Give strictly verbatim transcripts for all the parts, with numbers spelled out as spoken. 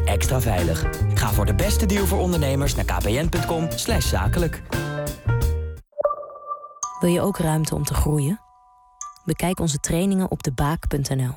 extra veilig. Ga voor de beste deal voor ondernemers naar kpn.com slash zakelijk. Wil je ook ruimte om te groeien? Bekijk onze trainingen op de baak punt n l.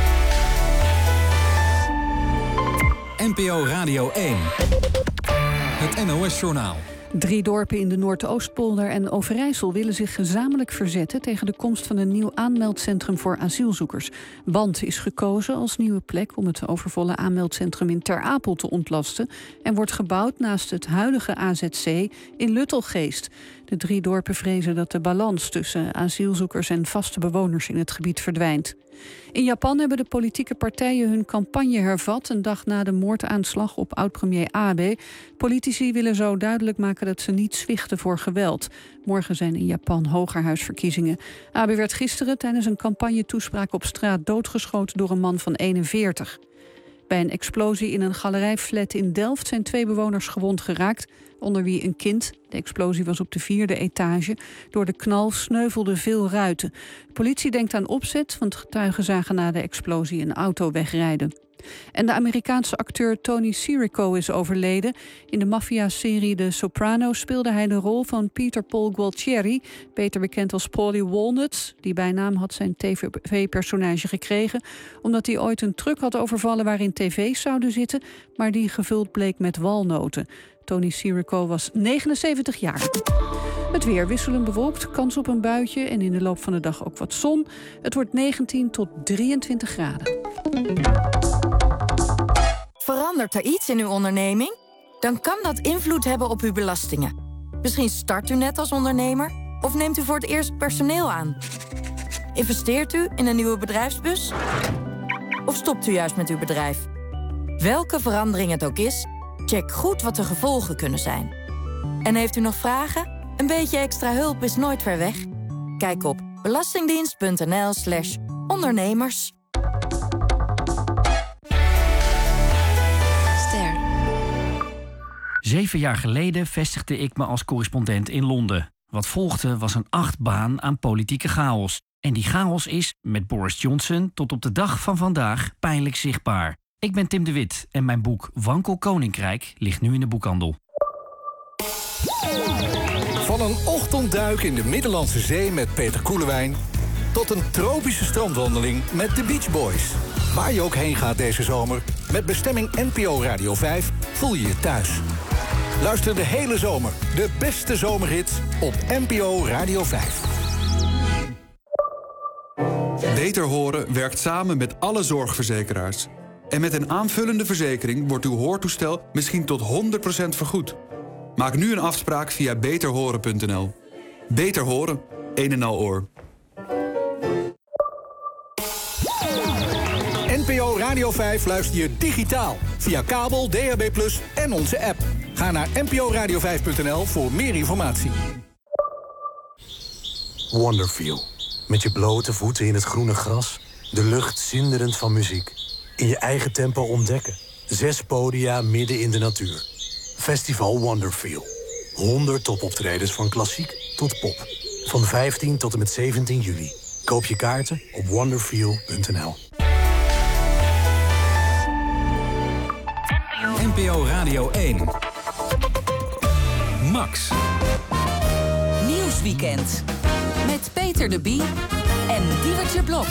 N P O Radio één. Het N O S-journaal. Drie dorpen in de Noordoostpolder en Overijssel willen zich gezamenlijk verzetten tegen de komst van een nieuw aanmeldcentrum voor asielzoekers. Band is gekozen als nieuwe plek om het overvolle aanmeldcentrum in Ter Apel te ontlasten en wordt gebouwd naast het huidige A Z C in Luttelgeest. De drie dorpen vrezen dat de balans tussen asielzoekers en vaste bewoners in het gebied verdwijnt. In Japan hebben de politieke partijen hun campagne hervat een dag na de moordaanslag op oud-premier Abe. Politici willen zo duidelijk maken dat ze niet zwichten voor geweld. Morgen zijn in Japan hogerhuisverkiezingen. Abe werd gisteren tijdens een campagnetoespraak op straat doodgeschoten door een man van eenenveertig. Bij een explosie in een galerijflat in Delft zijn twee bewoners gewond geraakt, onder wie een kind. De explosie was op de vierde etage. Door de knal sneuvelden veel ruiten. De politie denkt aan opzet, want getuigen zagen na de explosie een auto wegrijden. En de Amerikaanse acteur Tony Sirico is overleden. In de maffia-serie The Sopranos speelde hij de rol van Peter Paul Gualtieri, beter bekend als Paulie Walnuts. Die bijnaam had zijn tv-personage gekregen omdat hij ooit een truck had overvallen waarin tv's zouden zitten, maar die gevuld bleek met walnoten. Tony Sirico was negenenzeventig jaar. Het weer wisselend bewolkt, kans op een buitje en in de loop van de dag ook wat zon. Het wordt negentien tot drieëntwintig graden. Verandert er iets in uw onderneming? Dan kan dat invloed hebben op uw belastingen. Misschien start u net als ondernemer of neemt u voor het eerst personeel aan. Investeert u in een nieuwe bedrijfsbus? Of stopt u juist met uw bedrijf? Welke verandering het ook is, check goed wat de gevolgen kunnen zijn. En heeft u nog vragen? Een beetje extra hulp is nooit ver weg. Kijk op belastingdienst.nl slash ondernemers. Ster. Zeven jaar geleden vestigde ik me als correspondent in Londen. Wat volgde was een achtbaan aan politieke chaos. En die chaos is, met Boris Johnson tot op de dag van vandaag, pijnlijk zichtbaar. Ik ben Tim de Wit en mijn boek Wankel Koninkrijk ligt nu in de boekhandel. Van een ochtendduik in de Middellandse Zee met Peter Koelewijn tot een tropische strandwandeling met de Beach Boys. Waar je ook heen gaat deze zomer, met bestemming N P O Radio vijf voel je je thuis. Luister de hele zomer de beste zomerhits op N P O Radio vijf. Beter Horen werkt samen met alle zorgverzekeraars. En met een aanvullende verzekering wordt uw hoortoestel misschien tot honderd procent vergoed. Maak nu een afspraak via beter horen punt n l. Beter Horen, een en al oor. N P O Radio vijf luister je digitaal via kabel, D A B plus, en onze app. Ga naar n p o radio vijf punt n l voor meer informatie. Wonderfeel. Met je blote voeten in het groene gras. De lucht zinderend van muziek. In je eigen tempo ontdekken. Zes podia midden in de natuur. Festival Wonderfeel. honderd topoptredens van klassiek tot pop. Van vijftien tot en met zeventien juli. Koop je kaarten op wonderfeel punt n l. N P O Radio één. Max. Nieuwsweekend. Met Peter de Bie en Diewertje Blok.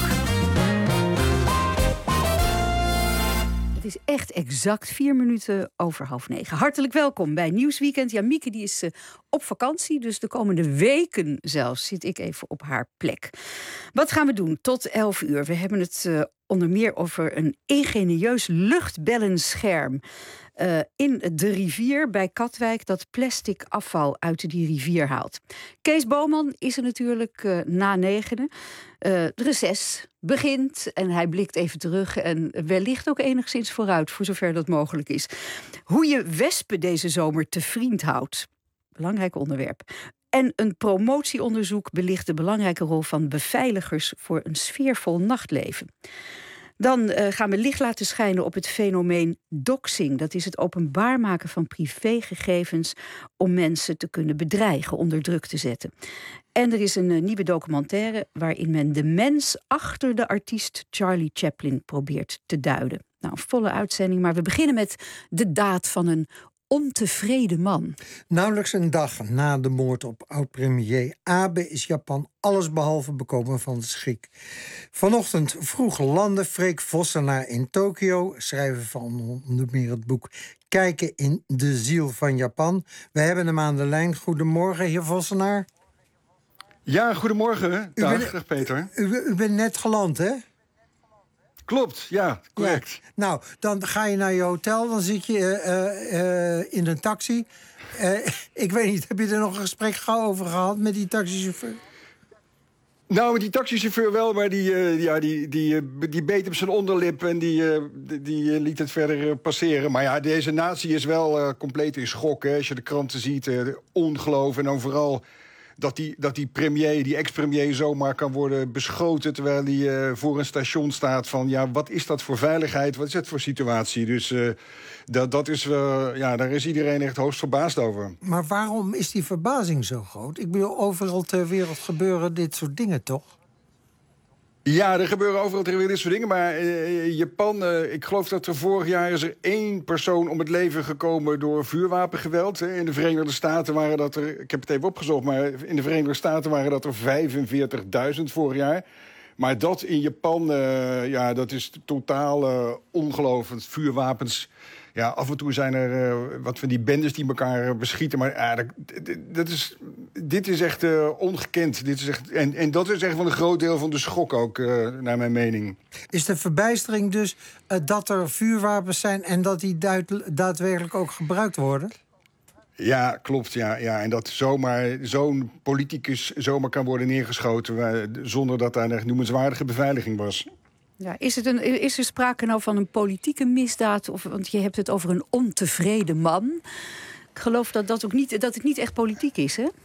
Het is echt exact vier minuten over half negen. Hartelijk welkom bij Nieuwsweekend. Ja, Mieke die is uh, op vakantie, dus de komende weken zelfs zit ik even op haar plek. Wat gaan we doen tot elf uur? We hebben het uh, onder meer over een ingenieus luchtbellenscherm Uh, in de rivier bij Katwijk dat plastic afval uit die rivier haalt. Kees Boman is er natuurlijk uh, na negenen. Uh, het reces begint en hij blikt even terug en wellicht ook enigszins vooruit, voor zover dat mogelijk is. Hoe je wespen deze zomer te vriend houdt. Belangrijk onderwerp. En een promotieonderzoek belicht de belangrijke rol van beveiligers voor een sfeervol nachtleven. Dan uh, gaan we licht laten schijnen op het fenomeen doxing. Dat is het openbaar maken van privégegevens om mensen te kunnen bedreigen, onder druk te zetten. En er is een uh, nieuwe documentaire waarin men de mens achter de artiest Charlie Chaplin probeert te duiden. Nou, een volle uitzending, maar we beginnen met de daad van een ontevreden man. Nauwelijks een dag na de moord op oud-premier Abe is Japan allesbehalve bekomen van de schrik. Vanochtend vroeg landde Freek Vossenaar in Tokio, schrijver van onder meer het boek Kijken in de ziel van Japan. We hebben hem aan de lijn. Goedemorgen, heer Vossenaar. Ja, goedemorgen. Dag, u bent, dag Peter. U, u bent net geland, hè? Klopt, ja, correct. Ja. Nou, dan ga je naar je hotel, dan zit je uh, uh, in een taxi. Uh, ik weet niet, heb je er nog een gesprek over gehad met die taxichauffeur? Nou, met die taxichauffeur wel, maar die, uh, ja, die, die, uh, die beet op zijn onderlip en die, uh, die, die uh, liet het verder uh, passeren. Maar ja, deze natie is wel uh, compleet in schok. Hè. Als je de kranten ziet, uh, ongeloof en dan vooral dat die, dat die premier, die ex-premier zomaar kan worden beschoten terwijl hij uh, voor een station staat van ja, wat is dat voor veiligheid, wat is dat voor situatie? Dus uh, dat, dat is, uh, ja, daar is iedereen echt hoogst verbaasd over. Maar waarom is die verbazing zo groot? Ik bedoel, overal ter wereld gebeuren dit soort dingen, toch? Ja, er gebeuren overal ter wereld dit soort dingen. Maar uh, Japan, uh, ik geloof dat er vorig jaar is er één persoon om het leven gekomen door vuurwapengeweld. Hè. In de Verenigde Staten waren dat er, ik heb het even opgezocht, maar in de Verenigde Staten waren dat er vijfenveertigduizend vorig jaar. Maar dat in Japan, uh, ja, dat is totaal uh, ongelooflijk. Vuurwapens. Ja, af en toe zijn er uh, wat van die bendes die elkaar uh, beschieten. Maar uh, dat, dat is, dit is echt uh, ongekend. Dit is echt, en, en dat is echt wel een groot deel van de schok ook, uh, naar mijn mening. Is de verbijstering dus uh, dat er vuurwapens zijn en dat die duid- daadwerkelijk ook gebruikt worden? Ja, klopt. Ja, ja. En dat zomaar zo'n politicus zomaar kan worden neergeschoten uh, zonder dat daar een noemenswaardige beveiliging was. Ja, is, het een, is er sprake nou van een politieke misdaad? Of, want je hebt het over een ontevreden man. Ik geloof dat, dat, ook niet, dat het niet echt politiek is, hè?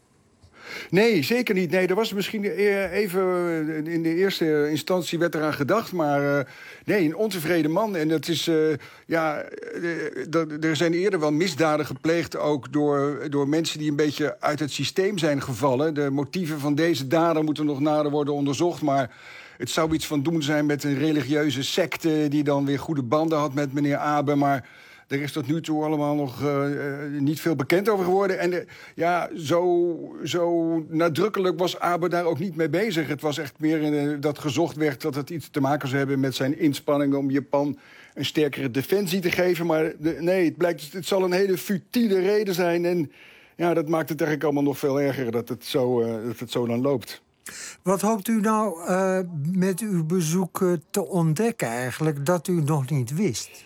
Nee, zeker niet. Nee, er was misschien even in de eerste instantie werd eraan gedacht, maar uh, nee, een ontevreden man. En dat is, uh, ja, uh, er zijn eerder wel misdaden gepleegd ook door, door mensen die een beetje uit het systeem zijn gevallen. De motieven van deze dader moeten nog nader worden onderzocht, maar het zou iets van doen zijn met een religieuze secte die dan weer goede banden had met meneer Abe, maar er is tot nu toe allemaal nog uh, niet veel bekend over geworden. En uh, ja, zo, zo nadrukkelijk was Abe daar ook niet mee bezig. Het was echt meer uh, dat gezocht werd dat het iets te maken zou hebben met zijn inspanningen om Japan een sterkere defensie te geven. Maar de, nee, het blijkt, het zal een hele futiele reden zijn. En ja, dat maakt het eigenlijk allemaal nog veel erger dat het zo, uh, dat het zo dan loopt. Wat hoopt u nou uh, met uw bezoek uh, te ontdekken eigenlijk dat u nog niet wist?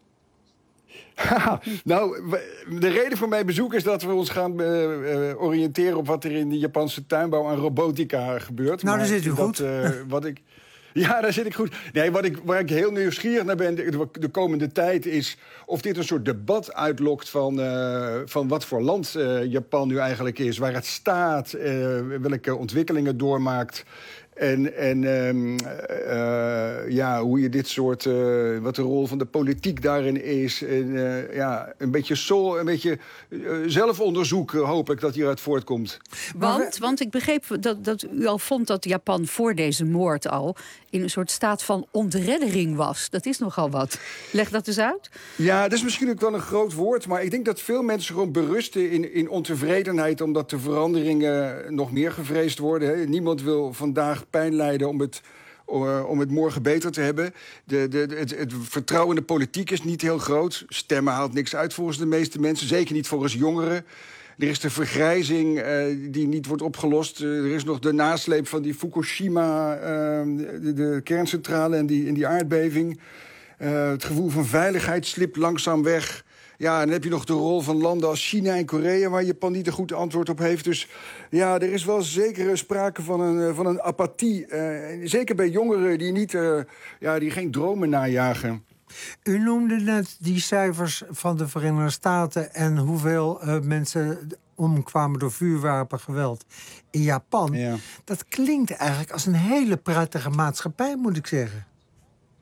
Nou, de reden voor mijn bezoek is dat we ons gaan uh, uh, oriënteren op wat er in de Japanse tuinbouw aan robotica gebeurt. Nou, daar zit u dat, goed. Uh, wat ik, ja, daar zit ik goed. Nee, wat ik, waar ik heel nieuwsgierig naar ben de, de komende tijd is of dit een soort debat uitlokt van, uh, van wat voor land uh, Japan nu eigenlijk is, waar het staat, uh, welke ontwikkelingen doormaakt. En, en um, uh, ja, hoe je dit soort, uh, wat de rol van de politiek daarin is. En, uh, ja, een beetje, sol, een beetje uh, zelfonderzoek uh, hoop ik dat hieruit voortkomt. Want, want ik begreep dat, dat u al vond dat Japan voor deze moord al in een soort staat van ontreddering was. Dat is nogal wat. Leg dat eens uit. Ja, dat is misschien ook wel een groot woord, maar ik denk dat veel mensen gewoon berusten in, in ontevredenheid, omdat de veranderingen nog meer gevreesd worden. Hè. Niemand wil vandaag pijn lijden om het, om het morgen beter te hebben. De, de, het, het vertrouwen in de politiek is niet heel groot. Stemmen haalt niks uit volgens de meeste mensen, zeker niet volgens jongeren. Er is de vergrijzing uh, die niet wordt opgelost. Uh, er is nog de nasleep van die Fukushima, uh, de, de kerncentrale en die, en die aardbeving. Uh, het gevoel van veiligheid slipt langzaam weg. Ja, en dan heb je nog de rol van landen als China en Korea, waar Japan niet een goed antwoord op heeft. Dus ja, er is wel zeker sprake van een, van een apathie. Uh, zeker bij jongeren die, niet, uh, ja, die geen dromen najagen. U noemde net die cijfers van de Verenigde Staten en hoeveel uh, mensen omkwamen door vuurwapengeweld in Japan. Ja. Dat klinkt eigenlijk als een hele prettige maatschappij, moet ik zeggen.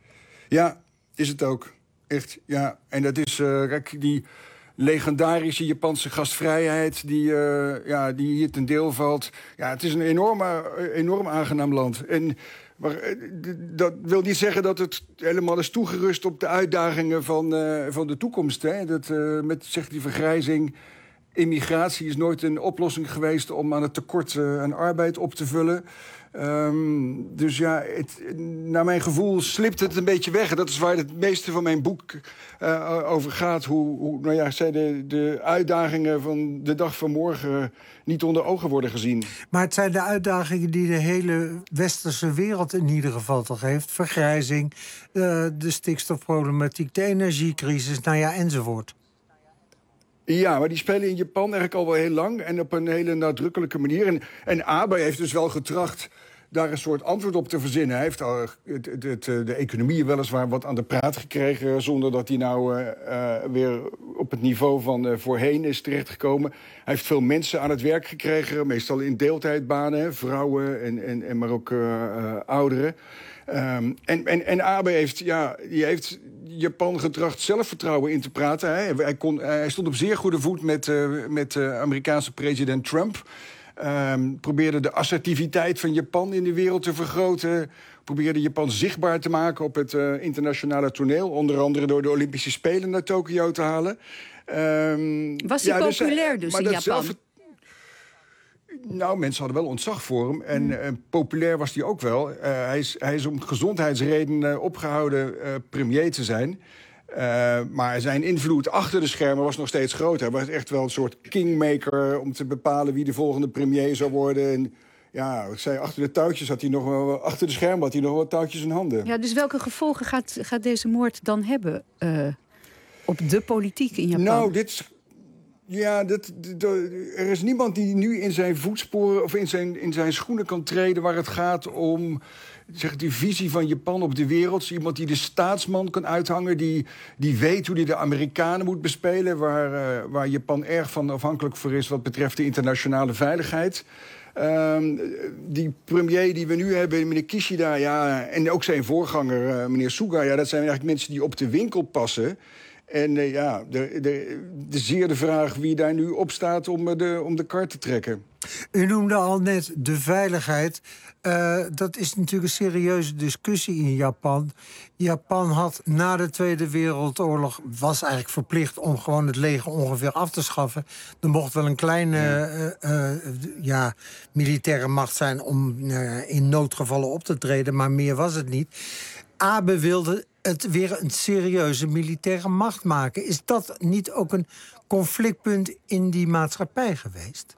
Ja, is het ook. Echt, ja. En dat is, uh, kijk, die legendarische Japanse gastvrijheid die, uh, ja, die hier ten deel valt. Ja, het is een enorme, enorm aangenaam land. En, maar dat wil niet zeggen dat het helemaal is toegerust op de uitdagingen van, uh, van de toekomst. Hè? Dat, uh, met zeg, die vergrijzing, immigratie is nooit een oplossing geweest om aan het tekort uh, aan arbeid op te vullen. Um, dus ja, het, naar mijn gevoel slipt het een beetje weg. En dat is waar het meeste van mijn boek uh, over gaat. Hoe, hoe nou ja, zij de, de uitdagingen van de dag van morgen niet onder ogen worden gezien. Maar het zijn de uitdagingen die de hele westerse wereld in ieder geval toch heeft. Vergrijzing, uh, de stikstofproblematiek, de energiecrisis, nou ja, enzovoort. Ja, maar die spelen in Japan eigenlijk al wel heel lang en op een hele nadrukkelijke manier. En, en Abe heeft dus wel getracht daar een soort antwoord op te verzinnen. Hij heeft al het, het, het, de economie weliswaar wat aan de praat gekregen, zonder dat hij nou uh, uh, weer op het niveau van uh, voorheen is terechtgekomen. Hij heeft veel mensen aan het werk gekregen, meestal in deeltijdbanen, vrouwen en, en, en maar ook uh, uh, ouderen. Um, en, en, en Abe heeft, ja, die heeft Japan getracht zelfvertrouwen in te praten. Hij, hij, kon, hij stond op zeer goede voet met de uh, met, uh, Amerikaanse president Trump. Um, probeerde de assertiviteit van Japan in de wereld te vergroten. Probeerde Japan zichtbaar te maken op het uh, internationale toneel. Onder andere door de Olympische Spelen naar Tokio te halen. Um, Was hij ja, populair dus, dus in Japan? Zelf... Nou, mensen hadden wel ontzag voor hem. En uh, populair was hij ook wel. Uh, hij, is, hij is om gezondheidsredenen uh, opgehouden uh, premier te zijn. Uh, maar zijn invloed achter de schermen was nog steeds groot. Hij was echt wel een soort kingmaker om te bepalen wie de volgende premier zou worden. En ja, ik zei, achter de touwtjes had hij nog wel, achter de schermen had hij nog wel touwtjes in handen. Ja, dus welke gevolgen gaat, gaat deze moord dan hebben uh, op de politiek in Japan? Nou, dit. Ja, dat, dat, er is niemand die nu in zijn voetsporen of in zijn, in zijn schoenen kan treden waar het gaat om, zeg, die visie van Japan op de wereld. Iemand die de staatsman kan uithangen, die, die weet hoe hij de Amerikanen moet bespelen, waar, uh, waar Japan erg van afhankelijk voor is wat betreft de internationale veiligheid. Um, die premier die we nu hebben, meneer Kishida, ja, en ook zijn voorganger, uh, meneer Suga, ja, dat zijn eigenlijk mensen die op de winkel passen. En uh, ja, de, de, de zeer de vraag wie daar nu op staat om de, om de kar te trekken. U noemde al net de veiligheid. Uh, dat is natuurlijk een serieuze discussie in Japan. Japan had na de Tweede Wereldoorlog, was eigenlijk verplicht om gewoon het leger ongeveer af te schaffen. Er mocht wel een kleine uh, uh, ja, militaire macht zijn om uh, in noodgevallen op te treden, maar meer was het niet. Abe wilde het weer een serieuze militaire macht maken. Is dat niet ook een conflictpunt in die maatschappij geweest?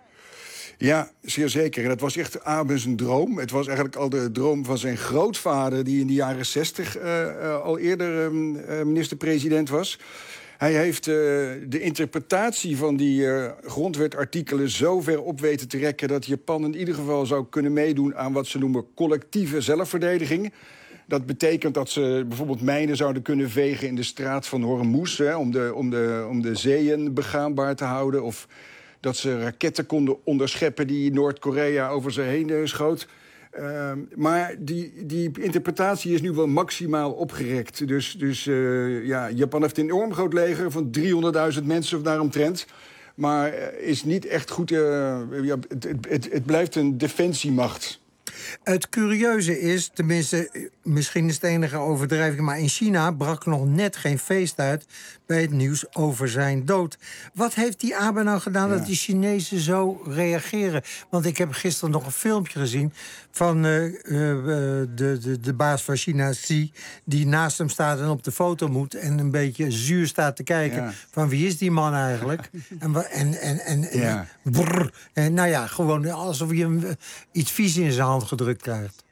Ja, zeer zeker. En dat was echt Abe's droom. Het was eigenlijk al de droom van zijn grootvader, die in de jaren zestig uh, uh, al eerder uh, minister-president was. Hij heeft uh, de interpretatie van die uh, grondwetartikelen zo ver op weten te rekken dat Japan in ieder geval zou kunnen meedoen aan wat ze noemen collectieve zelfverdediging. Dat betekent dat ze bijvoorbeeld mijnen zouden kunnen vegen in de straat van Hormuz, hè, om, de, om, de, om de zeeën begaanbaar te houden. Of dat ze raketten konden onderscheppen die Noord-Korea over ze heen uh, schoot. Uh, maar die, die interpretatie is nu wel maximaal opgerekt. Dus, dus uh, ja, Japan heeft een enorm groot leger van driehonderdduizend mensen of daaromtrent. Maar uh, is niet echt goed. Uh, ja, het, het, het blijft een defensiemacht. Het curieuze is, tenminste, misschien is het enige overdrijving, maar in China brak nog net geen feest uit bij het nieuws over zijn dood. Wat heeft die Abe nou gedaan ja. dat die Chinezen zo reageren? Want ik heb gisteren nog een filmpje gezien van uh, uh, de, de, de baas van China, Xi, die naast hem staat en op de foto moet en een beetje zuur staat te kijken ja. van wie is die man eigenlijk? en, en, en, en, ja. en, brrr, en nou ja, gewoon alsof je hem iets vies in zijn hand gedrukt krijgt.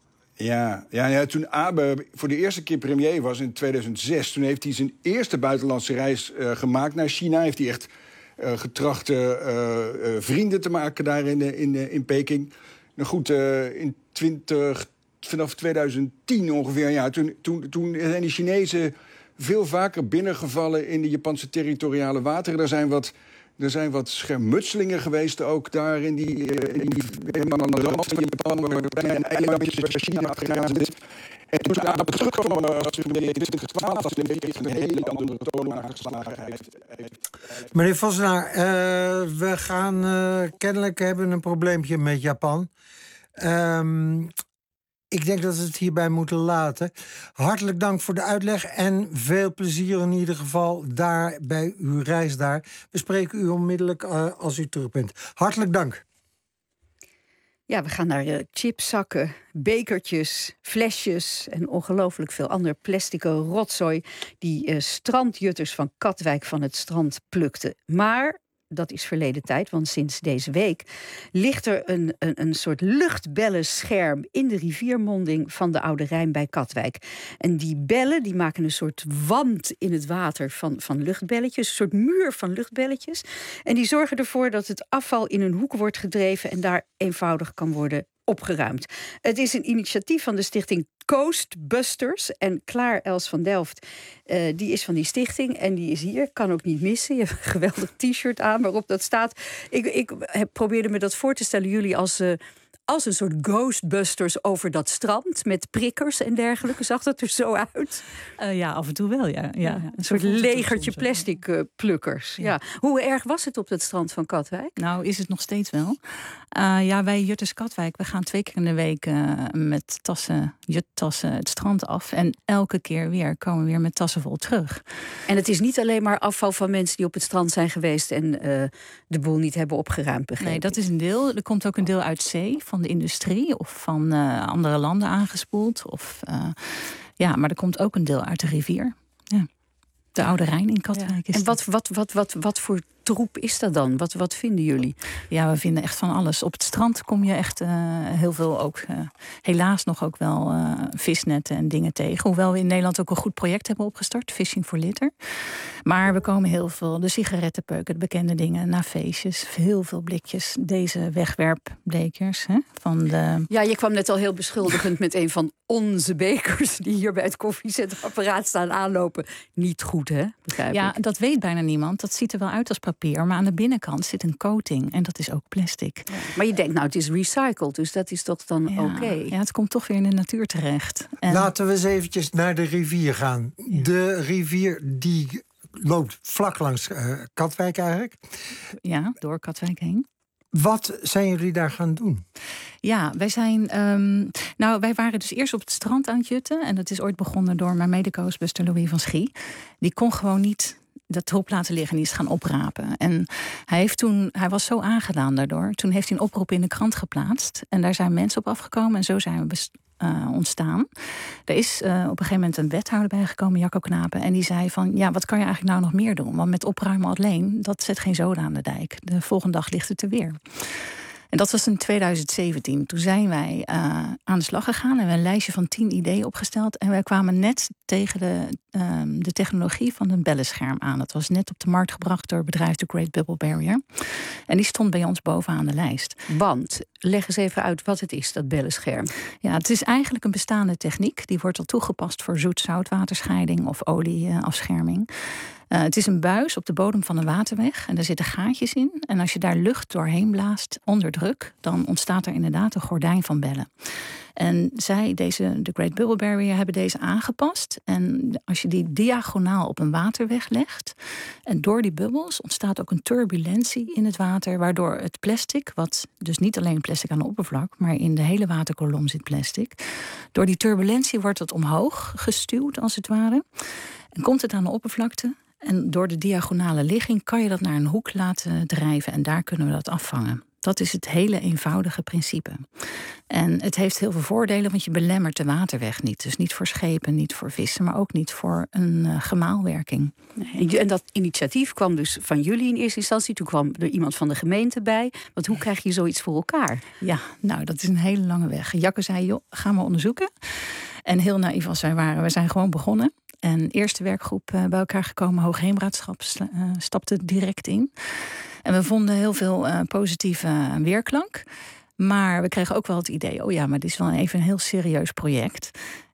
Ja, ja, ja, toen Abe voor de eerste keer premier was in tweeduizend zes... toen heeft hij zijn eerste buitenlandse reis uh, gemaakt naar China. Heeft hij echt uh, getracht uh, uh, vrienden te maken daar in, in, uh, in Peking. Nou goed, uh, in twintig, vanaf tweeduizend tien ongeveer... Ja, toen, toen, toen zijn die Chinezen veel vaker binnengevallen in de Japanse territoriale wateren. Er zijn wat Er zijn wat schermutselingen geweest ook daar in die, uh, in die helemaal aan de rand van Japan, waar kleine eilandjes waar China achteraan zit. En toen ze aan terugkomen als premier in twintig twaalf, als een beetje een hele andere toon aangeslagen heeft. Meneer Vossenaar, uh, we gaan uh, kennelijk hebben een probleempje met Japan. Um, ik denk dat we het hierbij moeten laten. Hartelijk dank voor de uitleg en veel plezier in ieder geval daar bij uw reis daar. We spreken u onmiddellijk uh, als u terug bent. Hartelijk dank. Ja, we gaan naar uh, chipszakken, bekertjes, flesjes en ongelooflijk veel ander plastic rotzooi die uh, strandjutters van Katwijk van het strand plukten. Maar dat is verleden tijd, want sinds deze week ligt er een, een, een soort luchtbellenscherm in de riviermonding van de Oude Rijn bij Katwijk. En die bellen die maken een soort wand in het water van, van luchtbelletjes, een soort muur van luchtbelletjes. En die zorgen ervoor dat het afval in een hoek wordt gedreven en daar eenvoudig kan worden opgeruimd. Het is een initiatief van de stichting Coastbusters. En Klaar Els van Delft, uh, die is van die stichting en die is hier. Kan ook niet missen. Je hebt een geweldig t-shirt aan waarop dat staat. Ik, ik heb, probeerde me dat voor te stellen, jullie als... Uh, als een soort Ghostbusters over dat strand met prikkers en dergelijke. Zag dat er zo uit? Uh, ja, af en toe wel, ja. ja. ja een soort legertje plastic uh, plukkers. Ja. Ja. Hoe erg was het op het strand van Katwijk? Nou, is het nog steeds wel. Uh, ja, wij Jutters Katwijk, we gaan twee keer in de week uh, met tassen, juttassen het strand af. En elke keer weer komen we weer met tassen vol terug. En het is niet alleen maar afval van mensen die op het strand zijn geweest en uh, de boel niet hebben opgeruimd, begrepen. Nee, dat is een deel. Er komt ook een deel uit zee, van de industrie of van uh, andere landen aangespoeld. Of, uh, ja, maar er komt ook een deel uit de rivier. Ja. De Oude Rijn in Katwijk. Ja. En wat, wat, wat, wat, wat voor troep is dat dan? Wat, wat vinden jullie? Ja, we vinden echt van alles. Op het strand kom je echt uh, heel veel ook, uh, helaas nog ook wel uh, visnetten en dingen tegen. Hoewel we in Nederland ook een goed project hebben opgestart, Fishing for Litter. Maar we komen heel veel, de sigarettenpeuken, de bekende dingen, na feestjes, heel veel blikjes, deze wegwerpbekers. Hè, van de... Ja, je kwam net al heel beschuldigend met een van onze bekers die hier bij het koffiezetapparaat staan aanlopen. Niet goed, hè? Begrijp ja, ik. dat weet bijna niemand. Dat ziet er wel uit als papier, maar aan de binnenkant zit een coating en dat is ook plastic. Ja. Maar je denkt, nou, het is recycled, dus dat is toch dan ja. oké? Okay. Ja, het komt toch weer in de natuur terecht. En... Laten we eens eventjes naar de rivier gaan. Ja. De rivier die loopt vlak langs uh, Katwijk eigenlijk. Ja, door Katwijk heen. Wat zijn jullie daar gaan doen? Ja, wij zijn. Um, nou, wij waren dus eerst op het strand aan het jutten. En dat is ooit begonnen door mijn mede-coastbuster Louis van Schie. Die kon gewoon niet dat hulp laten liggen en die is gaan oprapen. En hij heeft toen, hij was zo aangedaan daardoor. Toen heeft hij een oproep in de krant geplaatst. En daar zijn mensen op afgekomen. En zo zijn we best, uh, ontstaan. Er is uh, op een gegeven moment een wethouder bijgekomen, Jacco Knapen. En die zei van, ja, wat kan je eigenlijk nou nog meer doen? Want met opruimen alleen, dat zet geen zoden aan de dijk. De volgende dag ligt het er weer. En dat was in tweeduizend zeventien. Toen zijn wij uh, aan de slag gegaan en we hebben een lijstje van tien ideeën opgesteld. En wij kwamen net tegen de, uh, de technologie van een bellenscherm aan. Dat was net op de markt gebracht door het bedrijf The Great Bubble Barrier. En die stond bij ons bovenaan de lijst. Want, leg eens even uit wat het is, dat bellenscherm. Ja, het is eigenlijk een bestaande techniek. Die wordt al toegepast voor zoet-zoutwaterscheiding of olieafscherming. Uh, het is een buis op de bodem van een waterweg en daar zitten gaatjes in. En als je daar lucht doorheen blaast onder druk, dan ontstaat er inderdaad een gordijn van bellen. En zij, deze, de Great Bubble Barrier, hebben deze aangepast. En als je die diagonaal op een waterweg legt, en door die bubbels ontstaat ook een turbulentie in het water, waardoor het plastic, wat dus niet alleen plastic aan de oppervlak, maar in de hele waterkolom zit plastic. Door die turbulentie wordt het omhoog gestuwd, als het ware. En komt het aan de oppervlakte. En door de diagonale ligging kan je dat naar een hoek laten drijven. En daar kunnen we dat afvangen. Dat is het hele eenvoudige principe. En het heeft heel veel voordelen, want je belemmert de waterweg niet. Dus niet voor schepen, niet voor vissen, maar ook niet voor een uh, gemaalwerking. Nee. En dat initiatief kwam dus van jullie in eerste instantie. Toen kwam er iemand van de gemeente bij. Want hoe krijg je zoiets voor elkaar? Ja, nou, dat is een hele lange weg. Jacke zei, joh, gaan we onderzoeken. En heel naïef als wij waren, we zijn gewoon begonnen. En eerste werkgroep uh, bij elkaar gekomen, Hoogheemraadschap uh, stapte direct in. En we vonden heel veel uh, positieve weerklank. Maar we kregen ook wel het idee, oh ja, maar dit is wel even een heel serieus project.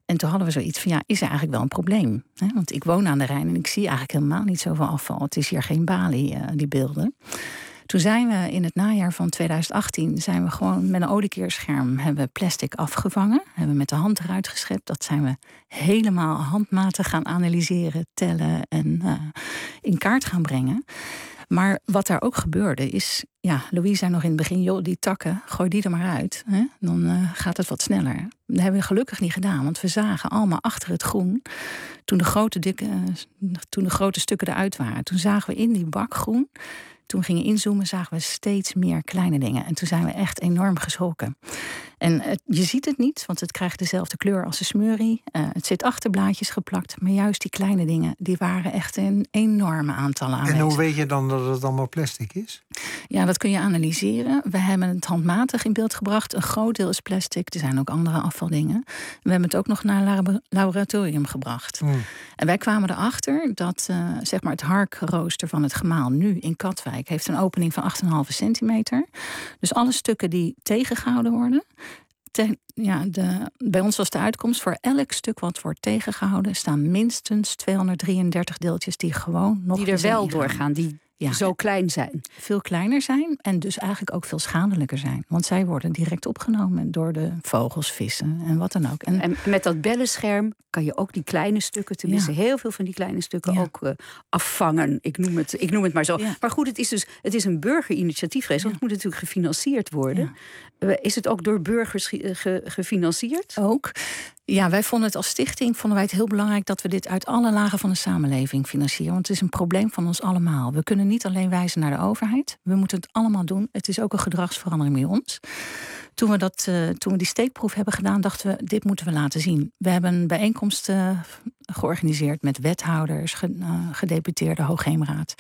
En toen hadden we zoiets van, ja, is er eigenlijk wel een probleem? Hè? Want ik woon aan de Rijn en ik zie eigenlijk helemaal niet zoveel afval. Het is hier geen Bali, uh, die beelden. Toen zijn we in het najaar van tweeduizend achttien... zijn we gewoon met een oliekeerscherm hebben we plastic afgevangen. Hebben we met de hand eruit geschept. Dat zijn we helemaal handmatig gaan analyseren, tellen en uh, in kaart gaan brengen. Maar wat daar ook gebeurde is... Ja, Louis zei nog in het begin, joh, die takken, gooi die er maar uit. Hè? Dan uh, gaat het wat sneller. Dat hebben we gelukkig niet gedaan, want we zagen allemaal achter het groen... toen de grote, dikke, uh, toen de grote stukken eruit waren. Toen zagen we in die bak groen... Toen we gingen inzoomen, zagen we steeds meer kleine dingen. En toen zijn we echt enorm geschrokken. En uh, je ziet het niet, want het krijgt dezelfde kleur als de smurrie. Uh, het zit achter blaadjes geplakt. Maar juist die kleine dingen, die waren echt in enorme aantallen aanwezig. En hoe weet je dan dat het allemaal plastic is? Ja, dat kun je analyseren. We hebben het handmatig in beeld gebracht. Een groot deel is plastic. Er zijn ook andere afvaldingen. We hebben het ook nog naar een laboratorium gebracht. Hmm. En wij kwamen erachter dat uh, zeg maar het harkrooster van het gemaal nu in Katwijk heeft een opening van acht komma vijf centimeter. Dus alle stukken die tegengehouden worden... Te, ja, de, bij ons was de uitkomst voor elk stuk wat wordt tegengehouden... staan minstens tweehonderddrieëndertig deeltjes die gewoon nog... Die er wel doorgaan, die ja, zo klein zijn. Veel kleiner zijn en dus eigenlijk ook veel schadelijker zijn. Want zij worden direct opgenomen door de vogels, vissen en wat dan ook. En, en met dat bellenscherm kan je ook die kleine stukken... tenminste ja. heel veel van die kleine stukken ja. ook uh, afvangen. Ik noem, het, ik noem het maar zo. Ja. Maar goed, het is dus het is een burgerinitiatief geweest... want het moet natuurlijk gefinancierd worden. Ja. Is het ook door burgers ge, ge, gefinancierd? Ook. Ja, wij vonden het als stichting vonden wij het heel belangrijk... dat we dit uit alle lagen van de samenleving financieren. Want het is een probleem van ons allemaal. We kunnen niet alleen wijzen naar de overheid. We moeten het allemaal doen. Het is ook een gedragsverandering bij ons. Toen we, dat, uh, toen we die steekproef hebben gedaan, dachten we... dit moeten we laten zien. We hebben een bijeenkomst uh, georganiseerd met wethouders... Ge, uh, gedeputeerde Hoogheemraad.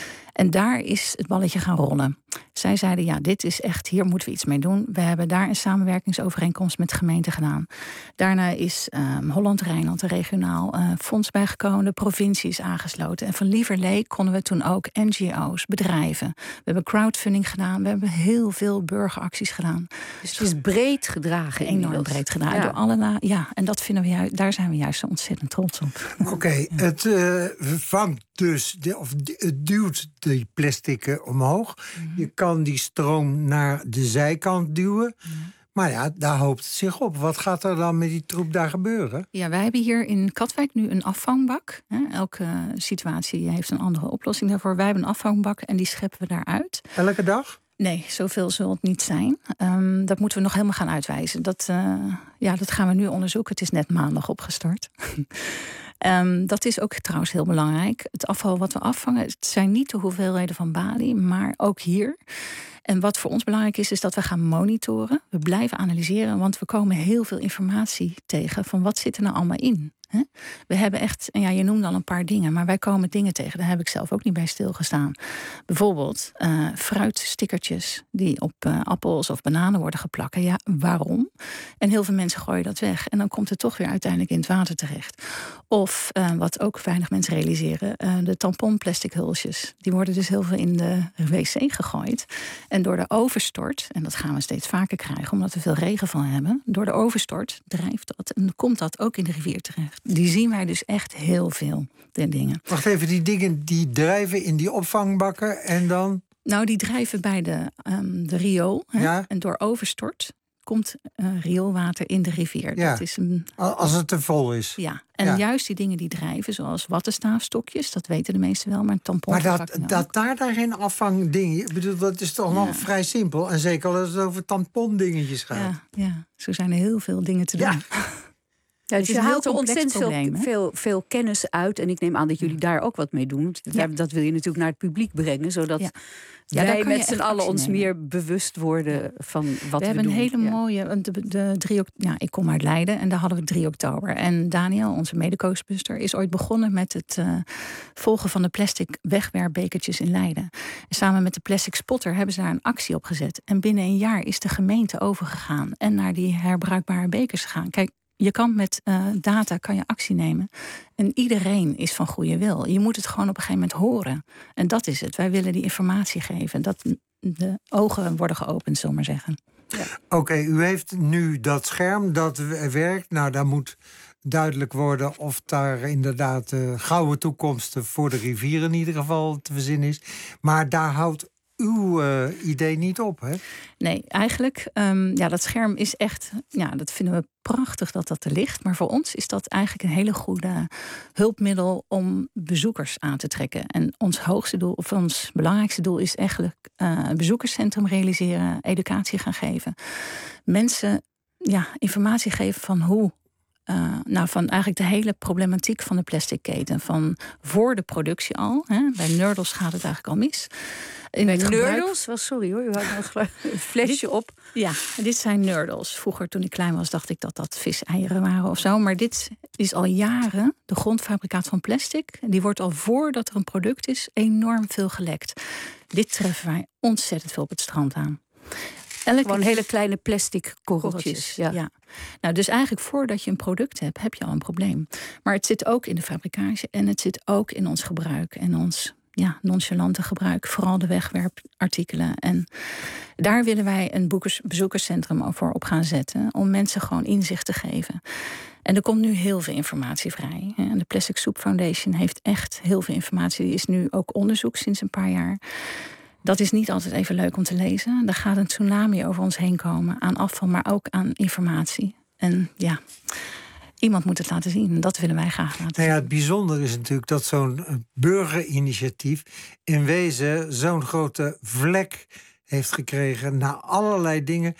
En daar is het balletje gaan rollen. Zij zeiden, ja, dit is echt, hier moeten we iets mee doen. We hebben daar een samenwerkingsovereenkomst met de gemeente gedaan. Daarna is um, Holland-Rijnland, een regionaal uh, fonds bijgekomen. De provincie is aangesloten. En van lieverlee konden we toen ook N G O's, bedrijven. We hebben crowdfunding gedaan. We hebben heel veel burgeracties gedaan. Dus het is breed gedragen. Enorm inmiddels. breed gedragen. Ja. Door alle la- ja, en dat vinden we juist, daar zijn we juist zo ontzettend trots op. Oké, okay, ja. het uh, vangt dus, de, of het duwt die plastic omhoog. Mm-hmm. Je kan die stroom naar de zijkant duwen. Mm-hmm. Maar ja, daar hoopt het zich op. Wat gaat er dan met die troep daar gebeuren? Ja, wij hebben hier in Katwijk nu een afvangbak. Elke situatie heeft een andere oplossing daarvoor. Wij hebben een afvangbak en die scheppen we daaruit. Elke dag? Nee, zoveel zal het niet zijn. Um, dat moeten we nog helemaal gaan uitwijzen. Dat, uh, ja, dat gaan we nu onderzoeken. Het is net maandag opgestart. Um, dat is ook trouwens heel belangrijk. Het afval wat we afvangen, het zijn niet de hoeveelheden van Bali, maar ook hier. En wat voor ons belangrijk is, is dat we gaan monitoren. We blijven analyseren, want we komen heel veel informatie tegen van wat zit er nou allemaal in. He? We hebben echt, en ja, je noemde al een paar dingen, maar wij komen dingen tegen, daar heb ik zelf ook niet bij stilgestaan. Bijvoorbeeld uh, fruitstickertjes die op uh, appels of bananen worden geplakt. Ja, waarom? En heel veel mensen gooien dat weg. En dan komt het toch weer uiteindelijk in het water terecht. Of, uh, wat ook weinig mensen realiseren, uh, de tamponplastic hulsjes. Die worden dus heel veel in de wc gegooid. En door de overstort, en dat gaan we steeds vaker krijgen, omdat we veel regenval hebben, door de overstort drijft dat en komt dat ook in de rivier terecht. Die zien wij dus echt heel veel, de dingen. Wacht even, die dingen die drijven in die opvangbakken en dan? Nou, die drijven bij de, um, de riool. Hè? Ja. En door overstort komt uh, rioolwater in de rivier. Ja. Dat is een... Als het te vol is. Ja, en ja. juist die dingen die drijven, zoals wattenstaafstokjes, dat weten de meesten wel, maar tampon. Maar dat, dat daar daar geen afvangdingen, ik bedoel, dat is toch ja. nog vrij simpel. En zeker als het over tampondingetjes gaat. Ja, ja, zo zijn er heel veel dingen te doen. Ja. Ja, dus je haalt er ontzettend veel, veel, veel kennis uit. En ik neem aan dat jullie daar ook wat mee doen. Ja. Dat wil je natuurlijk naar het publiek brengen. Zodat ja. Ja, wij met z'n allen ons nemen. meer bewust worden ja. van wat we, we hebben doen. Een hele ja. mooie... De, de drie, ja, ik kom uit Leiden en daar hadden we drie oktober. En Daniel, onze mede-coachbuster, is ooit begonnen met het uh, volgen van de plastic wegwerpbekertjes in Leiden. En samen met de Plastic Spotter hebben ze daar een actie op gezet. En binnen een jaar is de gemeente overgegaan en naar die herbruikbare bekers gegaan. Kijk, je kan met uh, data kan je actie nemen. En iedereen is van goede wil. Je moet het gewoon op een gegeven moment horen. En dat is het. Wij willen die informatie geven. Dat de ogen worden geopend, zullen we maar zeggen. Ja. Oké, okay, u heeft nu dat scherm dat werkt. Nou, daar moet duidelijk worden of daar inderdaad uh, gouden toekomsten voor de rivier in ieder geval te verzinnen is. Maar daar houdt uw uh, idee niet op, hè? Nee, eigenlijk, um, ja, dat scherm is echt, ja, dat vinden we prachtig dat dat er ligt. Maar voor ons is dat eigenlijk een hele goede hulpmiddel om bezoekers aan te trekken. En ons hoogste doel, of ons belangrijkste doel, is eigenlijk uh, een bezoekerscentrum realiseren, educatie gaan geven. Mensen, ja, informatie geven van hoe. Uh, nou, van eigenlijk de hele problematiek van de plastic keten. Van voor de productie al. Hè. Bij Nurdles gaat het eigenlijk al mis. In Bij Nurdles? Wel, sorry hoor, u had nog een flesje op. Ja, dit zijn Nurdles. Vroeger toen ik klein was dacht ik dat dat viseieren waren of zo. Maar dit is al jaren de grondfabrikaat van plastic. Die wordt al voordat er een product is enorm veel gelekt. Dit treffen wij ontzettend veel op het strand aan. Elke Gewoon hele kleine plastic korreltjes. Ja. ja. Nou, dus eigenlijk voordat je een product hebt, heb je al een probleem. Maar het zit ook in de fabrikage en het zit ook in ons gebruik en ons ja, nonchalante gebruik, vooral de wegwerpartikelen. En daar willen wij een boekers, bezoekerscentrum voor op gaan zetten, om mensen gewoon inzicht te geven. En er komt nu heel veel informatie vrij. De Plastic Soup Foundation heeft echt heel veel informatie. Die is nu ook onderzoek sinds een paar jaar. Dat is niet altijd even leuk om te lezen. Er gaat een tsunami over ons heen komen aan afval, maar ook aan informatie. En ja, iemand moet het laten zien. En dat willen wij graag laten zien. Nou ja, het bijzondere is natuurlijk dat zo'n burgerinitiatief in wezen zo'n grote vlek heeft gekregen naar allerlei dingen.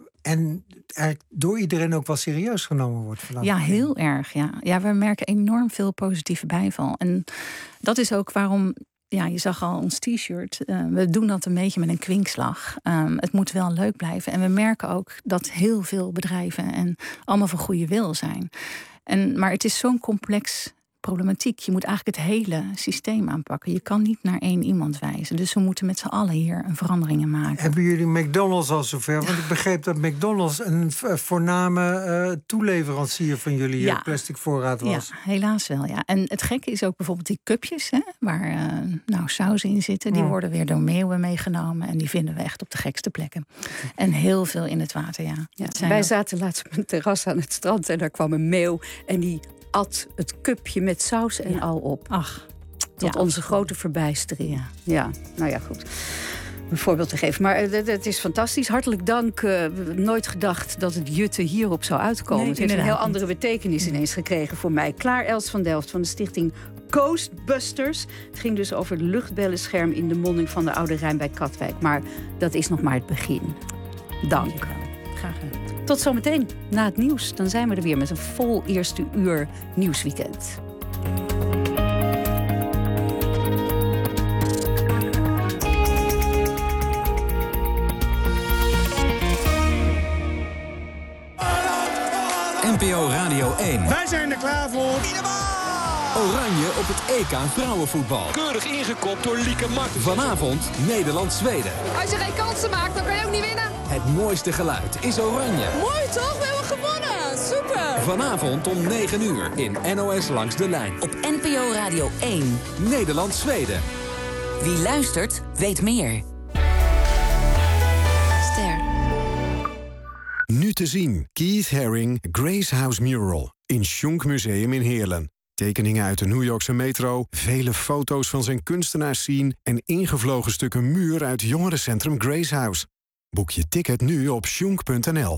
En eigenlijk door iedereen ook wel serieus genomen wordt. Ja, heel erg. Ja. ja, we merken enorm veel positieve bijval. En dat is ook waarom. Ja, je zag al ons t-shirt. Uh, we doen dat een beetje met een kwinkslag. Um, het moet wel leuk blijven. En we merken ook dat heel veel bedrijven en allemaal van goede wil zijn. En, maar het is zo'n complex problematiek. Je moet eigenlijk het hele systeem aanpakken. Je kan niet naar één iemand wijzen. Dus we moeten met z'n allen hier een verandering in maken. Hebben jullie McDonald's al zover? Want ik begreep dat McDonald's een voorname uh, toeleverancier van jullie ja. plastic voorraad was. Ja, helaas wel. Ja. En het gekke is ook bijvoorbeeld die cupjes, hè, waar uh, nou, sauzen in zitten. Die oh. worden weer door meeuwen meegenomen. En die vinden we echt op de gekste plekken. En heel veel in het water, ja. ja wij ook... zaten laatst op een terras aan het strand en daar kwam een meeuw en die at het cupje met saus en ja. al op. Ach, tot ja, onze grote verbijstering. Ja. ja, nou ja, goed. Een voorbeeld te geven. Maar het, het is fantastisch. Hartelijk dank. Uh, nooit gedacht dat het jutten hierop zou uitkomen. Nee, het heeft een heel andere betekenis ineens gekregen voor mij. Klaar Els van Delft van de stichting Coastbusters. Het ging dus over het luchtbellenscherm in de monding van de Oude Rijn bij Katwijk. Maar dat is nog maar het begin. Dank. Graag gedaan. Tot zometeen na het nieuws. Dan zijn we er weer met een vol eerste uur nieuwsweekend. N P O Radio één. Wij zijn er klaar voor. Oranje op het E K vrouwenvoetbal. Keurig ingekopt door Lieke Martens. Vanavond Nederland-Zweden. Als je geen kansen maakt, dan kan je ook niet winnen. Het mooiste geluid is oranje. Mooi toch? We hebben gewonnen. Super. Vanavond om negen uur in N O S Langs de Lijn. Op N P O Radio één. Nederland-Zweden. Wie luistert, weet meer. Ster. Nu te zien. Keith Haring, Grace House Mural. In Schunk Museum in Heerlen. Tekeningen uit de New Yorkse metro, vele foto's van zijn kunstenaarsscene en ingevlogen stukken muur uit jongerencentrum Grace House. Boek je ticket nu op schunk punt n l.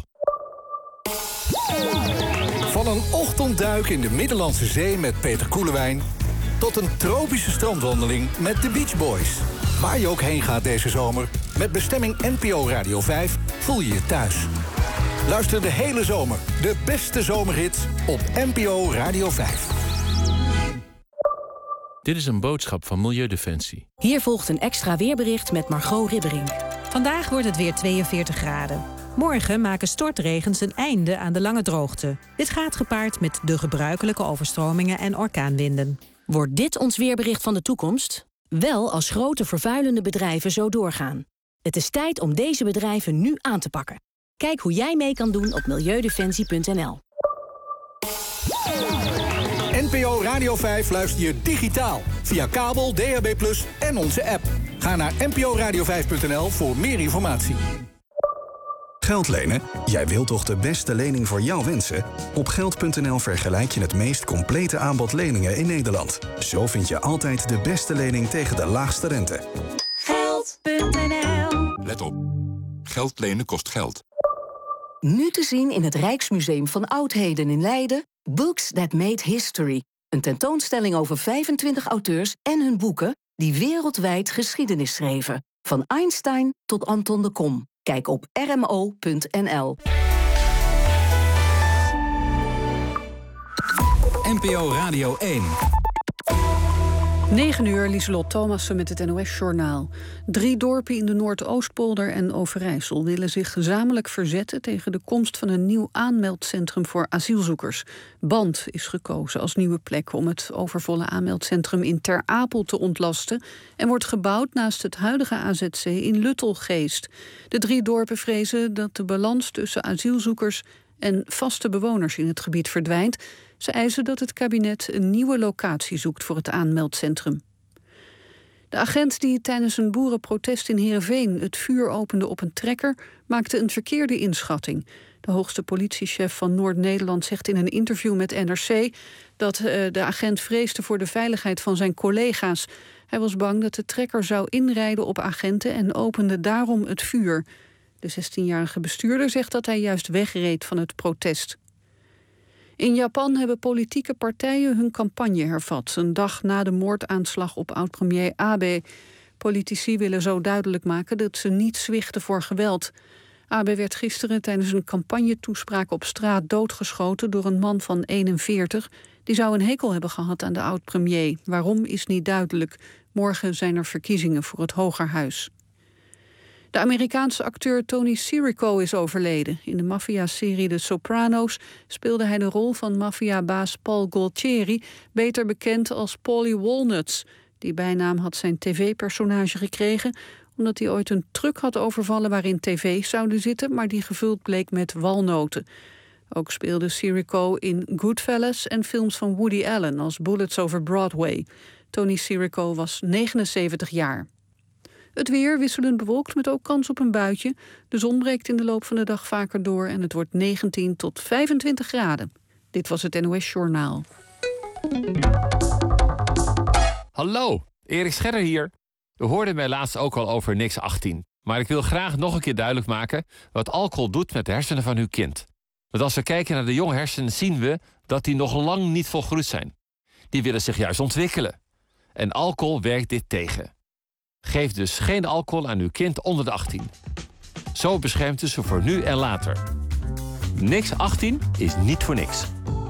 Van een ochtendduik in de Middellandse Zee met Peter Koelewijn tot een tropische strandwandeling met de Beach Boys. Waar je ook heen gaat deze zomer, met bestemming N P O Radio vijf voel je je thuis. Luister de hele zomer de beste zomerhits op N P O Radio vijf. Dit is een boodschap van Milieudefensie. Hier volgt een extra weerbericht met Margot Ribberink. Vandaag wordt het weer tweeënveertig graden. Morgen maken stortregens een einde aan de lange droogte. Dit gaat gepaard met de gebruikelijke overstromingen en orkaanwinden. Wordt dit ons weerbericht van de toekomst? Wel als grote vervuilende bedrijven zo doorgaan. Het is tijd om deze bedrijven nu aan te pakken. Kijk hoe jij mee kan doen op milieudefensie punt n l. N P O Radio vijf luister je digitaal. Via kabel, D A B plus, en onze app. Ga naar n p o radio vijf punt n l voor meer informatie. Geld lenen? Jij wilt toch de beste lening voor jouw wensen? Op geld punt n l vergelijk je het meest complete aanbod leningen in Nederland. Zo vind je altijd de beste lening tegen de laagste rente. geld punt n l. Let op. Geld lenen kost geld. Nu te zien in het Rijksmuseum van Oudheden in Leiden... Books That Made History. Een tentoonstelling over vijfentwintig auteurs en hun boeken... die wereldwijd geschiedenis schreven. Van Einstein tot Anton de Kom. Kijk op r m o punt n l. N P O Radio één. negen uur, Lieselot Thomassen met het N O S-journaal. Drie dorpen in de Noordoostpolder en Overijssel willen zich gezamenlijk verzetten tegen de komst van een nieuw aanmeldcentrum voor asielzoekers. Band is gekozen als nieuwe plek om het overvolle aanmeldcentrum in Ter Apel te ontlasten en wordt gebouwd naast het huidige A Z C in Luttelgeest. De drie dorpen vrezen dat de balans tussen asielzoekers en vaste bewoners in het gebied verdwijnt. Ze eisen dat het kabinet een nieuwe locatie zoekt voor het aanmeldcentrum. De agent die tijdens een boerenprotest in Heerenveen het vuur opende op een trekker maakte een verkeerde inschatting. De hoogste politiechef van Noord-Nederland zegt in een interview met N R C dat uh, de agent vreesde voor de veiligheid van zijn collega's. Hij was bang dat de trekker zou inrijden op agenten en opende daarom het vuur. De zestienjarige bestuurder zegt dat hij juist wegreed van het protest. In Japan hebben politieke partijen hun campagne hervat, een dag na de moordaanslag op oud-premier Abe. Politici willen zo duidelijk maken dat ze niet zwichten voor geweld. Abe werd gisteren tijdens een campagnetoespraak op straat doodgeschoten door een man van eenenveertig. Die zou een hekel hebben gehad aan de oud-premier. Waarom is niet duidelijk. Morgen zijn er verkiezingen voor het Hogerhuis. De Amerikaanse acteur Tony Sirico is overleden. In de maffia-serie The Sopranos speelde hij de rol van maffiabaas Paul Gualtieri, beter bekend als Paulie Walnuts. Die bijnaam had zijn tv-personage gekregen omdat hij ooit een truck had overvallen waarin tv's zouden zitten, maar die gevuld bleek met walnoten. Ook speelde Sirico in Goodfellas en films van Woody Allen als Bullets Over Broadway. Tony Sirico was negenenzeventig jaar. Het weer wisselend bewolkt met ook kans op een buitje. De zon breekt in de loop van de dag vaker door en het wordt negentien tot vijfentwintig graden. Dit was het N O S-journaal. Hallo, Erik Scherder hier. U hoorde mij laatst ook al over Nix achttien. Maar ik wil graag nog een keer duidelijk maken wat alcohol doet met de hersenen van uw kind. Want als we kijken naar de jonge hersenen zien we dat die nog lang niet volgroeid zijn. Die willen zich juist ontwikkelen. En alcohol werkt dit tegen. Geef dus geen alcohol aan uw kind onder de achttien. Zo beschermt u ze voor nu en later. Nix achttien is niet voor niks.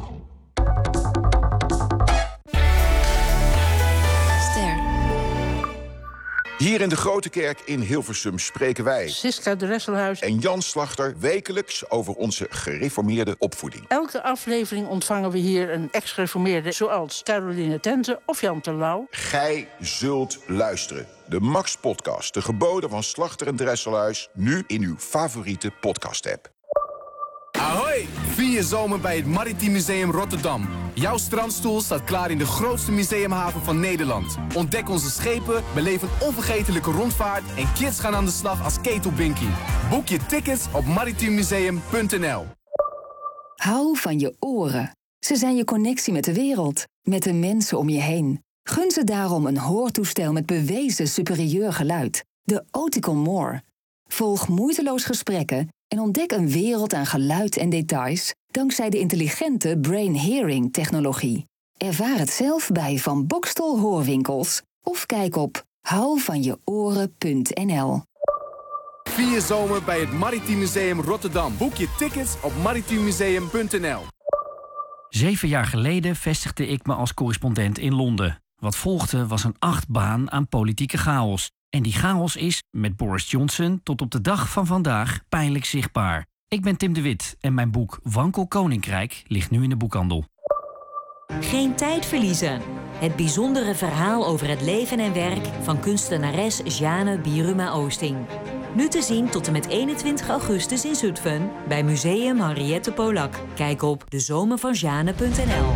Hier in de Grote Kerk in Hilversum spreken wij, Siska Dresselhuis en Jan Slachter, wekelijks over onze gereformeerde opvoeding. Elke aflevering ontvangen we hier een ex-gereformeerde, zoals Caroline Tenze of Jan Terlouw. Gij zult luisteren. De Max-podcast, de geboden van Slachter en Dresselhuis, nu in uw favoriete podcast-app. Ahoy! Vier je zomer bij het Maritiem Museum Rotterdam. Jouw strandstoel staat klaar in de grootste museumhaven van Nederland. Ontdek onze schepen, beleef een onvergetelijke rondvaart en kids gaan aan de slag als ketelbinkie. Boek je tickets op maritiem museum punt n l. Hou van je oren. Ze zijn je connectie met de wereld, met de mensen om je heen. Gun ze daarom een hoortoestel met bewezen superieur geluid. De Oticon More. Volg moeiteloos gesprekken en ontdek een wereld aan geluid en details dankzij de intelligente Brain Hearing technologie. Ervaar het zelf bij Van Boxtel Hoorwinkels of kijk op hou van je oren punt n l. Vier je zomer bij het Maritiem Museum Rotterdam. Boek je tickets op maritiem museum punt n l. Zeven jaar geleden vestigde ik me als correspondent in Londen. Wat volgde was een achtbaan aan politieke chaos. En die chaos is, met Boris Johnson tot op de dag van vandaag, pijnlijk zichtbaar. Ik ben Tim de Wit en mijn boek Wankel Koninkrijk ligt nu in de boekhandel. Geen tijd verliezen. Het bijzondere verhaal over het leven en werk van kunstenares Jeanne Biruma-Oosting. Nu te zien tot en met eenentwintig augustus in Zutphen bij Museum Henriette Polak. Kijk op de zomer van jeanne punt n l.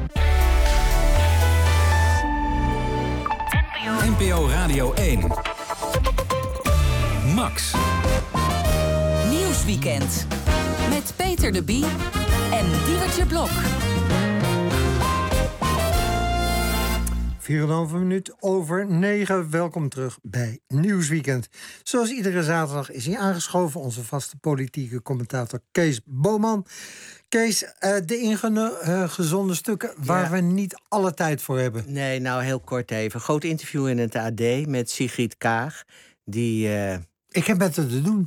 N P O Radio één. Max. Nieuwsweekend. Met Peter de Bie en Diewertje Blok. vier komma vijf minuut over negen. Welkom terug bij Nieuwsweekend. Zoals iedere zaterdag is hij aangeschoven, onze vaste politieke commentator Kees Boman. Kees, uh, de ingezonde stukken waar ja. we niet alle tijd voor hebben. Nee, nou heel kort even. Groot interview in het A D met Sigrid Kaag. Die, uh... Ik heb met haar te doen.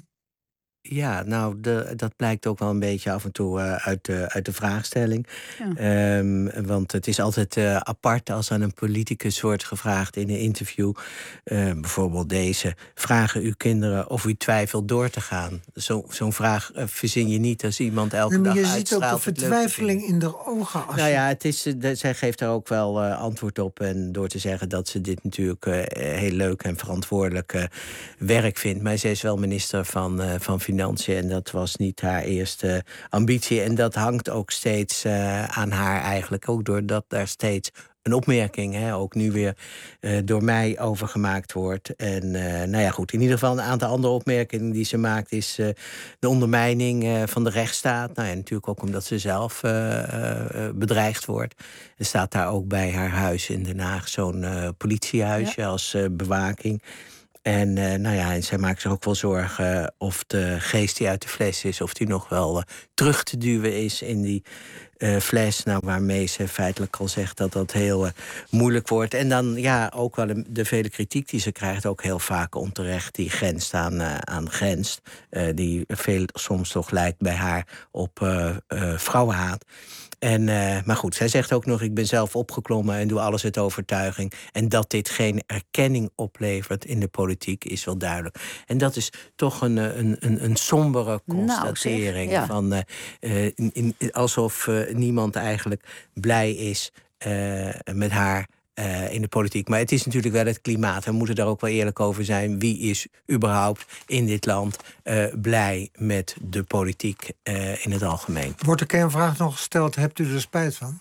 Ja, nou, de, dat blijkt ook wel een beetje af en toe uh, uit, de, uit de vraagstelling. Ja. Um, want het is altijd uh, apart als aan een politicus wordt gevraagd in een interview. Uh, bijvoorbeeld deze. Vragen uw kinderen of u twijfelt door te gaan? Zo, zo'n vraag uh, verzin je niet als iemand elke dag uitstraalt. Je ziet ook de vertwijfeling in de ogen. Als nou je... ja, het is, uh, de, zij geeft daar ook wel uh, antwoord op. En door te zeggen dat ze dit natuurlijk uh, heel leuk en verantwoordelijk uh, werk vindt. Maar zij is wel minister van, uh, van Financiën. En dat was niet haar eerste ambitie. En dat hangt ook steeds uh, aan haar eigenlijk. Ook doordat daar steeds een opmerking, hè, ook nu weer uh, door mij over gemaakt wordt. En uh, nou ja, goed, in ieder geval een aantal andere opmerkingen die ze maakt is uh, de ondermijning uh, van de rechtsstaat. Nou ja, natuurlijk ook omdat ze zelf uh, uh, bedreigd wordt. Er staat daar ook bij haar huis in Den Haag zo'n uh, politiehuisje ja. als uh, bewaking. En uh, nou ja, en zij maakt zich ook wel zorgen uh, of de geest die uit de fles is, of die nog wel uh, terug te duwen is in die uh, fles. Nou, waarmee ze feitelijk al zegt dat dat heel uh, moeilijk wordt. En dan ja, ook wel de, de vele kritiek die ze krijgt, ook heel vaak onterecht, die grenst aan, uh, aan grenst. Uh, die veel soms toch lijkt bij haar op uh, uh, vrouwenhaat. En, uh, maar goed, zij zegt ook nog, ik ben zelf opgeklommen en doe alles uit overtuiging. En dat dit geen erkenning oplevert in de politiek is wel duidelijk. En dat is toch een, een, een, een sombere constatering. Nou, zeg, ja. van, uh, in, in, alsof uh, niemand eigenlijk blij is uh, met haar. Uh, in de politiek. Maar het is natuurlijk wel het klimaat. We moeten daar ook wel eerlijk over zijn. Wie is überhaupt in dit land uh, blij met de politiek uh, in het algemeen? Wordt de kernvraag nog gesteld, hebt u er spijt van?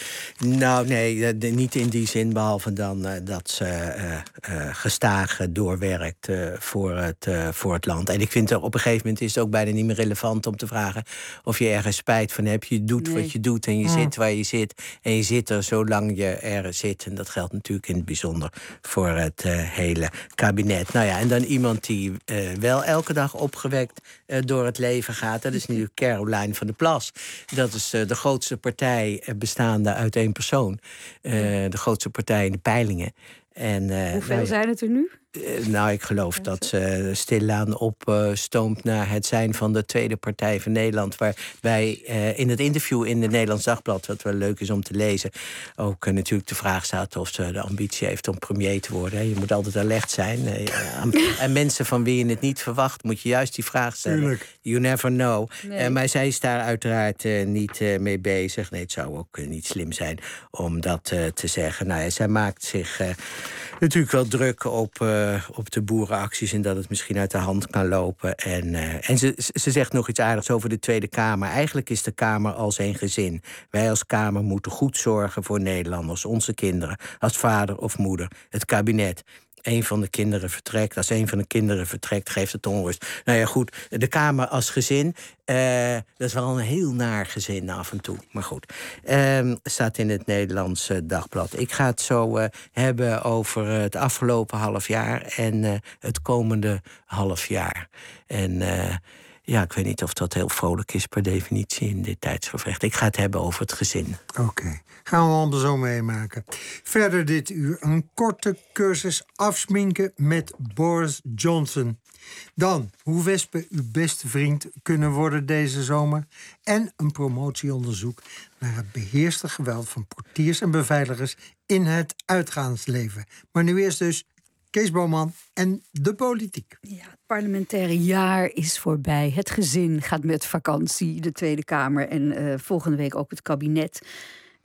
Nou, nee, de, niet in die zin, behalve dan uh, dat ze uh, uh, gestaag doorwerkt uh, voor, het, uh, voor het land. En ik vind er op een gegeven moment is het ook bijna niet meer relevant om te vragen of je ergens spijt van hebt. Je doet nee. wat je doet en je mm. zit waar je zit. En je zit er zolang je er zit. En dat geldt natuurlijk in het bijzonder voor het uh, hele kabinet. Nou ja, en dan iemand die uh, wel elke dag opgewekt uh, door het leven gaat. Dat is nu Caroline van der Plas. Dat is uh, de grootste partij uh, bestaande uit één persoon. Uh, de grootste partij in de peilingen. En, uh, Hoeveel nou ja, zijn het er nu? Uh, nou, ik geloof dat ze stilaan opstoomt uh, naar het zijn van de tweede partij van Nederland. Waar wij uh, in het interview in het Nederlands Dagblad, wat wel leuk is om te lezen, ook uh, natuurlijk de vraag staat of ze de ambitie heeft om premier te worden. Hè. Je moet altijd alert zijn. Uh, aan, en mensen van wie je het niet verwacht, moet je juist die vraag stellen. Tuurlijk. You never know. Nee. Uh, maar zij is daar uiteraard uh, niet uh, mee bezig. Nee, het zou ook uh, niet slim zijn om dat uh, te zeggen. Nou ja, zij maakt zich uh, natuurlijk wel druk op, uh, op de boerenacties en dat het misschien uit de hand kan lopen. En, uh, en ze, ze zegt nog iets aardigs over de Tweede Kamer. Eigenlijk is de Kamer als een gezin. Wij als Kamer moeten goed zorgen voor Nederlanders, onze kinderen, als vader of moeder, het kabinet. Een van de kinderen vertrekt. Als een van de kinderen vertrekt, geeft het onrust. Nou ja, goed, de Kamer als gezin. Uh, dat is wel een heel naar gezin af en toe. Maar goed, uh, staat in het Nederlands uh, Dagblad. Ik ga het zo uh, hebben over het afgelopen half jaar en uh, het komende half jaar. En uh, ja, ik weet niet of dat heel vrolijk is per definitie in dit tijdsgevricht. Ik ga het hebben over het gezin. Oké, okay. Gaan we allemaal zo meemaken. Verder dit uur een korte cursus afsminken met Boris Johnson. Dan hoe wespen uw beste vriend kunnen worden deze zomer. En een promotieonderzoek naar het beheerste geweld van portiers en beveiligers in het uitgaansleven. Maar nu eerst dus Kees Boman en de politiek. Ja, het parlementaire jaar is voorbij. Het gezin gaat met vakantie, de Tweede Kamer en uh, volgende week ook het kabinet.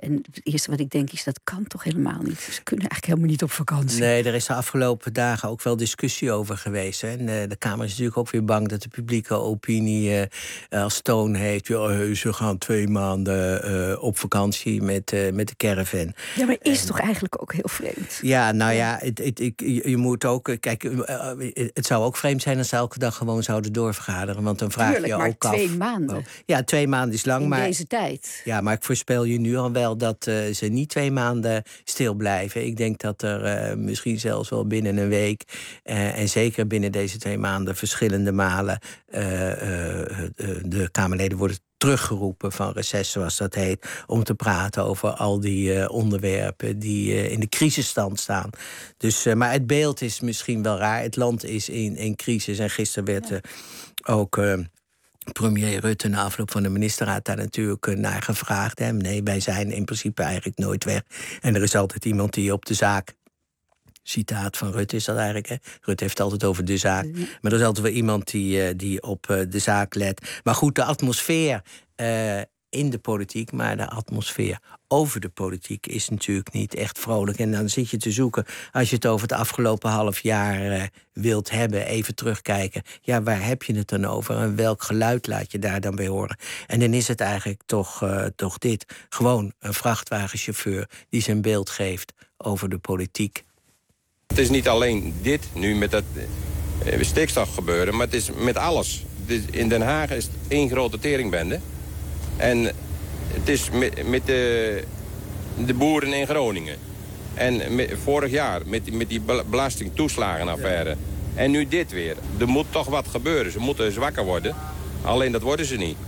En het eerste wat ik denk is, dat kan toch helemaal niet. Ze kunnen eigenlijk helemaal niet op vakantie. Nee, er is de afgelopen dagen ook wel discussie over geweest. Hè. En uh, de Kamer is natuurlijk ook weer bang dat de publieke opinie uh, als toon heeft. Ja, ze gaan twee maanden uh, op vakantie met, uh, met de caravan. Ja, maar is en, toch eigenlijk ook heel vreemd? Ja, nou ja, het, het, het, je, je moet ook... Kijk, uh, het zou ook vreemd zijn als ze elke dag gewoon zouden doorvergaderen. Want dan vraag Tuurlijk, je maar ook twee af, maanden. Oh, ja, twee maanden is lang. In maar, deze tijd. Ja, maar ik voorspel je nu al wel dat uh, ze niet twee maanden stil blijven. Ik denk dat er uh, misschien zelfs wel binnen een week... Uh, en zeker binnen deze twee maanden verschillende malen... Uh, uh, uh, de Kamerleden worden teruggeroepen van reces, zoals dat heet... om te praten over al die uh, onderwerpen die uh, in de crisisstand staan. Dus, uh, maar het beeld is misschien wel raar. Het land is in, in crisis. En gisteren werd uh, ook... Uh, premier Rutte na afloop van de ministerraad daar natuurlijk naar gevraagd. Hè. Nee, wij zijn in principe eigenlijk nooit weg. En er is altijd iemand die op de zaak... Citaat van Rutte is dat eigenlijk. Hè? Rutte heeft het altijd over de zaak. Ja. Maar er is altijd wel iemand die, die op de zaak let. Maar goed, de atmosfeer uh, in de politiek... maar de atmosfeer over de politiek is natuurlijk niet echt vrolijk. En dan zit je te zoeken, als je het over het afgelopen half jaar uh, wilt hebben... even terugkijken, ja, waar heb je het dan over? En welk geluid laat je daar dan bij horen? En dan is het eigenlijk toch, uh, toch dit. Gewoon een vrachtwagenchauffeur die zijn beeld geeft over de politiek. Het is niet alleen dit nu met dat uh, stikstof gebeuren, maar het is met alles. Het is, in Den Haag is het één grote teringbende. En het is met, met de, de boeren in Groningen. En met, vorig jaar met, met die belastingtoeslagenaffaire. Ja. En nu dit weer. Er moet toch wat gebeuren. Ze moeten zwakker worden. Alleen dat worden ze niet.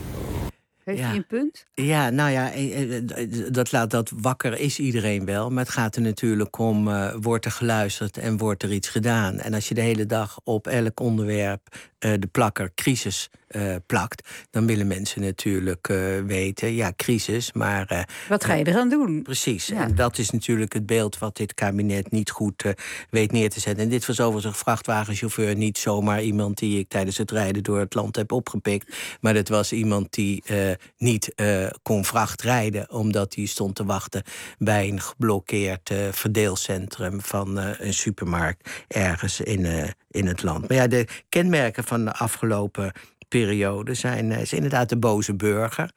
Heeft hij een punt? Ja, nou ja, dat, laat, dat wakker is iedereen wel. Maar het gaat er natuurlijk om, uh, wordt er geluisterd en wordt er iets gedaan. En als je de hele dag op elk onderwerp uh, de plakker crisis uh, plakt... dan willen mensen natuurlijk uh, weten, ja, crisis, maar... Uh, wat ga je eraan doen? Precies, ja. En dat is natuurlijk het beeld wat dit kabinet niet goed uh, weet neer te zetten. En dit was overigens een vrachtwagenchauffeur, niet zomaar iemand... die ik tijdens het rijden door het land heb opgepikt. Maar dat was iemand die... Uh, niet uh, kon vracht rijden... omdat hij stond te wachten bij een geblokkeerd uh, verdeelcentrum... van uh, een supermarkt ergens in, uh, in het land. Maar ja, de kenmerken van de afgelopen periode zijn, uh, is inderdaad de boze burger.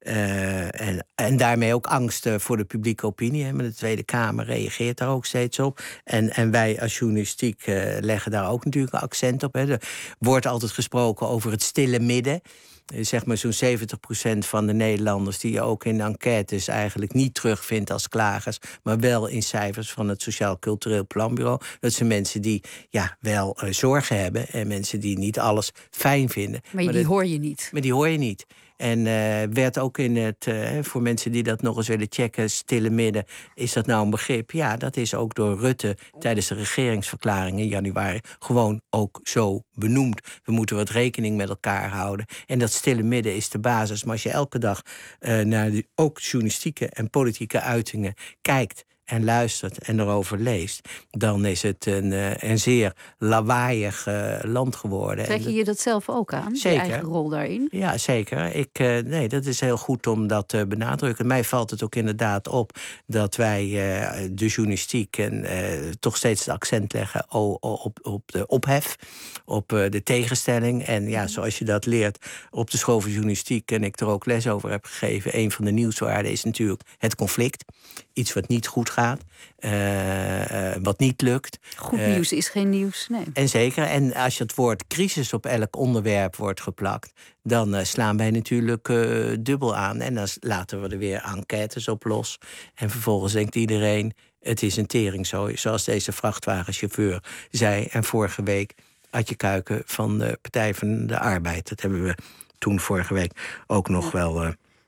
Uh, en, en daarmee ook angst uh, voor de publieke opinie. Hè. Maar de Tweede Kamer reageert daar ook steeds op. En, en wij als journalistiek uh, leggen daar ook natuurlijk een accent op. Hè. Er wordt altijd gesproken over het stille midden... Zeg maar zo'n zeventig procent van de Nederlanders... die je ook in enquêtes eigenlijk niet terugvindt als klagers... maar wel in cijfers van het Sociaal Cultureel Planbureau. Dat zijn mensen die ja, wel uh, zorgen hebben... en mensen die niet alles fijn vinden. Maar, maar die dat, hoor je niet. Maar die hoor je niet. En uh, werd ook in het, uh, voor mensen die dat nog eens willen checken... stille midden, is dat nou een begrip? Ja, dat is ook door Rutte tijdens de regeringsverklaring in januari... gewoon ook zo benoemd. We moeten wat rekening met elkaar houden. En dat stille midden is de basis. Maar als je elke dag uh, naar die, ook journalistieke en politieke uitingen kijkt... en luistert en erover leest... dan is het een, een zeer lawaaiig uh, land geworden. Trek je je dat zelf ook aan? Zeker. Je eigen rol daarin? Ja, zeker. Ik, uh, nee, dat is heel goed om dat te uh, benadrukken. Mij valt het ook inderdaad op dat wij uh, de journalistiek... en uh, toch steeds het accent leggen op, op, op de ophef, op uh, de tegenstelling. En ja, zoals je dat leert op de school van journalistiek... en ik er ook les over heb gegeven... een van de nieuwswaarden is natuurlijk het conflict. Iets wat niet goed gaat. Gaat, uh, uh, wat niet lukt. Goed nieuws uh, is geen nieuws, nee. En zeker, en als je het woord crisis op elk onderwerp wordt geplakt... dan uh, slaan wij natuurlijk uh, dubbel aan. En dan laten we er weer enquêtes op los. En vervolgens denkt iedereen, het is een teringzooi. Zoals deze vrachtwagenchauffeur zei. En vorige week Adje Kuiken van de Partij van de Arbeid. Dat hebben we toen vorige week ook nog wel... Uh,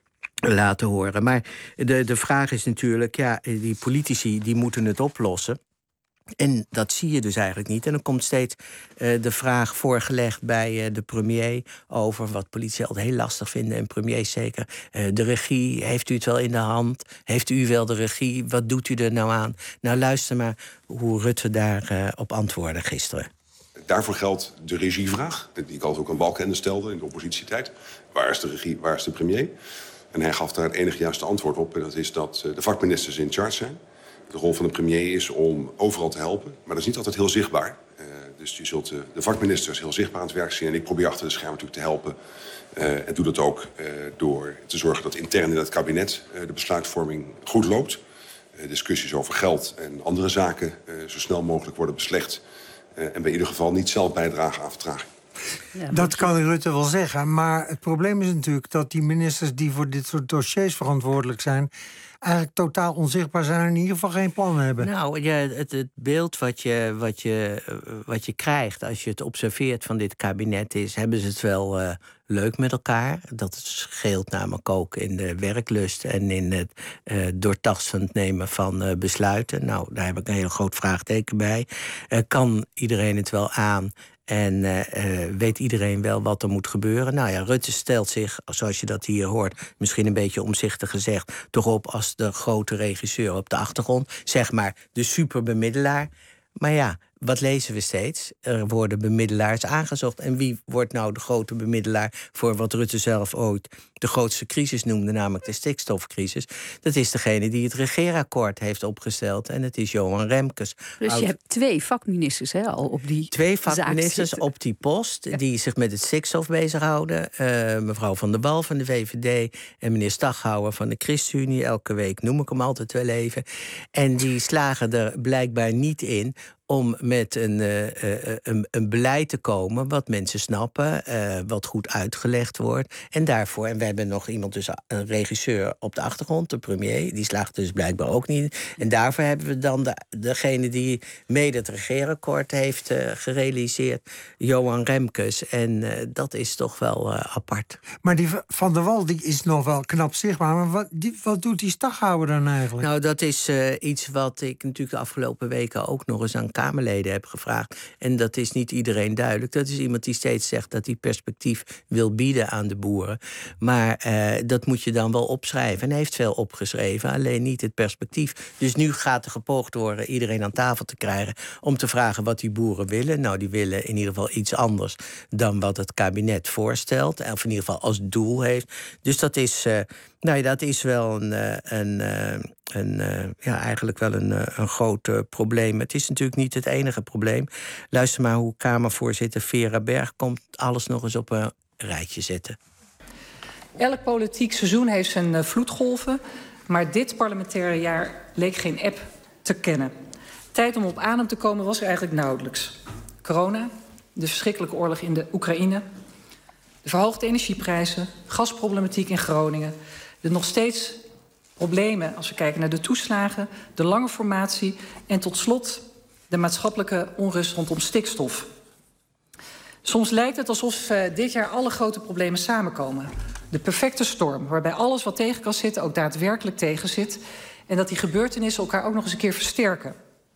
laten horen. Maar de, de vraag is natuurlijk, ja, die politici die moeten het oplossen. En dat zie je dus eigenlijk niet. En dan komt steeds uh, de vraag voorgelegd bij uh, de premier... over wat politici altijd heel lastig vinden, en premiers zeker. Uh, de regie, heeft u het wel in de hand? Heeft u wel de regie? Wat doet u er nou aan? Nou, luister maar hoe Rutte daar uh, op antwoordde gisteren. Daarvoor geldt de regievraag, die ik altijd ook aan Balkenende stelde in de oppositietijd. Waar is de regie, waar is de premier? En hij gaf daar het enige juiste antwoord op. En dat is dat de vakministers in charge zijn. De rol van de premier is om overal te helpen. Maar dat is niet altijd heel zichtbaar. Uh, dus je zult uh, de vakministers heel zichtbaar aan het werk zien. En ik probeer achter de schermen natuurlijk te helpen. Uh, en doe dat ook uh, door te zorgen dat intern in het kabinet uh, de besluitvorming goed loopt. Uh, discussies over geld en andere zaken uh, zo snel mogelijk worden beslecht. Uh, en bij ieder geval niet zelf bijdragen aan vertraging. Ja, dat kan Rutte wel zeggen, maar het probleem is natuurlijk dat die ministers die voor dit soort dossiers verantwoordelijk zijn, eigenlijk totaal onzichtbaar zijn en in ieder geval geen plan hebben. Nou, ja, het, het beeld wat je, wat, je, wat je krijgt als je het observeert van dit kabinet is, hebben ze het wel uh, leuk met elkaar. Dat scheelt namelijk ook in de werklust en in het uh, doortastend nemen van uh, besluiten. Nou, daar heb ik een heel groot vraagteken bij. Uh, kan iedereen het wel aan? En uh, uh, weet iedereen wel wat er moet gebeuren? Nou ja, Rutte stelt zich, zoals je dat hier hoort, misschien een beetje omzichtig gezegd, toch op als de grote regisseur op de achtergrond. Zeg maar de superbemiddelaar. Maar ja, wat lezen we steeds? Er worden bemiddelaars aangezocht. En wie wordt nou de grote bemiddelaar voor wat Rutte zelf ooit de grootste crisis noemde, namelijk de stikstofcrisis? Dat is degene die het regeerakkoord heeft opgesteld. En het is Johan Remkes. Dus je hebt twee vakministers hè, al op die Twee vakministers op die post, ja, die zich met het stikstof bezighouden. Uh, mevrouw Van der Wal van de V V D en meneer Staghouwer van de ChristenUnie. Elke week noem ik hem altijd wel even. En die slagen er blijkbaar niet in om met een, uh, uh, een, een beleid te komen wat mensen snappen, uh, wat goed uitgelegd wordt. En daarvoor, en we hebben nog iemand, dus een regisseur op de achtergrond, de premier, die slaagt dus blijkbaar ook niet. En daarvoor hebben we dan de, degene die mede het regeerakkoord heeft uh, gerealiseerd, Johan Remkes. En uh, dat is toch wel uh, apart. Maar die Van der Wal die is nog wel knap zichtbaar. Maar wat, die, wat doet die Staghouwer dan eigenlijk? Nou, dat is uh, iets wat ik natuurlijk de afgelopen weken ook nog eens aan Kamerleden heb gevraagd. En dat is niet iedereen duidelijk. Dat is iemand die steeds zegt dat hij perspectief wil bieden aan de boeren. Maar uh, dat moet je dan wel opschrijven. En hij heeft veel opgeschreven, alleen niet het perspectief. Dus nu gaat er gepoogd worden iedereen aan tafel te krijgen om te vragen wat die boeren willen. Nou, die willen in ieder geval iets anders dan wat het kabinet voorstelt. Of in ieder geval als doel heeft. Dus dat is, uh, nou ja, dat is wel een, een, een, een ja, eigenlijk wel een, een groot uh, probleem. Het is natuurlijk niet het enige probleem. Luister maar hoe Kamervoorzitter Vera Berg komt alles nog eens op een rijtje zetten. Elk politiek seizoen heeft zijn uh, vloedgolven, maar dit parlementaire jaar leek geen eb te kennen. Tijd om op adem te komen was er eigenlijk nauwelijks. Corona, de verschrikkelijke oorlog in de Oekraïne, de verhoogde energieprijzen, gasproblematiek in Groningen, de nog steeds problemen als we kijken naar de toeslagen, de lange formatie en tot slot de maatschappelijke onrust rondom stikstof. Soms lijkt het alsof uh, dit jaar alle grote problemen samenkomen. De perfecte storm, waarbij alles wat tegen kan zitten ook daadwerkelijk tegen zit. En dat die gebeurtenissen elkaar ook nog eens een keer versterken.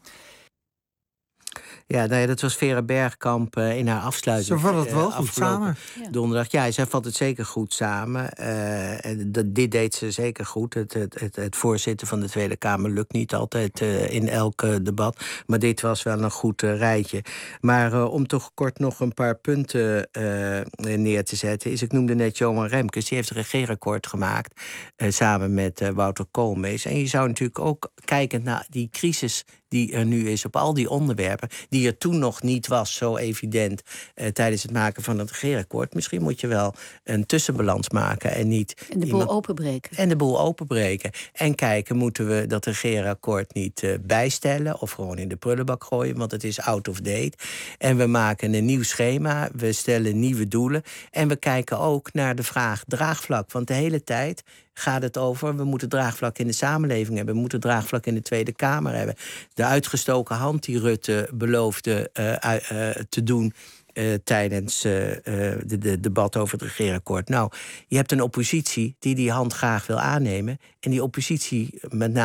Ja, nou ja, dat was Vera Bergkamp uh, in haar afsluiting. Ze vat het wel uh, goed samen. Donderdag. Ja, zij vat het zeker goed samen. Uh, dat, dit deed ze zeker goed. Het, het, het, het voorzitten van de Tweede Kamer lukt niet altijd uh, in elk uh, debat. Maar dit was wel een goed uh, rijtje. Maar uh, om toch kort nog een paar punten uh, neer te zetten is, ik noemde net Johan Remkes, die heeft een regeerakkoord gemaakt uh, samen met uh, Wouter Koolmees. En je zou natuurlijk ook kijken naar die crisis die er nu is op al die onderwerpen, die er toen nog niet was, zo evident uh, tijdens het maken van het regeerakkoord. Misschien moet je wel een tussenbalans maken en niet En de boel iemand... openbreken. En de boel openbreken. En kijken, moeten we dat regeerakkoord niet uh, bijstellen of gewoon in de prullenbak gooien, want het is out of date. En we maken een nieuw schema, we stellen nieuwe doelen en we kijken ook naar de vraag draagvlak. Want de hele tijd gaat het over, we moeten draagvlak in de samenleving hebben, we moeten draagvlak in de Tweede Kamer hebben. De uitgestoken hand die Rutte beloofde uh, uh, te doen uh, tijdens uh, uh, de, de debat over het regeerakkoord. Nou, je hebt een oppositie die die hand graag wil aannemen. En die oppositie, met name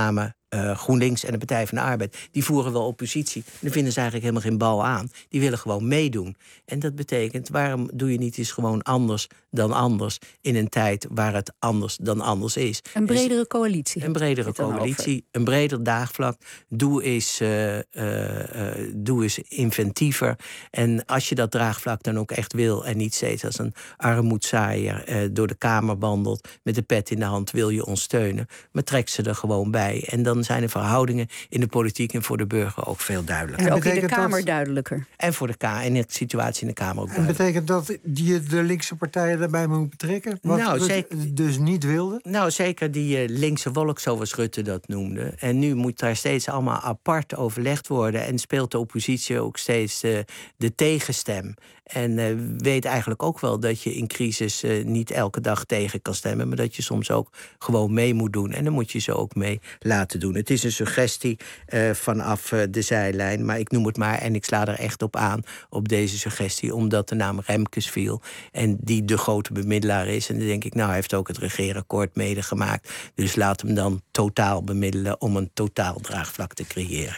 uh, GroenLinks en de Partij van de Arbeid, die voeren wel oppositie. En daar vinden ze eigenlijk helemaal geen bal aan. Die willen gewoon meedoen. En dat betekent, waarom doe je niet eens gewoon anders dan anders in een tijd waar het anders dan anders is? Een bredere coalitie. Een bredere coalitie, een breder daagvlak. Doe eens, uh, uh, uh, doe eens inventiever. En als je dat draagvlak dan ook echt wil en niet steeds als een armoedzaaier uh, door de Kamer wandelt met de pet in de hand, wil je ons steunen. Maar trek ze er gewoon bij. En dan zijn de verhoudingen in de politiek en voor de burger ook veel duidelijker. En ook in de Kamer dat... duidelijker. En voor de Kamer en de situatie in de Kamer ook en duidelijk. betekent dat je de linkse partijen daarbij moet betrekken? Wat nou, Rutte zeker, dus niet wilde? Nou, zeker die uh, linkse wolk, zoals Rutte dat noemde. En nu moet daar steeds allemaal apart overlegd worden. En speelt de oppositie ook steeds uh, de tegenstem. En uh, weet eigenlijk ook wel dat je in crisis uh, niet elke dag tegen kan stemmen, maar dat je soms ook gewoon mee moet doen. En dan moet je ze ook mee laten doen. Het is een suggestie uh, vanaf uh, de zijlijn, maar ik noem het maar en ik sla er echt op aan op deze suggestie, omdat de naam Remkes viel en die de grote bemiddelaar is. En dan denk ik, nou, hij heeft ook het regeerakkoord medegemaakt. Dus laat hem dan totaal bemiddelen om een totaal draagvlak te creëren.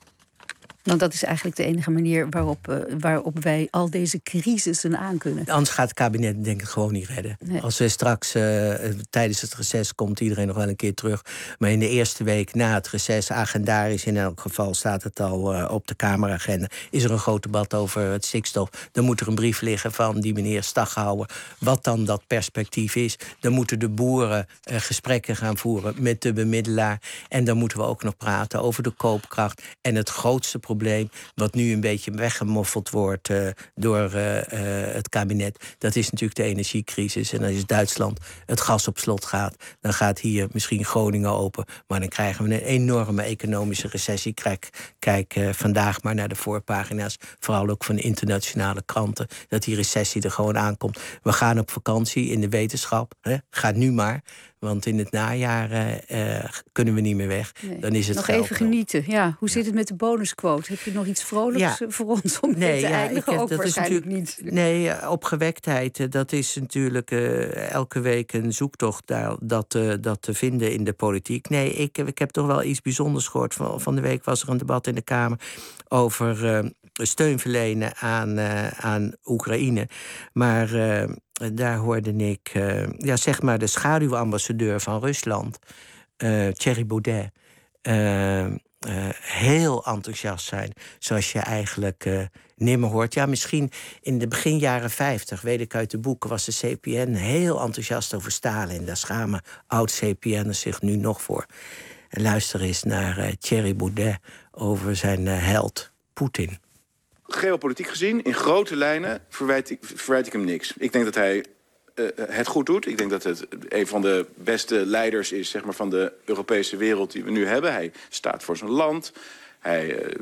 Want dat is eigenlijk de enige manier waarop, uh, waarop wij al deze crisissen aankunnen. Anders gaat het kabinet denk ik gewoon niet redden. Nee. Als we straks uh, tijdens het reces komt iedereen nog wel een keer terug. Maar in de eerste week na het reces, agendarisch in elk geval, staat het al uh, op de Kameragenda. Is er een groot debat over het stikstof. Dan moet er een brief liggen van die meneer Staghouwer. Wat dan dat perspectief is. Dan moeten de boeren uh, gesprekken gaan voeren met de bemiddelaar. En dan moeten we ook nog praten over de koopkracht. En het grootste probleem probleem wat nu een beetje weggemoffeld wordt uh, door uh, uh, het kabinet. Dat is natuurlijk de energiecrisis. En als Duitsland het gas op slot gaat, dan gaat hier misschien Groningen open. Maar dan krijgen we een enorme economische recessie. Kijk, kijk uh, vandaag maar naar de voorpagina's, vooral ook van internationale kranten, dat die recessie er gewoon aankomt. We gaan op vakantie in de wetenschap. Hè? Ga nu maar. Want in het najaar uh, kunnen we niet meer weg. Nee. Dan is het nog geld even genieten. Ja, hoe zit het met de bonusquote? Heb je nog iets vrolijks ja. voor ons om nee, te ja, eindigen? Ik, ook dat waarschijnlijk is niet. Nee, opgewektheid. Dat is natuurlijk uh, elke week een zoektocht daar, dat, uh, dat te vinden in de politiek. Nee, ik, ik heb toch wel iets bijzonders gehoord. Van, van de week was er een debat in de Kamer over Uh, steun verlenen aan, uh, aan Oekraïne. Maar uh, daar hoorde ik uh, ja, zeg maar de schaduwambassadeur van Rusland, uh, Thierry Baudet, uh, uh, heel enthousiast zijn. Zoals je eigenlijk uh, nimmer hoort. Ja, misschien in de begin jaren vijftig, weet ik uit de boeken, was de C P N heel enthousiast over Stalin. Daar schamen oud-C P N'ers zich nu nog voor. En luister eens naar uh, Thierry Baudet over zijn uh, held Poetin. Geopolitiek gezien, in grote lijnen, verwijt ik, verwijt ik hem niks. Ik denk dat hij uh, het goed doet. Ik denk dat het een van de beste leiders is, zeg maar, van de Europese wereld die we nu hebben. Hij staat voor zijn land. Hij, uh,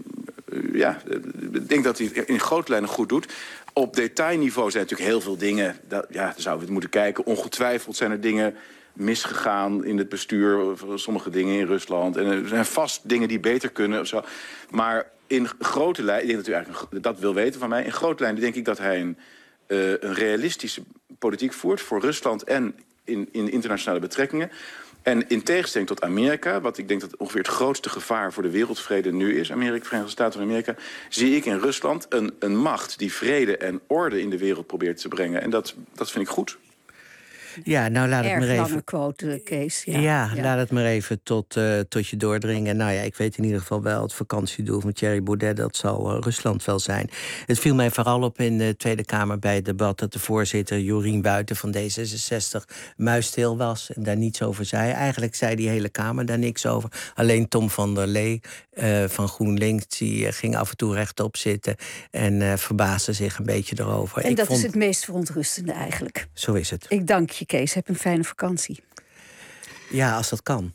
uh, ja, ik denk dat hij het in grote lijnen goed doet. Op detailniveau zijn natuurlijk heel veel dingen. Dat, ja, daar zouden we het moeten kijken. Ongetwijfeld zijn er dingen misgegaan in het bestuur. Sommige dingen in Rusland. En er zijn vast dingen die beter kunnen of zo. Maar in grote lijnen, ik denk dat u eigenlijk dat wil weten van mij. In grote lijnen denk ik dat hij een, uh, een realistische politiek voert voor Rusland en in, in internationale betrekkingen. En in tegenstelling tot Amerika, wat ik denk dat ongeveer het grootste gevaar voor de wereldvrede nu is, Amerika, Verenigde Staten van Amerika, zie ik in Rusland een, een macht die vrede en orde in de wereld probeert te brengen. En dat, dat vind ik goed. Ja, nou laat Erg het maar even. lange quote, Kees. Ja, ja, ja, laat het maar even tot, uh, tot je doordringen. Nou ja, ik weet in ieder geval wel het vakantiedoel van Thierry Baudet, dat zal uh, Rusland wel zijn. Het viel mij vooral op in de Tweede Kamer bij het debat dat de voorzitter Jorien Buiten van D zesenzestig muisstil was en daar niets over zei. Eigenlijk zei die hele Kamer daar niks over. Alleen Tom van der Lee uh, van GroenLinks, die uh, ging af en toe rechtop zitten en uh, verbaasde zich een beetje erover. En ik dat vond... is het meest verontrustende eigenlijk. Zo is het. Ik dank je, Kees. Heb een fijne vakantie. Ja, als dat kan.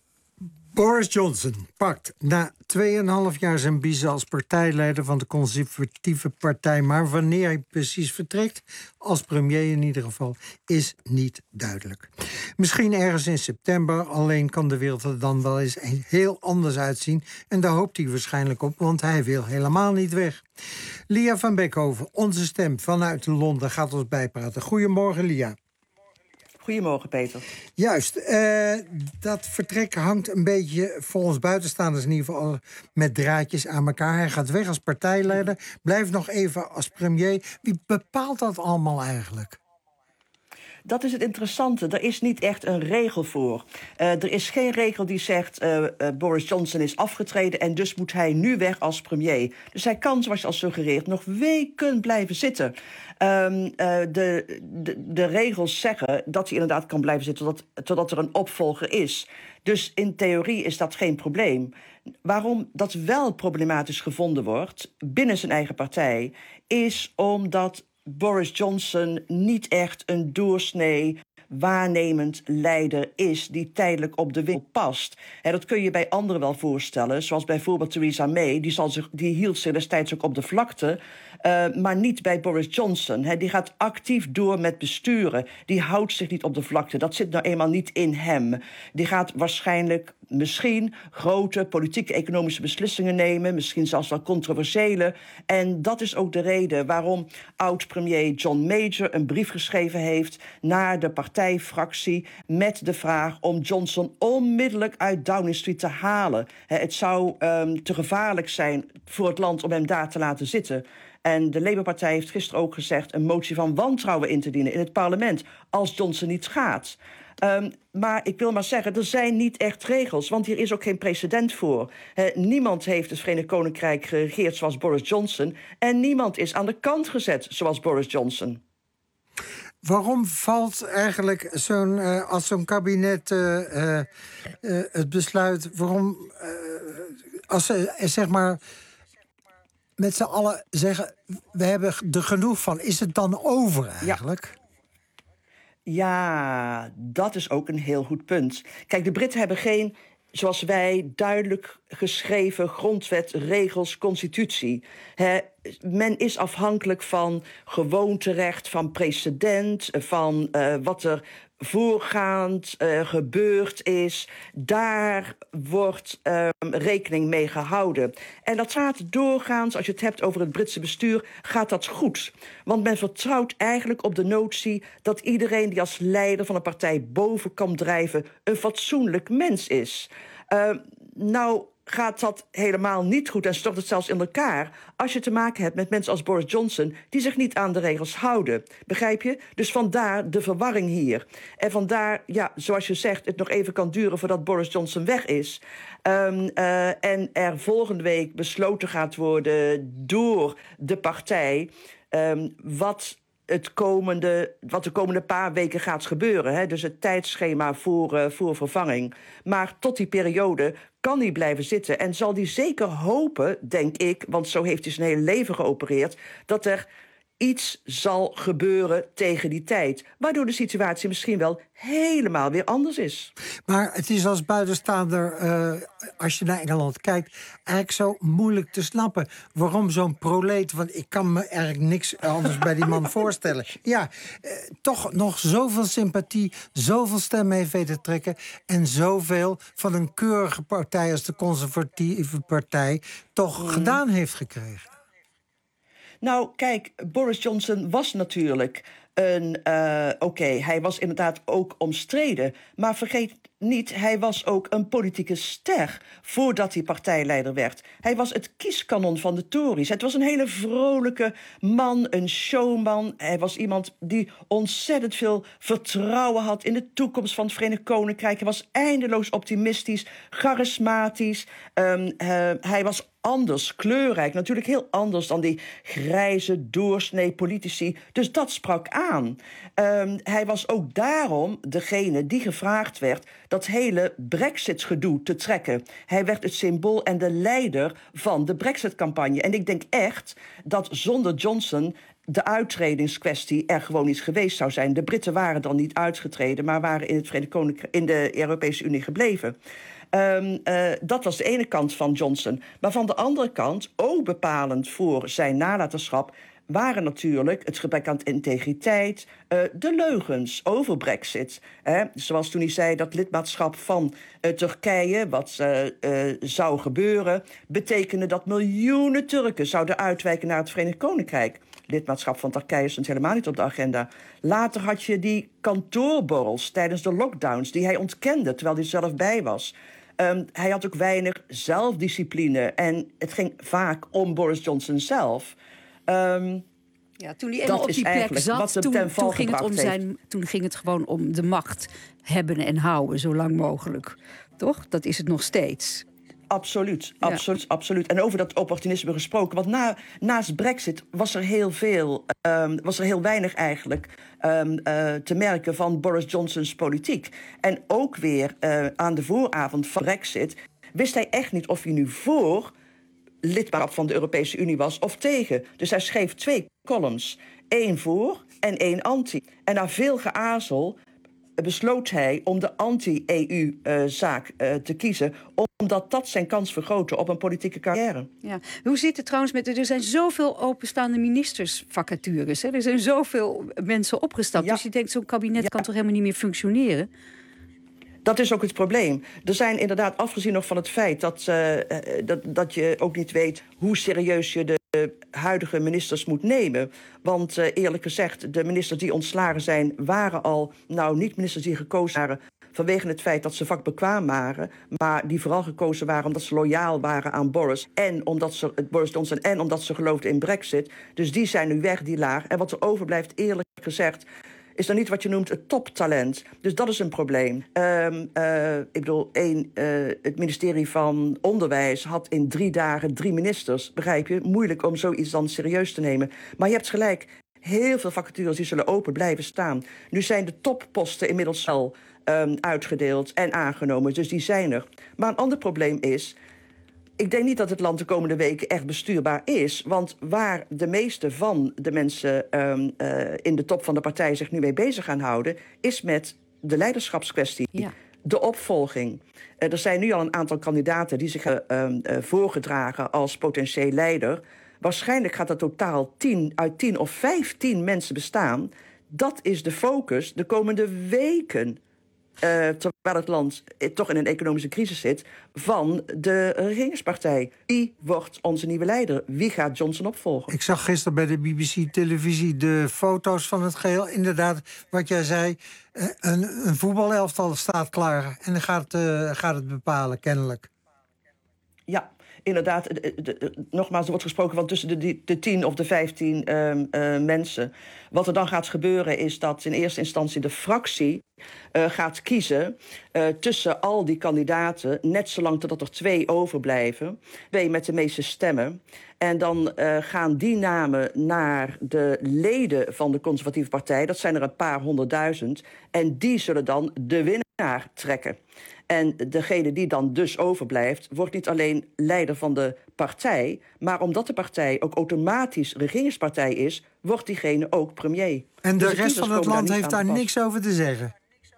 Boris Johnson pakt na tweeënhalf jaar zijn biezen als partijleider van de conservatieve partij. Maar wanneer hij precies vertrekt, als premier in ieder geval, is niet duidelijk. Misschien ergens in september, alleen kan de wereld er dan wel eens heel anders uitzien. En daar hoopt hij waarschijnlijk op, want hij wil helemaal niet weg. Lia van Beckhoven, onze stem vanuit Londen, gaat ons bijpraten. Goedemorgen, Lia. Goedemorgen, Peter. Juist. Uh, dat vertrek hangt een beetje, volgens buitenstaanders in ieder geval, met draadjes aan elkaar. Hij gaat weg als partijleider, blijft nog even als premier. Wie bepaalt dat allemaal eigenlijk? Dat is het interessante. Er is niet echt een regel voor. Uh, er is geen regel die zegt... Uh, uh, Boris Johnson is afgetreden en dus moet hij nu weg als premier. Dus hij kan, zoals je al suggereert, nog weken blijven zitten. Um, uh, de, de, de regels zeggen dat hij inderdaad kan blijven zitten... Totdat, totdat er een opvolger is. Dus in theorie is dat geen probleem. Waarom dat wel problematisch gevonden wordt binnen zijn eigen partij... is omdat Boris Johnson niet echt een doorsnee waarnemend leider is die tijdelijk op de winkel past. En dat kun je bij anderen wel voorstellen, zoals bijvoorbeeld Theresa May. Die, zal zich, die hield zich destijds ook op de vlakte, uh, maar niet bij Boris Johnson. He, die gaat actief door met besturen. Die houdt zich niet op de vlakte. Dat zit nou eenmaal niet in hem. Die gaat waarschijnlijk misschien grote politieke economische beslissingen nemen, misschien zelfs wel controversiële. En dat is ook de reden waarom oud-premier John Major een brief geschreven heeft naar de partijfractie met de vraag om Johnson onmiddellijk uit Downing Street te halen. Het zou um, te gevaarlijk zijn voor het land om hem daar te laten zitten. En de Labour-partij heeft gisteren ook gezegd een motie van wantrouwen in te dienen in het parlement als Johnson niet gaat. Um, maar ik wil maar zeggen, er zijn niet echt regels, want hier is ook geen precedent voor. He, niemand heeft het Verenigd Koninkrijk geregeerd zoals Boris Johnson en niemand is aan de kant gezet zoals Boris Johnson. Waarom valt eigenlijk zo'n, uh, als zo'n kabinet uh, uh, uh, het besluit, waarom, uh, als ze uh, zeg maar met z'n allen zeggen, we hebben er genoeg van, is het dan over eigenlijk? Ja. Ja, dat is ook een heel goed punt. Kijk, de Britten hebben geen, zoals wij, duidelijk geschreven grondwet, regels, constitutie. He, men is afhankelijk van gewoonterecht, van precedent, van uh, wat er voorgaand uh, gebeurd is. Daar wordt uh, rekening mee gehouden. En dat gaat doorgaans, als je het hebt over het Britse bestuur, gaat dat goed. Want men vertrouwt eigenlijk op de notie dat iedereen die als leider van een partij boven kan drijven een fatsoenlijk mens is. Uh, nou gaat dat helemaal niet goed en stort het zelfs in elkaar als je te maken hebt met mensen als Boris Johnson die zich niet aan de regels houden. Begrijp je? Dus vandaar de verwarring hier. En vandaar, ja, zoals je zegt, het nog even kan duren voordat Boris Johnson weg is. Um, uh, en er volgende week besloten gaat worden door de partij um, wat het komende, wat de komende paar weken gaat gebeuren. Hè? Dus het tijdschema voor, uh, voor vervanging. Maar tot die periode kan hij blijven zitten en zal hij zeker hopen, denk ik, want zo heeft hij zijn hele leven geopereerd, dat er iets zal gebeuren tegen die tijd, waardoor de situatie misschien wel helemaal weer anders is. Maar het is als buitenstaander, uh, als je naar Engeland kijkt, eigenlijk zo moeilijk te snappen waarom zo'n proleet, want ik kan me eigenlijk niks anders bij die man voorstellen. Ja, uh, toch nog zoveel sympathie, zoveel stemmen heeft weten trekken en zoveel van een keurige partij als de Conservatieve Partij toch mm. gedaan heeft gekregen. Nou, kijk, Boris Johnson was natuurlijk een... Uh, Oké, okay, hij was inderdaad ook omstreden. Maar vergeet niet, hij was ook een politieke ster voordat hij partijleider werd. Hij was het kieskanon van de Tories. Het was een hele vrolijke man, een showman. Hij was iemand die ontzettend veel vertrouwen had in de toekomst van het Verenigd Koninkrijk. Hij was eindeloos optimistisch, charismatisch. Um, uh, hij was anders, kleurrijk, natuurlijk heel anders dan die grijze doorsnee politici. Dus dat sprak aan. Um, hij was ook daarom degene die gevraagd werd dat hele Brexit-gedoe te trekken. Hij werd het symbool en de leider van de Brexit-campagne. En ik denk echt dat zonder Johnson de uittredingskwestie er gewoon niet geweest zou zijn. De Britten waren dan niet uitgetreden, maar waren in het Verenigd Koninkrijk, in de Europese Unie gebleven. Um, uh, dat was de ene kant van Johnson. Maar van de andere kant, ook bepalend voor zijn nalatenschap, waren natuurlijk het gebrek aan integriteit, uh, de leugens over Brexit. Hè? Zoals toen hij zei dat lidmaatschap van uh, Turkije, wat uh, uh, zou gebeuren, betekende dat miljoenen Turken zouden uitwijken naar het Verenigd Koninkrijk. Lidmaatschap van Turkije stond helemaal niet op de agenda. Later had je die kantoorborrels tijdens de lockdowns die hij ontkende, terwijl hij er zelf bij was. Um, hij had ook weinig zelfdiscipline en het ging vaak om Boris Johnson zelf. Um, ja, toen hij eenmaal op die plek zat, toen, toen, ging het om zijn, toen ging het gewoon om de macht hebben en houden, zo lang mogelijk. Toch? Dat is het nog steeds. Absoluut, absoluut, ja. absoluut. En over dat opportunisme gesproken. Want na, naast Brexit was er heel veel, um, was er heel weinig eigenlijk um, uh, te merken van Boris Johnson's politiek. En ook weer uh, aan de vooravond van Brexit wist hij echt niet of hij nu voor lidmaatschap van de Europese Unie was of tegen. Dus hij schreef twee columns. Één voor en één anti. En na veel geazel besloot hij om de anti-E U-zaak uh, uh, te kiezen, omdat dat zijn kans vergrootte op een politieke carrière. Ja. Hoe zit het trouwens met... Er zijn zoveel openstaande ministersvacatures. Hè? Er zijn zoveel mensen opgestapt. Ja. Dus je denkt, zo'n kabinet ja. kan toch helemaal niet meer functioneren? Dat is ook het probleem. Er zijn inderdaad, afgezien nog van het feit dat, uh, dat, dat je ook niet weet hoe serieus je de huidige ministers moet nemen. Want uh, eerlijk gezegd, de ministers die ontslagen zijn, waren al, nou niet ministers die gekozen waren vanwege het feit dat ze vakbekwaam waren, maar die vooral gekozen waren omdat ze loyaal waren aan Boris en omdat ze Boris Johnson en omdat ze geloofden in Brexit. Dus die zijn nu weg, die laag. En wat er overblijft, eerlijk gezegd, is dan niet wat je noemt het toptalent. Dus dat is een probleem. Um, uh, ik bedoel, één, uh, het ministerie van Onderwijs had in drie dagen drie ministers. Begrijp je? Moeilijk om zoiets dan serieus te nemen. Maar je hebt gelijk, heel veel vacatures die zullen open blijven staan. Nu zijn de topposten inmiddels al um, uitgedeeld en aangenomen. Dus die zijn er. Maar een ander probleem is, ik denk niet dat het land de komende weken echt bestuurbaar is. Want waar de meeste van de mensen um, uh, in de top van de partij zich nu mee bezig gaan houden, is met de leiderschapskwestie. Ja. De opvolging. Uh, er zijn nu al een aantal kandidaten die zich hebben uh, uh, voorgedragen als potentieel leider. Waarschijnlijk gaat er totaal tien uit tien of vijftien mensen bestaan. Dat is de focus de komende weken. Uh, terwijl het land toch in een economische crisis zit, van de regeringspartij. Wie wordt onze nieuwe leider? Wie gaat Johnson opvolgen? Ik zag gisteren bij de B B C-televisie de foto's van het geheel. Inderdaad, wat jij zei, een, een voetbalelftal staat klaar. En dan gaat, uh, gaat het bepalen, kennelijk. Ja. Inderdaad, de, de, de, nogmaals, er wordt gesproken van tussen de, de tien of de vijftien uh, uh, mensen. Wat er dan gaat gebeuren is dat in eerste instantie de fractie uh, gaat kiezen uh, tussen al die kandidaten, net zolang totdat er twee overblijven. Twee met de meeste stemmen. En dan uh, gaan die namen naar de leden van de Conservatieve Partij. Dat zijn er een paar honderdduizend. En die zullen dan de winnaar trekken. En degene die dan dus overblijft, wordt niet alleen leider van de partij, maar omdat de partij ook automatisch regeringspartij is, wordt diegene ook premier. En de, dus de rest van het land heeft daar niks over te zeggen?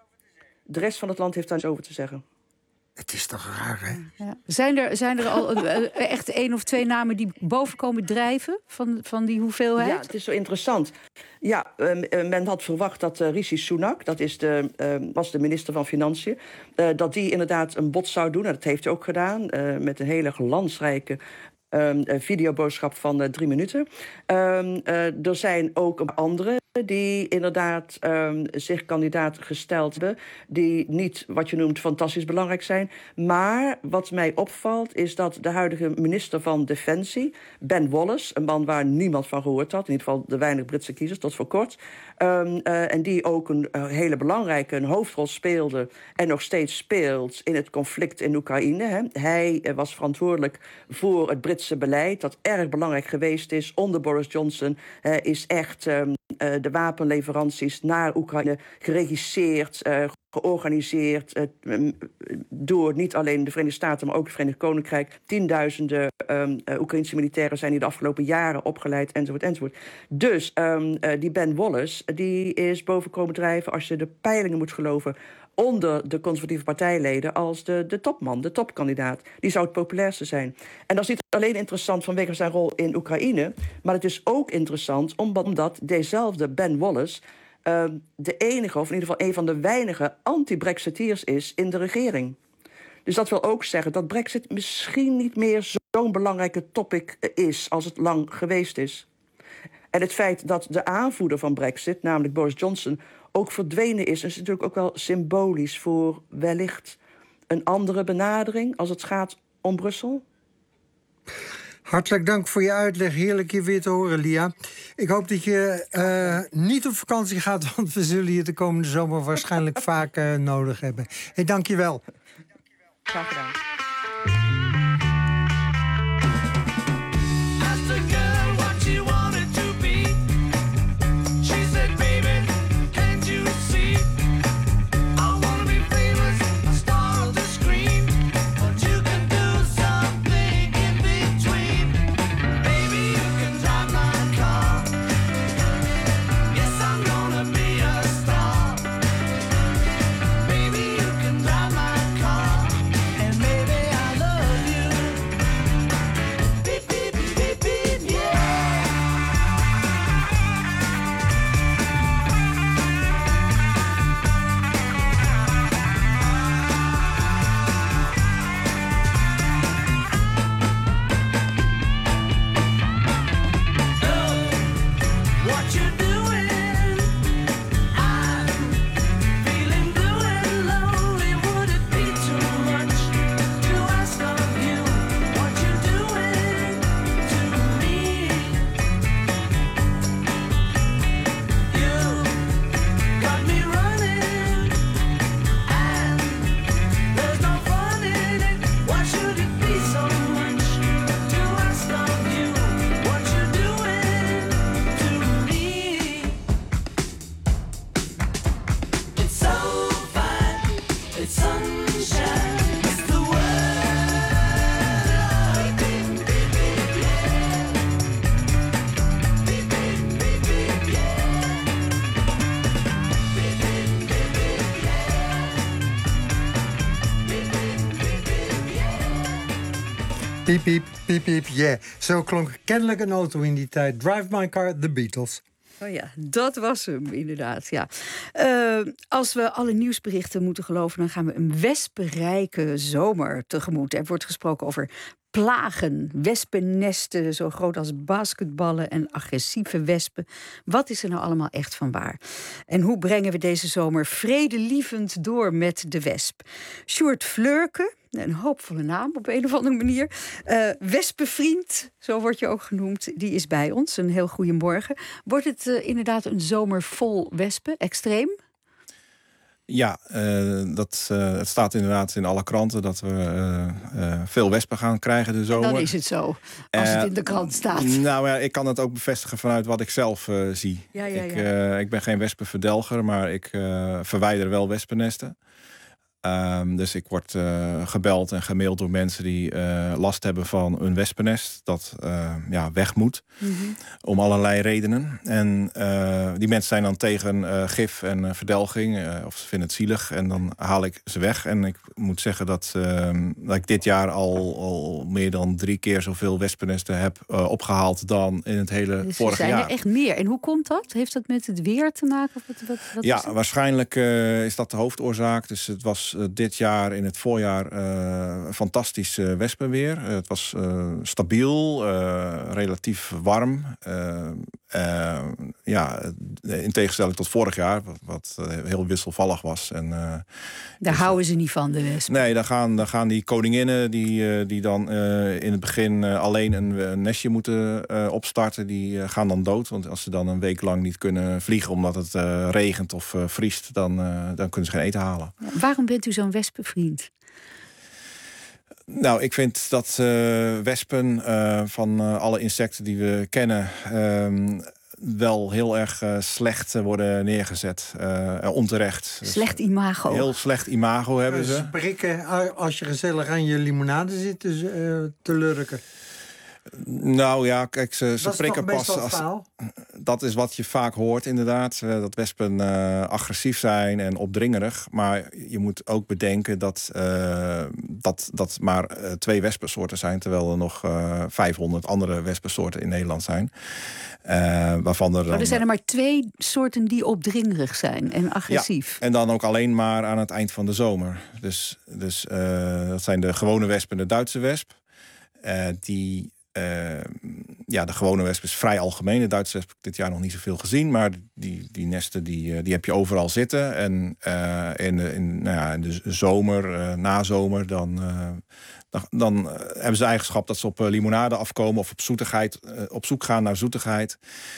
De rest van het land heeft daar niks over te zeggen. Het is toch raar, hè? Ja. Zijn er, zijn er al echt één of twee namen die boven komen drijven van, van die hoeveelheid? Ja, het is zo interessant. Ja, uh, men had verwacht dat uh, Rishi Sunak, dat is de, uh, was de minister van Financiën, uh, dat die inderdaad een bod zou doen. En dat heeft hij ook gedaan, uh, met een hele glansrijke Um, videoboodschap van uh, drie minuten. Um, uh, er zijn ook andere die inderdaad um, zich kandidaat gesteld hebben, die niet wat je noemt fantastisch belangrijk zijn. Maar wat mij opvalt is dat de huidige minister van Defensie, Ben Wallace, een man waar niemand van gehoord had, in ieder geval de weinig Britse kiezers tot voor kort, um, uh, en die ook een uh, hele belangrijke een hoofdrol speelde en nog steeds speelt in het conflict in Oekraïne. Hè. Hij uh, was verantwoordelijk voor het Britse beleid, dat erg belangrijk geweest is onder Boris Johnson, uh, is echt um, uh, de wapenleveranties naar Oekraïne geregisseerd, uh, georganiseerd uh, door niet alleen de Verenigde Staten, maar ook het Verenigd Koninkrijk. Tienduizenden um, uh, Oekraïnse militairen zijn hier de afgelopen jaren opgeleid, enzovoort, enzovoort. Dus um, uh, die Ben Wallace, die is boven komen drijven, als je de peilingen moet geloven, onder de conservatieve partijleden als de, de topman, de topkandidaat. Die zou het populairste zijn. En dat is niet alleen interessant vanwege zijn rol in Oekraïne, maar het is ook interessant omdat dezelfde Ben Wallace uh, de enige, of in ieder geval een van de weinige anti-Brexiteers is in de regering. Dus dat wil ook zeggen dat Brexit misschien niet meer zo'n belangrijke topic is als het lang geweest is. En het feit dat de aanvoerder van Brexit, namelijk Boris Johnson, ook verdwenen is, is natuurlijk ook wel symbolisch voor wellicht een andere benadering als het gaat om Brussel. Hartelijk dank voor je uitleg. Heerlijk je weer te horen, Lia. Ik hoop dat je uh, niet op vakantie gaat, want we zullen je de komende zomer waarschijnlijk vaak uh, nodig hebben. Hey, dank je wel. Graag gedaan. Piep, piep, piep, piep, yeah. Zo klonk kennelijk een auto in die tijd. Drive My Car, The Beatles. Oh ja, dat was hem inderdaad, ja. Uh, als we alle nieuwsberichten moeten geloven, dan gaan we een wespenrijke zomer tegemoet. Er wordt gesproken over plagen, wespennesten zo groot als basketballen en agressieve wespen. Wat is er nou allemaal echt van waar? En hoe brengen we deze zomer vredelievend door met de wesp? Sjoerd Fleurke, een hoopvolle naam op een of andere manier. Uh, wespenvriend, zo word je ook genoemd, die is bij ons. Een heel goede morgen. Wordt het uh, inderdaad een zomer vol wespen, extreem? Ja, uh, dat, uh, het staat inderdaad in alle kranten dat we uh, uh, veel wespen gaan krijgen de zomer. En dan is het zo, als uh, het in de krant staat. Nou ja, ik kan het ook bevestigen vanuit wat ik zelf uh, zie. Ja, ja, ik, ja. Uh, ik ben geen wespenverdelger, maar ik uh, verwijder wel wespennesten. Um, dus ik word uh, gebeld en gemaild door mensen die uh, last hebben van een wespennest dat uh, ja, weg moet. Mm-hmm. Om allerlei redenen. En uh, die mensen zijn dan tegen uh, gif en uh, verdelging. Uh, of ze vinden het zielig. En dan haal ik ze weg. En ik moet zeggen dat, uh, dat ik dit jaar al, al meer dan drie keer zoveel wespennesten heb uh, opgehaald dan in het hele dus vorige jaar. Er zijn er echt meer. En hoe komt dat? Heeft dat met het weer te maken? Of wat, wat, wat ja, is het? waarschijnlijk uh, is dat de hoofdoorzaak. Dus het was uh, dit jaar in het voorjaar uh, fantastisch uh, wespenweer. Uh, het was uh, stabiel, uh, relatief warm. Uh, uh, ja, in tegenstelling tot vorig jaar, wat, wat uh, heel wisselvallig was. En, uh, daar dus, houden ze niet van, de wespen. Nee, dan gaan, dan gaan die koninginnen die, uh, die dan uh, in het begin uh, alleen een, een nestje moeten uh, opstarten, die uh, gaan dan dood. Want als ze dan een week lang niet kunnen vliegen omdat het uh, regent of uh, vriest, dan, uh, dan kunnen ze geen eten halen. Ja, waarom bent u zo'n wespenvriend? Nou, ik vind dat uh, wespen uh, van uh, alle insecten die we kennen Uh, wel heel erg uh, slecht worden neergezet. Uh, onterecht. Slecht imago. Heel slecht imago hebben ze. Ze prikken als je gezellig aan je limonade zit uh, te lurken. Nou ja, kijk, ze, ze dat prikken is toch pas. best wel als, dat is wat je vaak hoort inderdaad. Uh, dat wespen uh, agressief zijn en opdringerig. Maar je moet ook bedenken dat uh, dat, dat maar uh, twee wespensoorten zijn... terwijl er nog uh, vijfhonderd andere wespensoorten in Nederland zijn. Uh, waarvan er, dan, maar er zijn er maar twee soorten die opdringerig zijn en agressief. Ja, en dan ook alleen maar aan het eind van de zomer. Dus, dus uh, dat zijn de gewone wesp en de Duitse wesp. Uh, die... Uh, ja, de gewone wesp is vrij algemeen. De Duitse wesp heb ik dit jaar nog niet zoveel gezien. Maar die, die nesten die, die heb je overal zitten. En uh, in, de, in, nou ja, in de zomer, uh, nazomer, dan, uh, dan, dan hebben ze eigenschap dat ze op limonade afkomen of op zoetigheid, uh, op zoek gaan naar zoetigheid.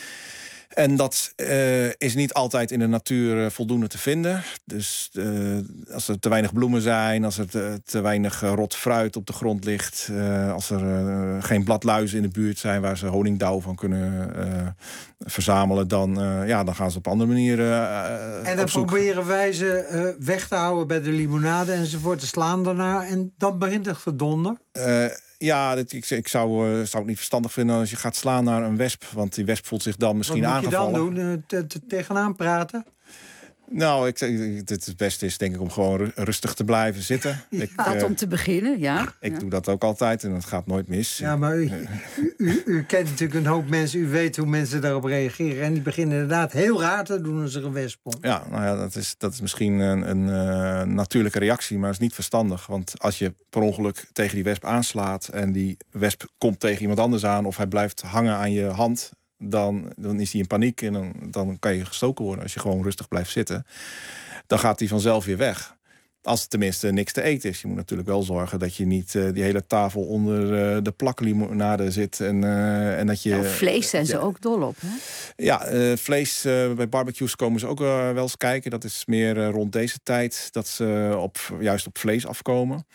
En dat uh, is niet altijd in de natuur uh, voldoende te vinden. Dus uh, als er te weinig bloemen zijn, als er te, te weinig uh, rot fruit op de grond ligt... Uh, als er uh, geen bladluizen in de buurt zijn waar ze honingdauw van kunnen uh, verzamelen... Dan, uh, ja, dan gaan ze op andere manieren uh, En dan op zoek. proberen wij ze uh, weg te houden bij de limonade enzovoort, te slaan daarna. En dan begint het gedonder. Uh, Ja, dit, ik, ik zou, uh, zou het niet verstandig vinden als je gaat slaan naar een wesp. Want die wesp voelt zich dan misschien aangevallen. Wat moet je dan doen? Te, te, tegenaan praten? Nou, ik, ik, het beste is denk ik om gewoon rustig te blijven zitten. Ik, Dat uh, om te beginnen, ja. Ik ja. doe dat ook altijd en dat gaat nooit mis. Ja, maar u, u, u, u kent natuurlijk een hoop mensen. U weet hoe mensen daarop reageren. En die beginnen inderdaad heel raar te doen als er een wesp komt. Ja, nou ja, dat is, dat is misschien een, een uh, natuurlijke reactie, maar dat is niet verstandig. Want als je per ongeluk tegen die wesp aanslaat en die wesp komt tegen iemand anders aan of hij blijft hangen aan je hand, Dan, dan is hij in paniek en dan, dan kan je gestoken worden. Als je gewoon rustig blijft zitten, dan gaat hij vanzelf weer weg. Als het tenminste niks te eten is. Je moet natuurlijk wel zorgen dat je niet uh, die hele tafel onder uh, de plaklimonade zit. En, uh, en dat je, nou, vlees zijn ze ja, ook dol op, hè? Ja, uh, vlees, uh, bij barbecues komen ze ook uh, wel eens kijken. Dat is meer uh, rond deze tijd dat ze op, juist op vlees afkomen.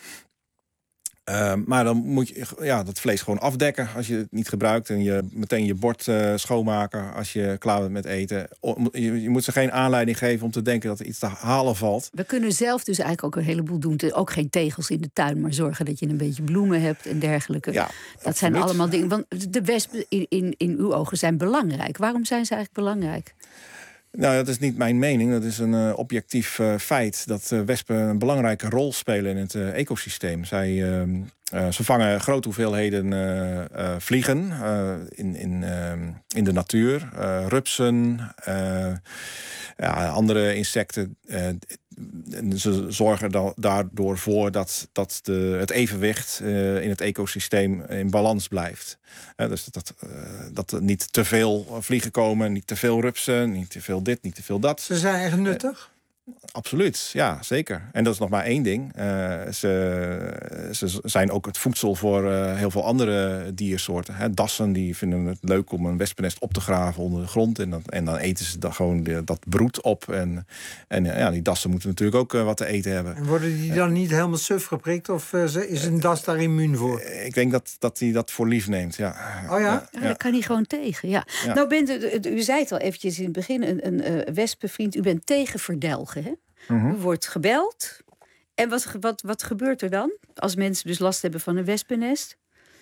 Uh, maar dan moet je ja, dat vlees gewoon afdekken als je het niet gebruikt. En je meteen je bord uh, schoonmaken als je klaar bent met eten. Je, je moet ze geen aanleiding geven om te denken dat er iets te halen valt. We kunnen zelf dus eigenlijk ook een heleboel doen. Ook geen tegels in de tuin, maar zorgen dat je een beetje bloemen hebt en dergelijke. Ja, dat absoluut. zijn allemaal dingen. Want de wespen in, in, in uw ogen zijn belangrijk. Waarom zijn ze eigenlijk belangrijk? Nou, dat is niet mijn mening. Dat is een uh, objectief uh, feit dat uh, wespen een belangrijke rol spelen in het uh, ecosysteem. Zij, uh, uh, ze vangen grote hoeveelheden uh, uh, vliegen uh, in, in, uh, in de natuur. Uh, rupsen, uh, ja, andere insecten. Uh, En ze zorgen da- daardoor voor dat, dat de, het evenwicht uh, in het ecosysteem in balans blijft. Uh, dus dat, dat, uh, dat er niet te veel vliegen komen, niet te veel rupsen, niet te veel dit, niet te veel dat. Ze zijn echt nuttig? Uh, absoluut, ja, zeker. En dat is nog maar één ding. Uh, ze, ze zijn ook het voedsel voor uh, heel veel andere diersoorten. Hè. Dassen die vinden het leuk om een wespennest op te graven onder de grond. En, dat, en dan eten ze dan gewoon de, dat broed op. En, en ja, die dassen moeten natuurlijk ook uh, wat te eten hebben. En worden die dan niet helemaal suf geprikt? Of uh, is een das daar immuun voor? Uh, ik denk dat, dat hij dat voor lief neemt, ja. Oh ja? Ja, ja. Daar kan hij gewoon tegen, ja. Ja. Nou, bent u, u zei het al eventjes in het begin, een, een uh, wespenvriend. U bent tegen verdelgen, hè? Mm-hmm. U wordt gebeld. En wat, wat, wat gebeurt er dan? Als mensen dus last hebben van een wespennest?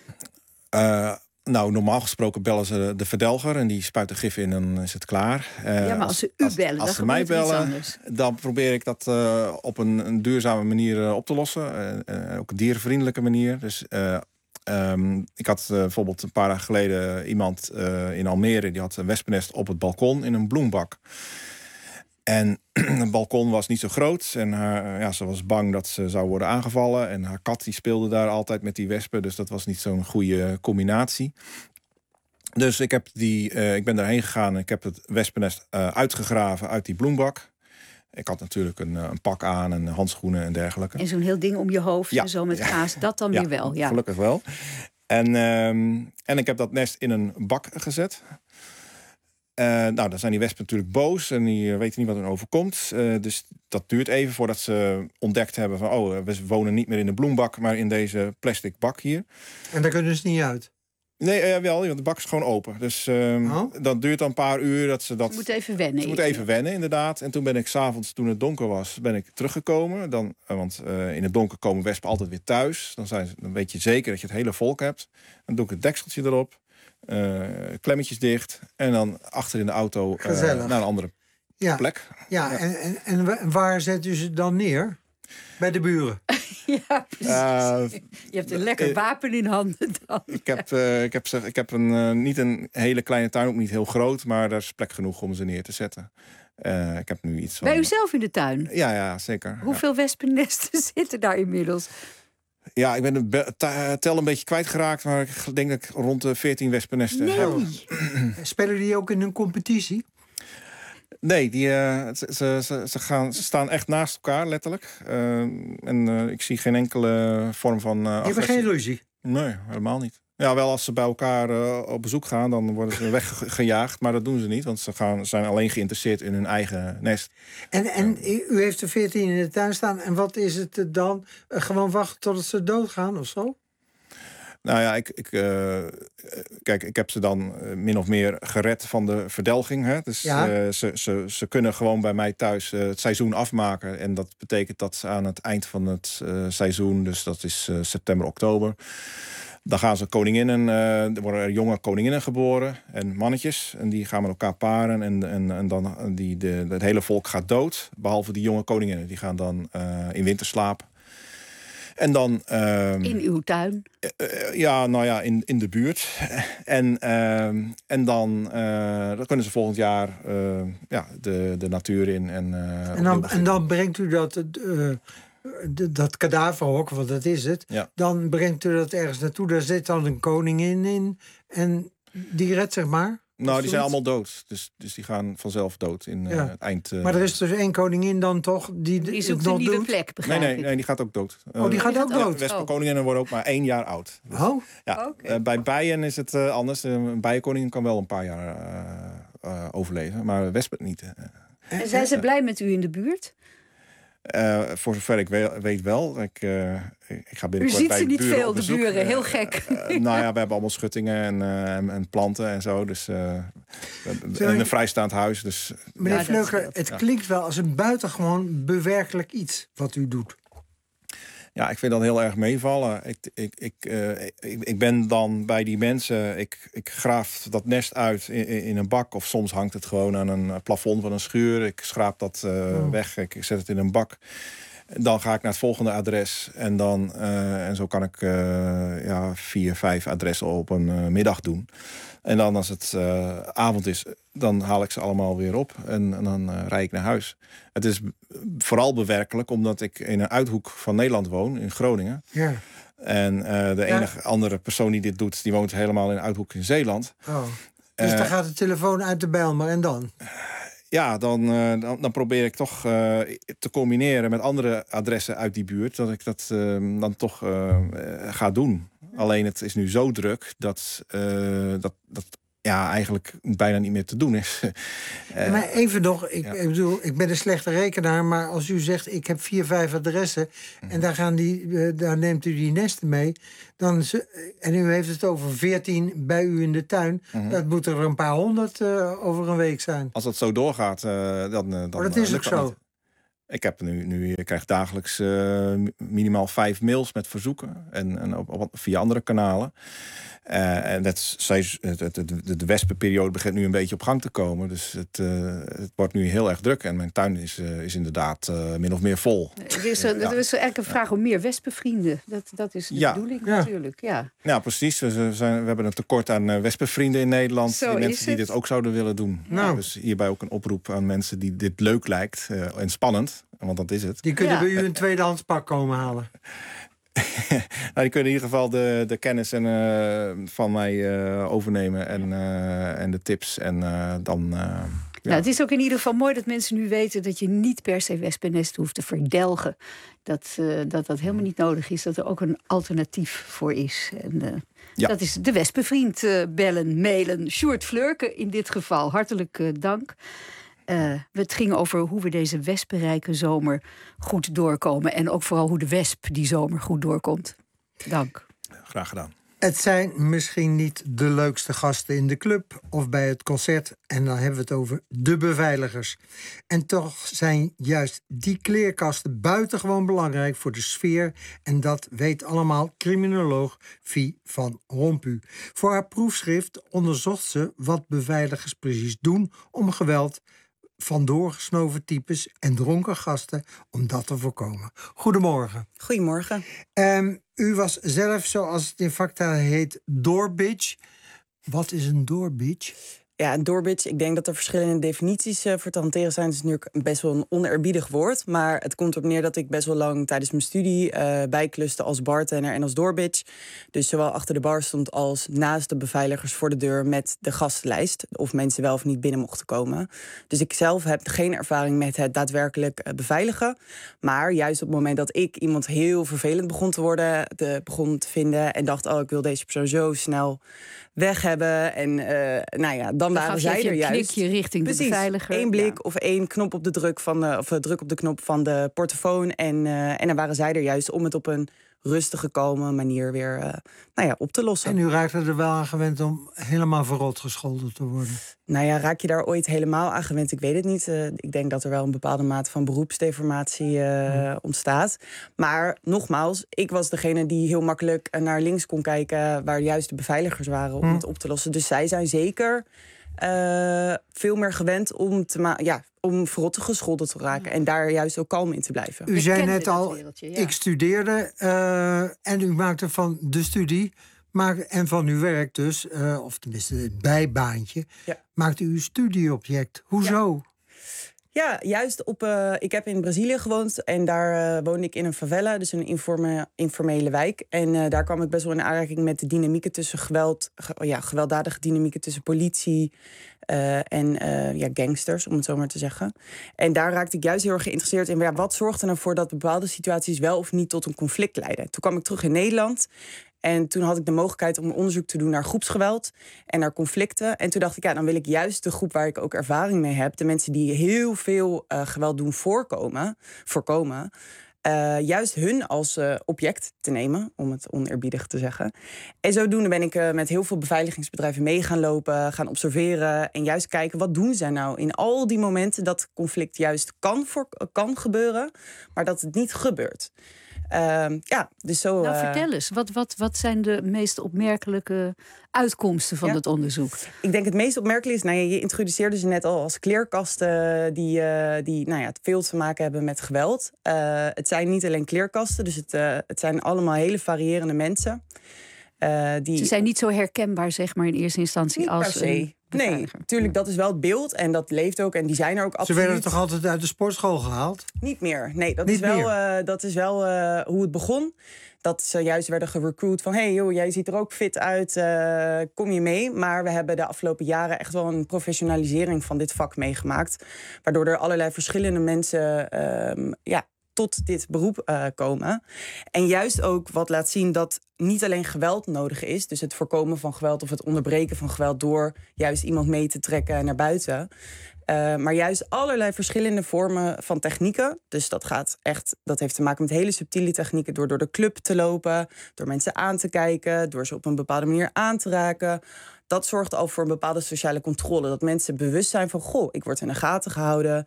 Uh, nou, normaal gesproken bellen ze de verdelger en die spuiten gif in en dan is het klaar. Uh, ja, maar als ze u als, bellen, als, als dan ze mij gebeurt er iets bellen, anders. dan probeer ik dat uh, op een, een duurzame manier uh, op te lossen. Uh, uh, ook een dierenvriendelijke manier. Dus uh, um, ik had uh, bijvoorbeeld een paar dagen geleden iemand uh, in Almere, die had een wespennest op het balkon in een bloembak. En het balkon was niet zo groot en haar, ja, ze was bang dat ze zou worden aangevallen. En haar kat die speelde daar altijd met die wespen, dus dat was niet zo'n goede combinatie. Dus ik, heb die, uh, ik ben daarheen gegaan en ik heb het wespennest uh, uitgegraven uit die bloembak. Ik had natuurlijk een, een pak aan en handschoenen en dergelijke. En zo'n heel ding om je hoofd, ja, zo met ja. gaas, dat dan ja, weer wel. Ja, gelukkig wel. En, um, en ik heb dat nest in een bak gezet. Uh, nou, dan zijn die wespen natuurlijk boos en die weten niet wat er overkomt. Uh, dus dat duurt even voordat ze ontdekt hebben van, oh, we wonen niet meer in de bloembak, maar in deze plastic bak hier. En daar kunnen ze niet uit? Nee, uh, wel, want de bak is gewoon open. Dus uh, oh. dat duurt dan een paar uur dat ze dat... Ze moet even wennen. Ze moet even wennen, inderdaad. En toen ben ik s'avonds, toen het donker was, ben ik teruggekomen. Dan, uh, want uh, in het donker komen wespen altijd weer thuis. Dan, zijn ze, dan weet je zeker dat je het hele volk hebt. Dan doe ik het dekseltje erop. Uh, klemmetjes dicht. En dan achter in de auto uh, naar een andere ja. plek. Ja, ja. En, en, en waar zet u ze dan neer? Bij de buren? Ja, precies. Uh, je hebt een lekker uh, wapen in handen dan. Ik heb, uh, ik heb, ik heb een, uh, niet een hele kleine tuin, ook niet heel groot... maar daar is plek genoeg om ze neer te zetten. Uh, ik heb nu iets van... Bij uzelf in de tuin? Ja, ja zeker. Hoeveel ja. wespennesten zitten daar inmiddels? Ja, ik ben de tel een beetje kwijtgeraakt... maar ik denk dat ik rond de veertien wespennesten nee. heb. Spelen die ook in een competitie? Nee, die, uh, ze, ze, ze, gaan, ze staan echt naast elkaar, letterlijk. Uh, en uh, ik zie geen enkele vorm van uh, agressie. Je hebt geen ruzie? Nee, helemaal niet. Ja, wel als ze bij elkaar uh, op bezoek gaan, dan worden ze weggejaagd. Maar dat doen ze niet, want ze gaan, zijn alleen geïnteresseerd in hun eigen nest. En, en u heeft er veertien in de tuin staan. En wat is het dan? Uh, gewoon wachten tot ze doodgaan of zo? Nou ja, ik, ik, uh, kijk, ik heb ze dan uh, min of meer gered van de verdelging. Hè? Dus ja. uh, ze, ze, ze kunnen gewoon bij mij thuis uh, het seizoen afmaken. En dat betekent dat ze aan het eind van het uh, seizoen, dus dat is uh, september, oktober... dan gaan ze koninginnen, uh, er worden er jonge koninginnen geboren en mannetjes. En die gaan met elkaar paren en, en, en dan die, de, het hele volk gaat dood. Behalve die jonge koninginnen, die gaan dan uh, in winterslaap. En dan, uh, in uw tuin? Uh, ja, nou ja, in, in de buurt. En, uh, en dan, uh, dan kunnen ze volgend jaar uh, ja, de, de natuur in. En, uh, en, dan, en dan brengt u dat, uh, dat kadaverhok, want dat is het. Ja. Dan brengt u dat ergens naartoe. Daar zit dan een koningin in. En die redt, zeg maar. Nou, die zijn allemaal dood. Dus, dus die gaan vanzelf dood in uh, ja. het eind. Uh... Maar er is dus één koningin dan toch die, die zoekt een nieuwe doet? plek, begrijp nee, nee, nee, die gaat ook dood. Oh, die gaat ook dood? De wespenkoninginnen worden ook maar één jaar oud. Dus, oh? Ja, okay. uh, bij bijen is het uh, anders. Uh, een bijenkoningin kan wel een paar jaar uh, uh, overleven, maar wespen niet. Uh. En zijn ze blij met u in de buurt? Uh, voor zover ik weet wel. Ik, uh, ik ga binnenkort U ziet bij ze niet buren veel, de buren. Heel gek. Uh, uh, nou ja, we hebben allemaal schuttingen en, uh, en, en planten en zo. Dus, uh, en een vrijstaand huis. Dus, meneer ja, Vleugler, het ja. klinkt wel als een buitengewoon bewerkelijk iets wat u doet. Ja, ik vind dat heel erg meevallen. Ik, ik, ik, uh, ik, ik ben dan bij die mensen... Ik, ik graaf dat nest uit in, in een bak. Of soms hangt het gewoon aan een plafond van een schuur. Ik schraap dat uh, oh. weg. Ik zet het in een bak. Dan ga ik naar het volgende adres. En, dan, uh, en zo kan ik uh, ja, vier, vijf adressen op een uh, middag doen. En dan als het uh, avond is, dan haal ik ze allemaal weer op. En, en dan uh, rijd ik naar huis. Het is vooral bewerkelijk omdat ik in een uithoek van Nederland woon, in Groningen. Ja. En uh, de enige ja. andere persoon die dit doet, die woont helemaal in een uithoek in Zeeland. Oh. Dus uh, dan gaat de telefoon uit de Bijlmer en dan? Ja, dan, uh, dan, dan probeer ik toch uh, te combineren met andere adressen uit die buurt, dat ik dat uh, dan toch uh, ga doen. Alleen het is nu zo druk dat uh, dat, dat ja, eigenlijk bijna niet meer te doen is. uh, maar even nog, ik, ja. ik bedoel, ik ben een slechte rekenaar, maar als u zegt ik heb vier, vijf adressen mm. en daar, gaan die, uh, daar neemt u die nesten mee, dan ze, en u heeft het over veertien bij u in de tuin, mm-hmm. dat moet er een paar honderd uh, over een week zijn. Als dat zo doorgaat, uh, dan, dan maar dat is ook zo. Niet. Ik heb nu, nu ik krijg dagelijks uh, minimaal vijf mails met verzoeken en, en op, op, via andere kanalen. Uh, en dat, de, de, de wespenperiode begint nu een beetje op gang te komen. Dus het, uh, het wordt nu heel erg druk. En mijn tuin is, uh, is inderdaad uh, min of meer vol. Het is, een, ja. is eigenlijk een vraag om meer wespenvrienden. Dat, dat is de ja. bedoeling ja. natuurlijk. Ja, ja precies. We, zijn, we hebben een tekort aan uh, wespenvrienden in Nederland. Zo die mensen die het. dit ook zouden willen doen. Nou. Dus hierbij ook een oproep aan mensen die dit leuk lijkt uh, en spannend. Want dat is het. Die kunnen ja. bij u een tweedehands pak komen halen. Nou, die kunnen in ieder geval de, de kennis en, uh, van mij uh, overnemen en, uh, en de tips. En uh, dan. Uh, ja. Nou, het is ook in ieder geval mooi dat mensen nu weten dat je niet per se wespennesten hoeft te verdelgen. Dat, uh, dat dat helemaal niet nodig is. Dat er ook een alternatief voor is. En, uh, ja. Dat is de wespenvriend uh, bellen, mailen. Sjoerd Fleurke in dit geval. Hartelijk uh, dank. Uh, het ging over hoe we deze wespenrijke zomer goed doorkomen. En ook vooral hoe de wesp die zomer goed doorkomt. Dank. Graag gedaan. Het zijn misschien niet de leukste gasten in de club of bij het concert. En dan hebben we het over de beveiligers. En toch zijn juist die kleerkasten buitengewoon belangrijk voor de sfeer. En dat weet allemaal criminoloog Vie van Rompuy. Voor haar proefschrift onderzocht ze wat beveiligers precies doen om geweld van doorgesnoven types en dronken gasten om dat te voorkomen. Goedemorgen. Goedemorgen. Um, u was zelf, zoals het in Facta heet, doorbitch. Wat is een doorbitch? Ja, een doorbitch, ik denk dat er verschillende definities uh, voor te hanteren zijn. Het is natuurlijk best wel een oneerbiedig woord. Maar het komt erop neer dat ik best wel lang tijdens mijn studie uh, bijkluste als bartender en als doorbitch. Dus zowel achter de bar stond als naast de beveiligers voor de deur met de gastenlijst. Of mensen wel of niet binnen mochten komen. Dus ik zelf heb geen ervaring met het daadwerkelijk uh, beveiligen. Maar juist op het moment dat ik iemand heel vervelend begon te worden, de, begon te vinden en dacht, oh, ik wil deze persoon zo snel weg hebben. En uh, nou ja, dan, dan waren zij er juist. Een klikje richting Precies, de beveiliger. één blik ja. of één knop op de druk van de, of druk op de knop van de portofoon. En, uh, en dan waren zij er juist om het op een rustige, kalme manier weer uh, nou ja, op te lossen. En u raakte er wel aan gewend om helemaal verrot gescholden te worden? Nou ja, raak je daar ooit helemaal aan gewend? Ik weet het niet. Uh, ik denk dat er wel een bepaalde mate van beroepsdeformatie uh, hmm. ontstaat. Maar nogmaals, ik was degene die heel makkelijk naar links kon kijken waar juist de beveiligers waren om hmm. het op te lossen. Dus zij zijn zeker uh, veel meer gewend om te ma- ja, om verrot gescholden te raken. En daar juist ook kalm in te blijven. U zei net al, ja. ik studeerde uh, en u maakte van de studie maakte, en van uw werk dus, uh, of tenminste het bijbaantje, ja. maakte u een studieobject. Hoezo? Ja. Ja, juist op. Uh, ik heb in Brazilië gewoond en daar uh, woonde ik in een favela, dus een informe, informele wijk. En uh, daar kwam ik best wel in aanraking met de dynamieken tussen geweld, ge, ja, gewelddadige dynamieken tussen politie uh, en uh, ja, gangsters, om het zo maar te zeggen. En daar raakte ik juist heel erg geïnteresseerd in. Ja, wat zorgt er nou voor dat bepaalde situaties wel of niet tot een conflict leiden? Toen kwam ik terug in Nederland. En toen had ik de mogelijkheid om onderzoek te doen naar groepsgeweld en naar conflicten. En toen dacht ik, ja, dan wil ik juist de groep waar ik ook ervaring mee heb, de mensen die heel veel uh, geweld doen voorkomen, voorkomen, uh, juist hun als uh, object te nemen, om het oneerbiedig te zeggen. En zodoende ben ik uh, met heel veel beveiligingsbedrijven mee gaan lopen, gaan observeren en juist kijken, wat doen zij nou in al die momenten dat conflict juist kan, voor, kan gebeuren, maar dat het niet gebeurt. Uh, ja, dus zo, nou, uh, vertel eens, wat, wat, wat zijn de meest opmerkelijke uitkomsten van ja. het onderzoek? Ik denk het meest opmerkelijk is, nou, je introduceerde ze net al als kleerkasten die, uh, die nou ja, veel te maken hebben met geweld. Uh, het zijn niet alleen kleerkasten, dus het, uh, het zijn allemaal hele variërende mensen. Uh, die Ze zijn niet zo herkenbaar, zeg maar, in eerste instantie niet als per se. Nee, natuurlijk, dat is wel het beeld en dat leeft ook en die zijn er ook absoluut. Ze werden toch altijd uit de sportschool gehaald? Niet meer, nee, dat niet is wel, uh, dat is wel uh, hoe het begon. Dat ze juist werden gerecruit van, hey joh, jij ziet er ook fit uit, uh, kom je mee? Maar we hebben de afgelopen jaren echt wel een professionalisering van dit vak meegemaakt. Waardoor er allerlei verschillende mensen uh, ja, tot dit beroep uh, komen. En juist ook wat laat zien dat niet alleen geweld nodig is, dus het voorkomen van geweld of het onderbreken van geweld door juist iemand mee te trekken naar buiten. Uh, maar juist allerlei verschillende vormen van technieken. Dus dat gaat echt, dat heeft te maken met hele subtiele technieken, door door de club te lopen, door mensen aan te kijken, door ze op een bepaalde manier aan te raken. Dat zorgt al voor een bepaalde sociale controle. Dat mensen bewust zijn van, goh, ik word in de gaten gehouden.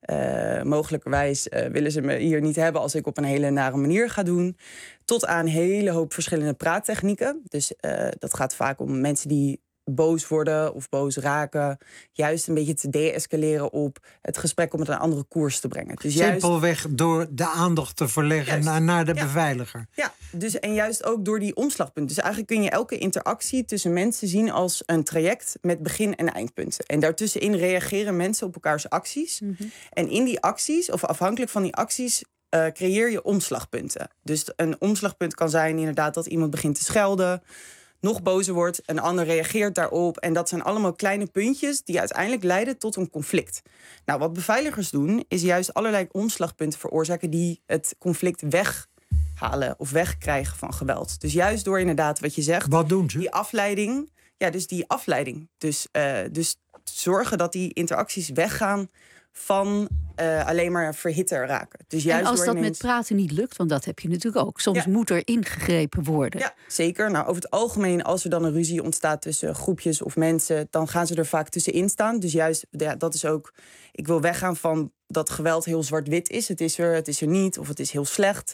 Uh, mogelijkerwijs uh, willen ze me hier niet hebben als ik op een hele nare manier ga doen. Tot aan een hele hoop verschillende praattechnieken. Dus uh, dat gaat vaak om mensen die boos worden of boos raken. Juist een beetje te de-escaleren op het gesprek om het een andere koers te brengen. Dus simpelweg juist door de aandacht te verleggen naar, naar de ja. beveiliger. Ja, dus, en juist ook door die omslagpunten. Dus eigenlijk kun je elke interactie tussen mensen zien als een traject met begin- en eindpunten. En daartussenin reageren mensen op elkaars acties. Mm-hmm. En in die acties, of afhankelijk van die acties, Uh, creëer je omslagpunten. Dus een omslagpunt kan zijn inderdaad dat iemand begint te schelden, nog bozer wordt, een ander reageert daarop. En dat zijn allemaal kleine puntjes die uiteindelijk leiden tot een conflict. Nou, wat beveiligers doen, is juist allerlei omslagpunten veroorzaken die het conflict weghalen of wegkrijgen van geweld. Dus juist door inderdaad wat je zegt, wat doen ze? Die afleiding. Ja, dus die afleiding. Dus, uh, dus zorgen dat die interacties weggaan van uh, alleen maar verhitter raken. Dus juist en als door dat ineens... met praten niet lukt, want dat heb je natuurlijk ook. Soms ja. moet er ingegrepen worden. Ja, zeker. Nou, over het algemeen, als er dan een ruzie ontstaat tussen groepjes of mensen, dan gaan ze er vaak tussenin staan. Dus juist, ja, dat is ook... Ik wil weggaan van dat geweld heel zwart-wit is. Het is er, het is er niet, of het is heel slecht.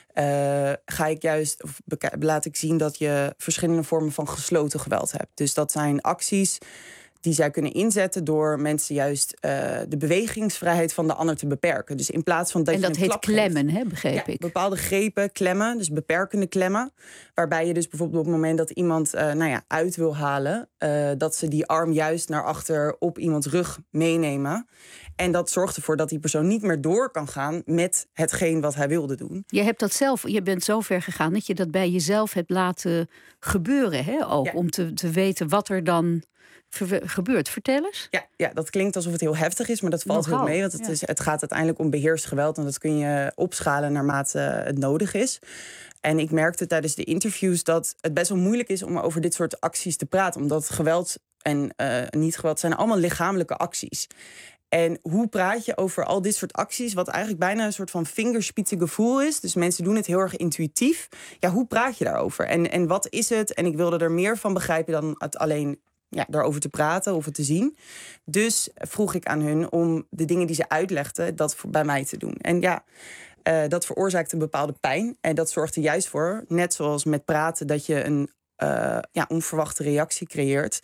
Uh, ga ik juist, of laat ik zien dat je verschillende vormen van gesloten geweld hebt. Dus dat zijn acties die zij kunnen inzetten door mensen juist uh, de bewegingsvrijheid van de ander te beperken. Dus in plaats van dat en je dat een heet klap klemmen, geeft, hè, begreep ja, ik. Bepaalde grepen, klemmen, dus beperkende klemmen. Waarbij je dus bijvoorbeeld op het moment dat iemand uh, nou ja, uit wil halen, uh, dat ze die arm juist naar achter op iemands rug meenemen. En dat zorgt ervoor dat die persoon niet meer door kan gaan met hetgeen wat hij wilde doen. Je hebt dat zelf, je bent zo ver gegaan dat je dat bij jezelf hebt laten gebeuren, hè, ook ja. om te, te weten wat er dan gebeurt. Vertel eens. Ja, ja, dat klinkt alsof het heel heftig is, maar dat valt Nogal, heel mee. Want het, ja. is, het gaat uiteindelijk om beheerst geweld en dat kun je opschalen naarmate het nodig is. En ik merkte tijdens de interviews dat het best wel moeilijk is om over dit soort acties te praten. Omdat geweld en uh, niet geweld zijn allemaal lichamelijke acties. En hoe praat je over al dit soort acties, wat eigenlijk bijna een soort van vingerspitzengevoel is. Dus mensen doen het heel erg intuïtief. Ja, hoe praat je daarover? En, en wat is het? En ik wilde er meer van begrijpen dan het alleen ja, daarover te praten of het te zien. Dus vroeg ik aan hun om de dingen die ze uitlegden, dat voor, bij mij te doen. En ja, uh, dat veroorzaakte een bepaalde pijn. En dat zorgde juist voor, net zoals met praten, dat je een uh, ja, onverwachte reactie creëert.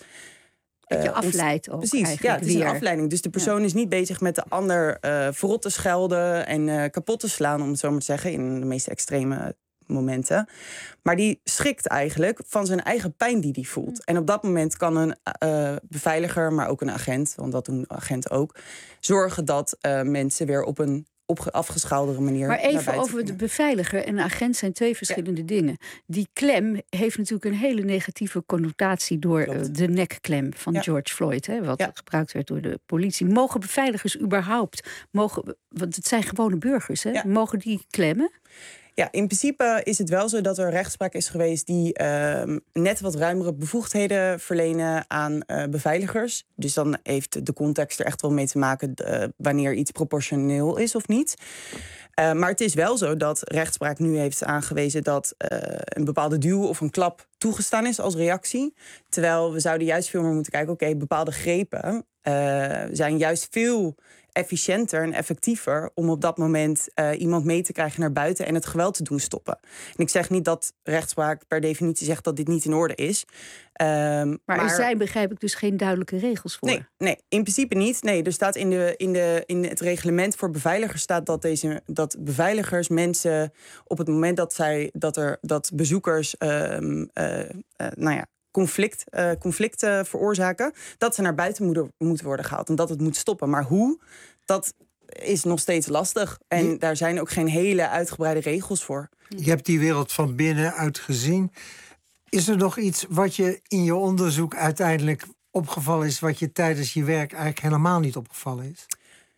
Dat je afleidt ook. Precies, ja, het is weer. een afleiding. Dus de persoon ja. is niet bezig met de ander uh, verrot te schelden en uh, kapot te slaan, om het zo maar te zeggen, in de meest extreme momenten. Maar die schrikt eigenlijk van zijn eigen pijn die hij voelt. En op dat moment kan een uh, beveiliger, maar ook een agent, want dat doen agenten ook, zorgen dat uh, mensen weer op een op afgeschaaldere manier. Maar even over de beveiliger en de agent zijn twee verschillende ja. dingen. Die klem heeft natuurlijk een hele negatieve connotatie door uh, de nekklem van ja. George Floyd, hè, wat ja. gebruikt werd door de politie. Mogen beveiligers überhaupt, mogen, want het zijn gewone burgers, hè, ja. mogen die klemmen? Ja, in principe is het wel zo dat er rechtspraak is geweest die uh, net wat ruimere bevoegdheden verlenen aan uh, beveiligers. Dus dan heeft de context er echt wel mee te maken uh, wanneer iets proportioneel is of niet. Uh, maar het is wel zo dat rechtspraak nu heeft aangewezen dat uh, een bepaalde duw of een klap toegestaan is als reactie. Terwijl we zouden juist veel meer moeten kijken, oké, okay, bepaalde grepen uh, zijn juist veel efficiënter en effectiever om op dat moment uh, iemand mee te krijgen naar buiten en het geweld te doen stoppen. En ik zeg niet dat rechtspraak per definitie zegt dat dit niet in orde is. Um, maar, maar er zijn, begrijp ik, dus geen duidelijke regels voor. Nee, nee, in principe niet. Nee, er staat in, de, in, de, in het reglement voor beveiligers staat dat, deze, dat beveiligers mensen op het moment dat zij dat er dat bezoekers um, uh, uh, nou ja. Conflict, uh, conflicten veroorzaken, dat ze naar buiten moeten, moeten worden gehaald en dat het moet stoppen. Maar hoe, dat is nog steeds lastig. En je, daar zijn ook geen hele uitgebreide regels voor. Je hebt die wereld van binnenuit gezien. Is er nog iets wat je in je onderzoek uiteindelijk opgevallen is, wat je tijdens je werk eigenlijk helemaal niet opgevallen is?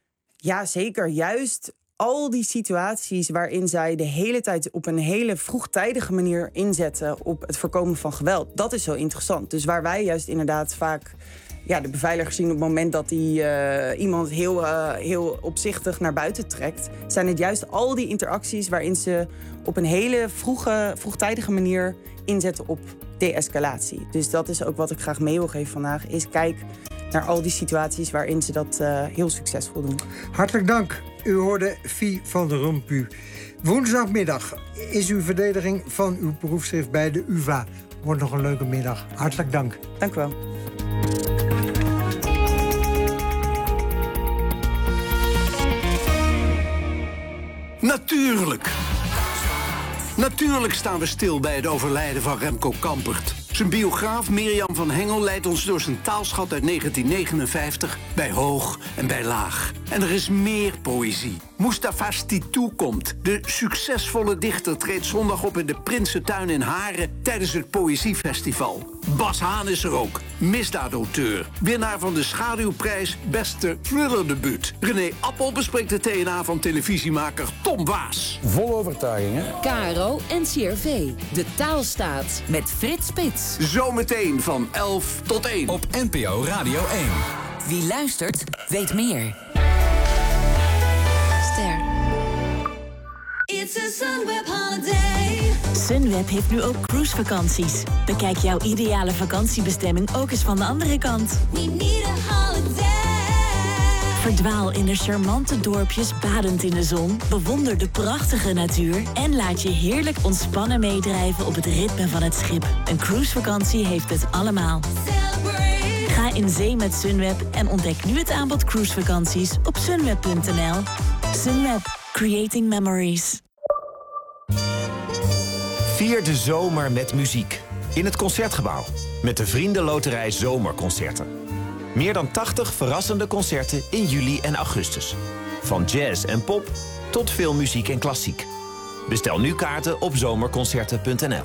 Ja, zeker. Juist al die situaties waarin zij de hele tijd op een hele vroegtijdige manier inzetten op het voorkomen van geweld. Dat is zo interessant. Dus waar wij juist inderdaad vaak ja, de beveiliger zien op het moment dat die, uh, iemand heel, uh, heel opzichtig naar buiten trekt, zijn het juist al die interacties waarin ze op een hele vroege, vroegtijdige manier inzetten op de-escalatie. Dus dat is ook wat ik graag mee wil geven vandaag, is kijk naar al die situaties waarin ze dat uh, heel succesvol doen. Hartelijk dank. U hoorde Fie van der Rompuy. Woensdagmiddag is uw verdediging van uw proefschrift bij de U V A. Wordt nog een leuke middag. Hartelijk dank. Dank u wel. Natuurlijk. Natuurlijk staan we stil bij het overlijden van Remco Kampert. Zijn biograaf Mirjam van Hengel leidt ons door zijn taalschat uit negentien negenenvijftig... bij hoog en bij laag. En er is meer poëzie. Mustafa Stitou komt. De succesvolle dichter treedt zondag op in de Prinsentuin in Haren tijdens het Poëziefestival. Bas Haan is er ook, misdaadauteur. Winnaar van de Schaduwprijs Beste Thrillerdebuut. René Appel bespreekt de T N A van televisiemaker Tom Waas. Vol overtuiging, hè? K R O en C R V. De Taalstaat met Frits Spits. Zometeen van elf tot één. Op N P O Radio één. Wie luistert, weet meer. It's a Sunweb holiday. Sunweb heeft nu ook cruisevakanties. Bekijk jouw ideale vakantiebestemming ook eens van de andere kant. We need a holiday. Verdwaal in de charmante dorpjes badend in de zon, bewonder de prachtige natuur en laat je heerlijk ontspannen meedrijven op het ritme van het schip. Een cruisevakantie heeft het allemaal. Ga in zee met Sunweb en ontdek nu het aanbod cruisevakanties op sunweb punt n l. Sunweb, creating memories. Vier de zomer met muziek. In het Concertgebouw. Met de Vriendenloterij Zomerconcerten. Meer dan tachtig verrassende concerten in juli en augustus. Van jazz en pop tot filmmuziek en klassiek. Bestel nu kaarten op zomerconcerten punt n l.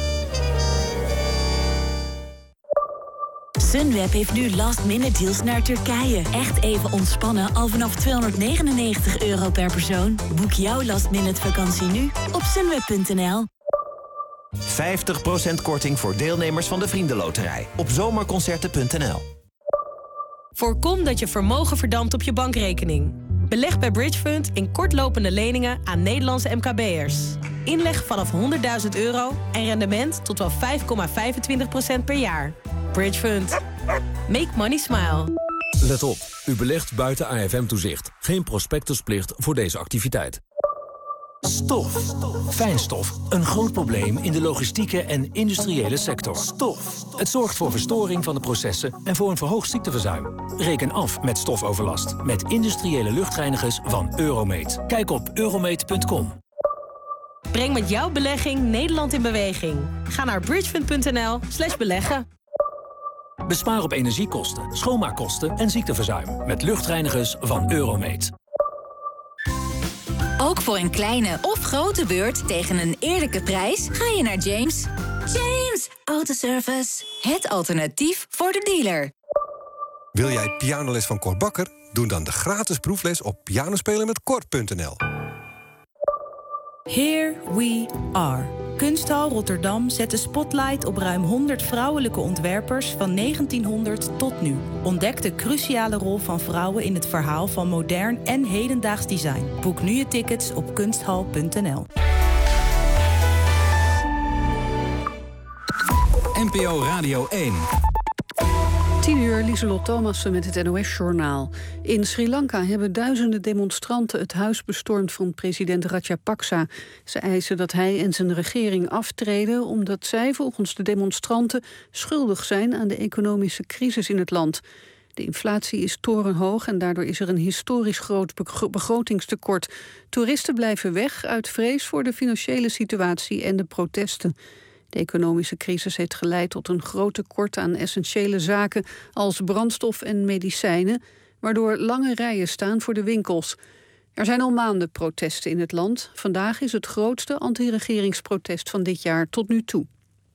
Sunweb heeft nu last-minute deals naar Turkije. Echt even ontspannen al vanaf tweehonderdnegenennegentig euro per persoon. Boek jouw last-minute vakantie nu op sunweb punt n l. vijftig procent korting voor deelnemers van de Vriendenloterij op zomerconcerten punt n l. Voorkom dat je vermogen verdampt op je bankrekening. Beleg bij Bridgefund in kortlopende leningen aan Nederlandse M K B'ers. Inleg vanaf honderdduizend euro en rendement tot wel vijf komma vijfentwintig procent per jaar. Bridgefund. Make money smile. Let op, u belegt buiten A F M-toezicht. Geen prospectusplicht voor deze activiteit. Stof. Fijnstof. Een groot probleem in de logistieke en industriële sector. Stof. Het zorgt voor verstoring van de processen en voor een verhoogd ziekteverzuim. Reken af met stofoverlast met industriële luchtreinigers van Euromeet. Kijk op euromeet punt com. Breng met jouw belegging Nederland in beweging. Ga naar bridgefund punt n l slash beleggen. Bespaar op energiekosten, schoonmaakkosten en ziekteverzuim met luchtreinigers van Euromeet. Ook voor een kleine of grote beurt tegen een eerlijke prijs ga je naar James. James Autoservice. Het alternatief voor de dealer. Wil jij pianoles van Cor Bakker? Doe dan de gratis proefles op pianospelen met cor punt n l. Here we are. Kunsthal Rotterdam zet de spotlight op ruim honderd vrouwelijke ontwerpers van negentienhonderd tot nu. Ontdek de cruciale rol van vrouwen in het verhaal van modern en hedendaags design. Boek nu je tickets op kunsthal punt n l. N P O Radio één. tien uur, Lieselot Thomassen met het N O S-journaal. In Sri Lanka hebben duizenden demonstranten het huis bestormd van president Rajapaksa. Ze eisen dat hij en zijn regering aftreden omdat zij volgens de demonstranten schuldig zijn aan de economische crisis in het land. De inflatie is torenhoog en daardoor is er een historisch groot begrotingstekort. Toeristen blijven weg uit vrees voor de financiële situatie en de protesten. De economische crisis heeft geleid tot een groot tekort aan essentiële zaken als brandstof en medicijnen, waardoor lange rijen staan voor de winkels. Er zijn al maanden protesten in het land. Vandaag is het grootste anti-regeringsprotest van dit jaar tot nu toe.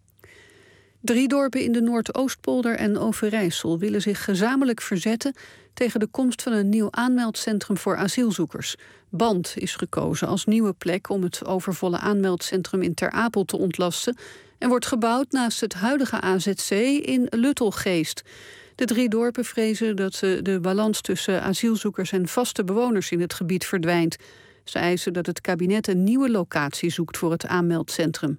Drie dorpen in de Noordoostpolder en Overijssel willen zich gezamenlijk verzetten tegen de komst van een nieuw aanmeldcentrum voor asielzoekers. Band is gekozen als nieuwe plek om het overvolle aanmeldcentrum in Ter Apel te ontlasten en wordt gebouwd naast het huidige A Z C in Luttelgeest. De drie dorpen vrezen dat de balans tussen asielzoekers en vaste bewoners in het gebied verdwijnt. Ze eisen dat het kabinet een nieuwe locatie zoekt voor het aanmeldcentrum.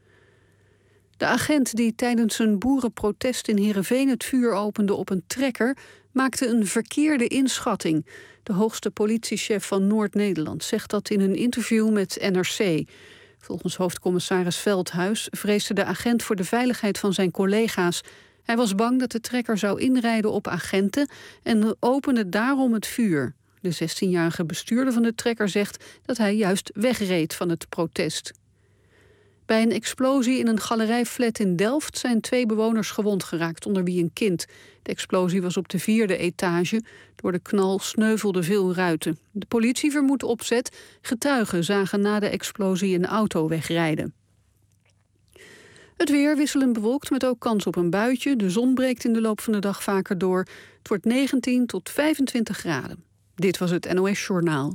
De agent die tijdens een boerenprotest in Heerenveen het vuur opende op een trekker maakte een verkeerde inschatting. De hoogste politiechef van Noord-Nederland zegt dat in een interview met N R C. Volgens hoofdcommissaris Veldhuis vreesde de agent voor de veiligheid van zijn collega's. Hij was bang dat de trekker zou inrijden op agenten en opende daarom het vuur. De zestienjarige bestuurder van de trekker zegt dat hij juist wegreed van het protest. Bij een explosie in een galerijflat in Delft zijn twee bewoners gewond geraakt, onder wie een kind. De explosie was op de vierde etage. Door de knal sneuvelden veel ruiten. De politie vermoedt opzet. Getuigen zagen na de explosie een auto wegrijden. Het weer wisselend bewolkt met ook kans op een buitje. De zon breekt in de loop van de dag vaker door. Het wordt negentien tot vijfentwintig graden. Dit was het N O S-journaal.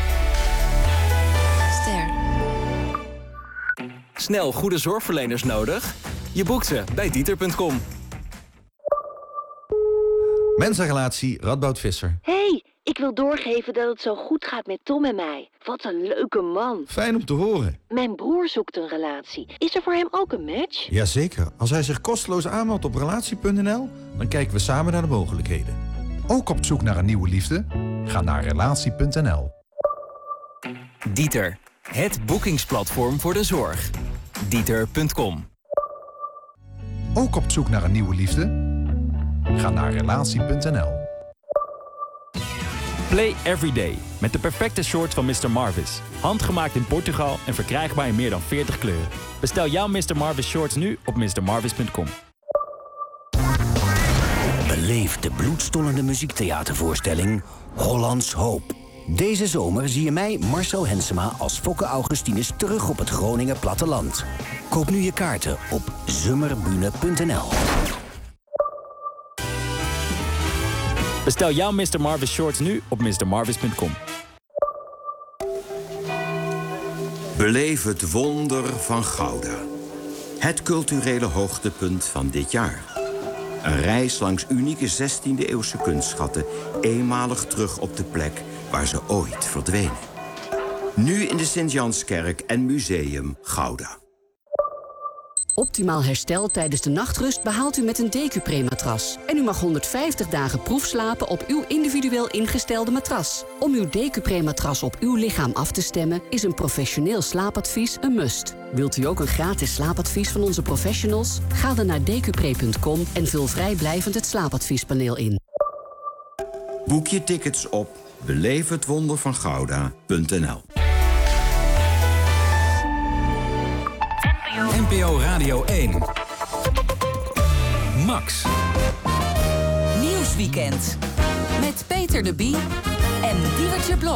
Snel goede zorgverleners nodig? Je boekt ze bij Dieter punt com. Mensenrelatie Radboud Visser. Hé, hey, Ik wil doorgeven dat het zo goed gaat met Tom en mij. Wat een leuke man. Fijn om te horen. Mijn broer zoekt een relatie. Is er voor hem ook een match? Jazeker. Als hij zich kosteloos aanmeldt op relatie punt n l... dan kijken we samen naar de mogelijkheden. Ook op zoek naar een nieuwe liefde? Ga naar relatie punt n l. Dieter, het boekingsplatform voor de zorg. Dieter punt com. Ook op zoek naar een nieuwe liefde? Ga naar relatie punt n l. Play Everyday met de perfecte shorts van mister Marvis. Handgemaakt in Portugal en verkrijgbaar in meer dan veertig kleuren. Bestel jouw mister Marvis shorts nu op mister marvis punt com. Beleef de bloedstollende muziektheatervoorstelling Hollands Hoop. Deze zomer zie je mij, Marcel Hensema, als Fokke Augustinus terug op het Groninger platteland. Koop nu je kaarten op zummerbune punt n l. Bestel jouw mister Marvis shorts nu op mister marvis punt com. Beleef het wonder van Gouda. Het culturele hoogtepunt van dit jaar. Een reis langs unieke zestiende-eeuwse kunstschatten, eenmalig terug op de plek waar ze ooit verdwenen. Nu in de Sint-Janskerk en Museum Gouda. Optimaal herstel tijdens de nachtrust behaalt u met een Decupre-matras. En u mag honderdvijftig dagen proefslapen op uw individueel ingestelde matras. Om uw Decupre-matras op uw lichaam af te stemmen is een professioneel slaapadvies een must. Wilt u ook een gratis slaapadvies van onze professionals? Ga dan naar decupre punt com en vul vrijblijvend het slaapadviespaneel in. Boek je tickets op beleef het wonder van Gouda punt n l. N P O Radio één. Max. Nieuwsweekend. Met Peter de Bie en Diewertje Blok.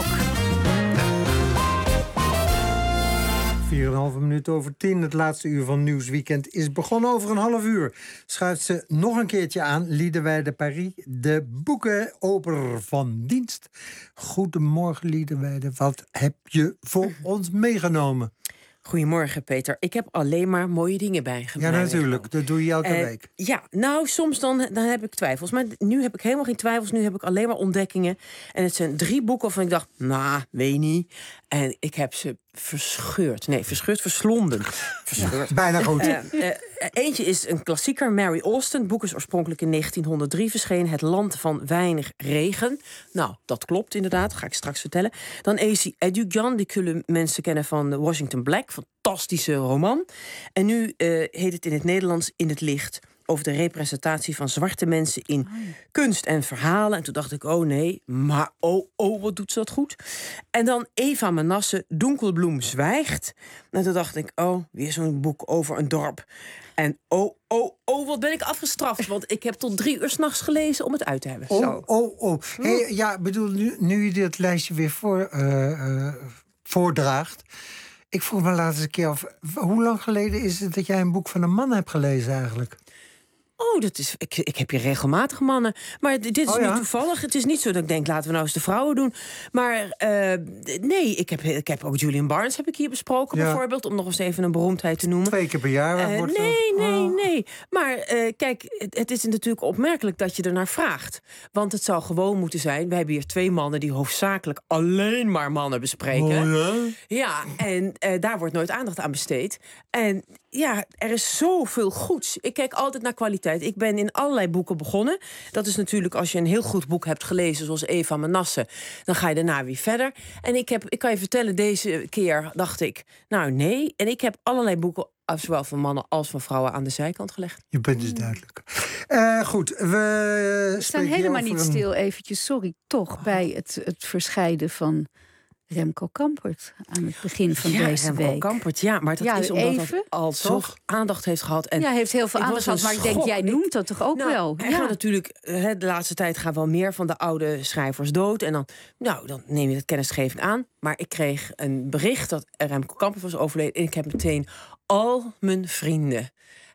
vier en een halve minuut over tien. Het laatste uur van Nieuwsweekend is begonnen. Over een half uur schuift ze nog een keertje aan. Liederwijde Paris, de boekenoper van dienst. Goedemorgen, Liederwijde. Wat heb je voor ons meegenomen? Goedemorgen, Peter. Ik heb alleen maar mooie dingen bijgebracht. Ja, natuurlijk. Dat doe je elke uh, week. Ja, nou, soms dan, dan heb ik twijfels. Maar nu heb ik helemaal geen twijfels. Nu heb ik alleen maar ontdekkingen. En het zijn drie boeken waarvan ik dacht, nou, weet niet. En ik heb ze verscheurd. Nee, verscheurd, verslonden. Verscheurd. Ja, bijna goed. Uh, uh, eentje is een klassieker, Mary Austin. Het boek is oorspronkelijk in negentienhonderddrie verschenen. Het land van weinig regen. Nou, dat klopt inderdaad. Dat ga ik straks vertellen. Dan A C Edugyan, die kunnen mensen kennen van Washington Black. Fantastische roman. En nu uh, heet het in het Nederlands In het Licht. Over de representatie van zwarte mensen in oh. kunst en verhalen. En toen dacht ik, oh nee, maar oh, oh, wat doet ze dat goed. En dan Eva Manasse, Donkelbloem zwijgt. En toen dacht ik, oh, weer zo'n boek over een dorp. En oh, oh, oh, wat ben ik afgestraft. Want ik heb tot drie uur 's nachts gelezen om het uit te hebben. Oh, Zo. oh, oh. Hey, ja, bedoel, nu, nu je dit lijstje weer voor, uh, uh, voordraagt. Ik vroeg me laatst een keer af, hoe lang geleden is het dat jij een boek van een man hebt gelezen eigenlijk? Oh, dat is, ik, ik heb hier regelmatig mannen. Maar dit is oh, ja? niet toevallig. Het is niet zo dat ik denk, laten we nou eens de vrouwen doen. Maar uh, nee, ik heb, ik heb ook Julian Barnes heb ik hier besproken, ja. bijvoorbeeld. Om nog eens even een beroemdheid te noemen. Twee keer per jaar uh, wordt Nee, zo. nee, oh. nee. Maar uh, kijk, het, het is natuurlijk opmerkelijk dat je ernaar vraagt. Want het zou gewoon moeten zijn, we hebben hier twee mannen die hoofdzakelijk alleen maar mannen bespreken. Oh, ja? Ja, en uh, daar wordt nooit aandacht aan besteed. En ja, er is zoveel goeds. Ik kijk altijd naar kwaliteit. Ik ben in allerlei boeken begonnen. Dat is natuurlijk als je een heel goed boek hebt gelezen, zoals Eva Manasse, dan ga je daarna weer verder. En ik heb, ik kan je vertellen, deze keer dacht ik, nou nee. En ik heb allerlei boeken, zowel van mannen als van vrouwen, aan de zijkant gelegd. Je bent dus duidelijk. Uh, goed, we, we staan helemaal niet een... stil eventjes, sorry, toch, oh. bij het, het verscheiden van Remco Kampert aan het begin van ja, deze Remco week. Remco Kampert, ja, maar dat ja, is omdat even, dat al zo aandacht heeft gehad. En ja, heeft heel veel aandacht gehad, maar ik denk, jij noemt dat toch ook nou, wel? Er ja. gaan natuurlijk, de laatste tijd gaan wel meer van de oude schrijvers dood. En dan, nou, dan neem je het kennisgeving aan. Maar ik kreeg een bericht dat Remco Kampert was overleden. En ik heb meteen al mijn vrienden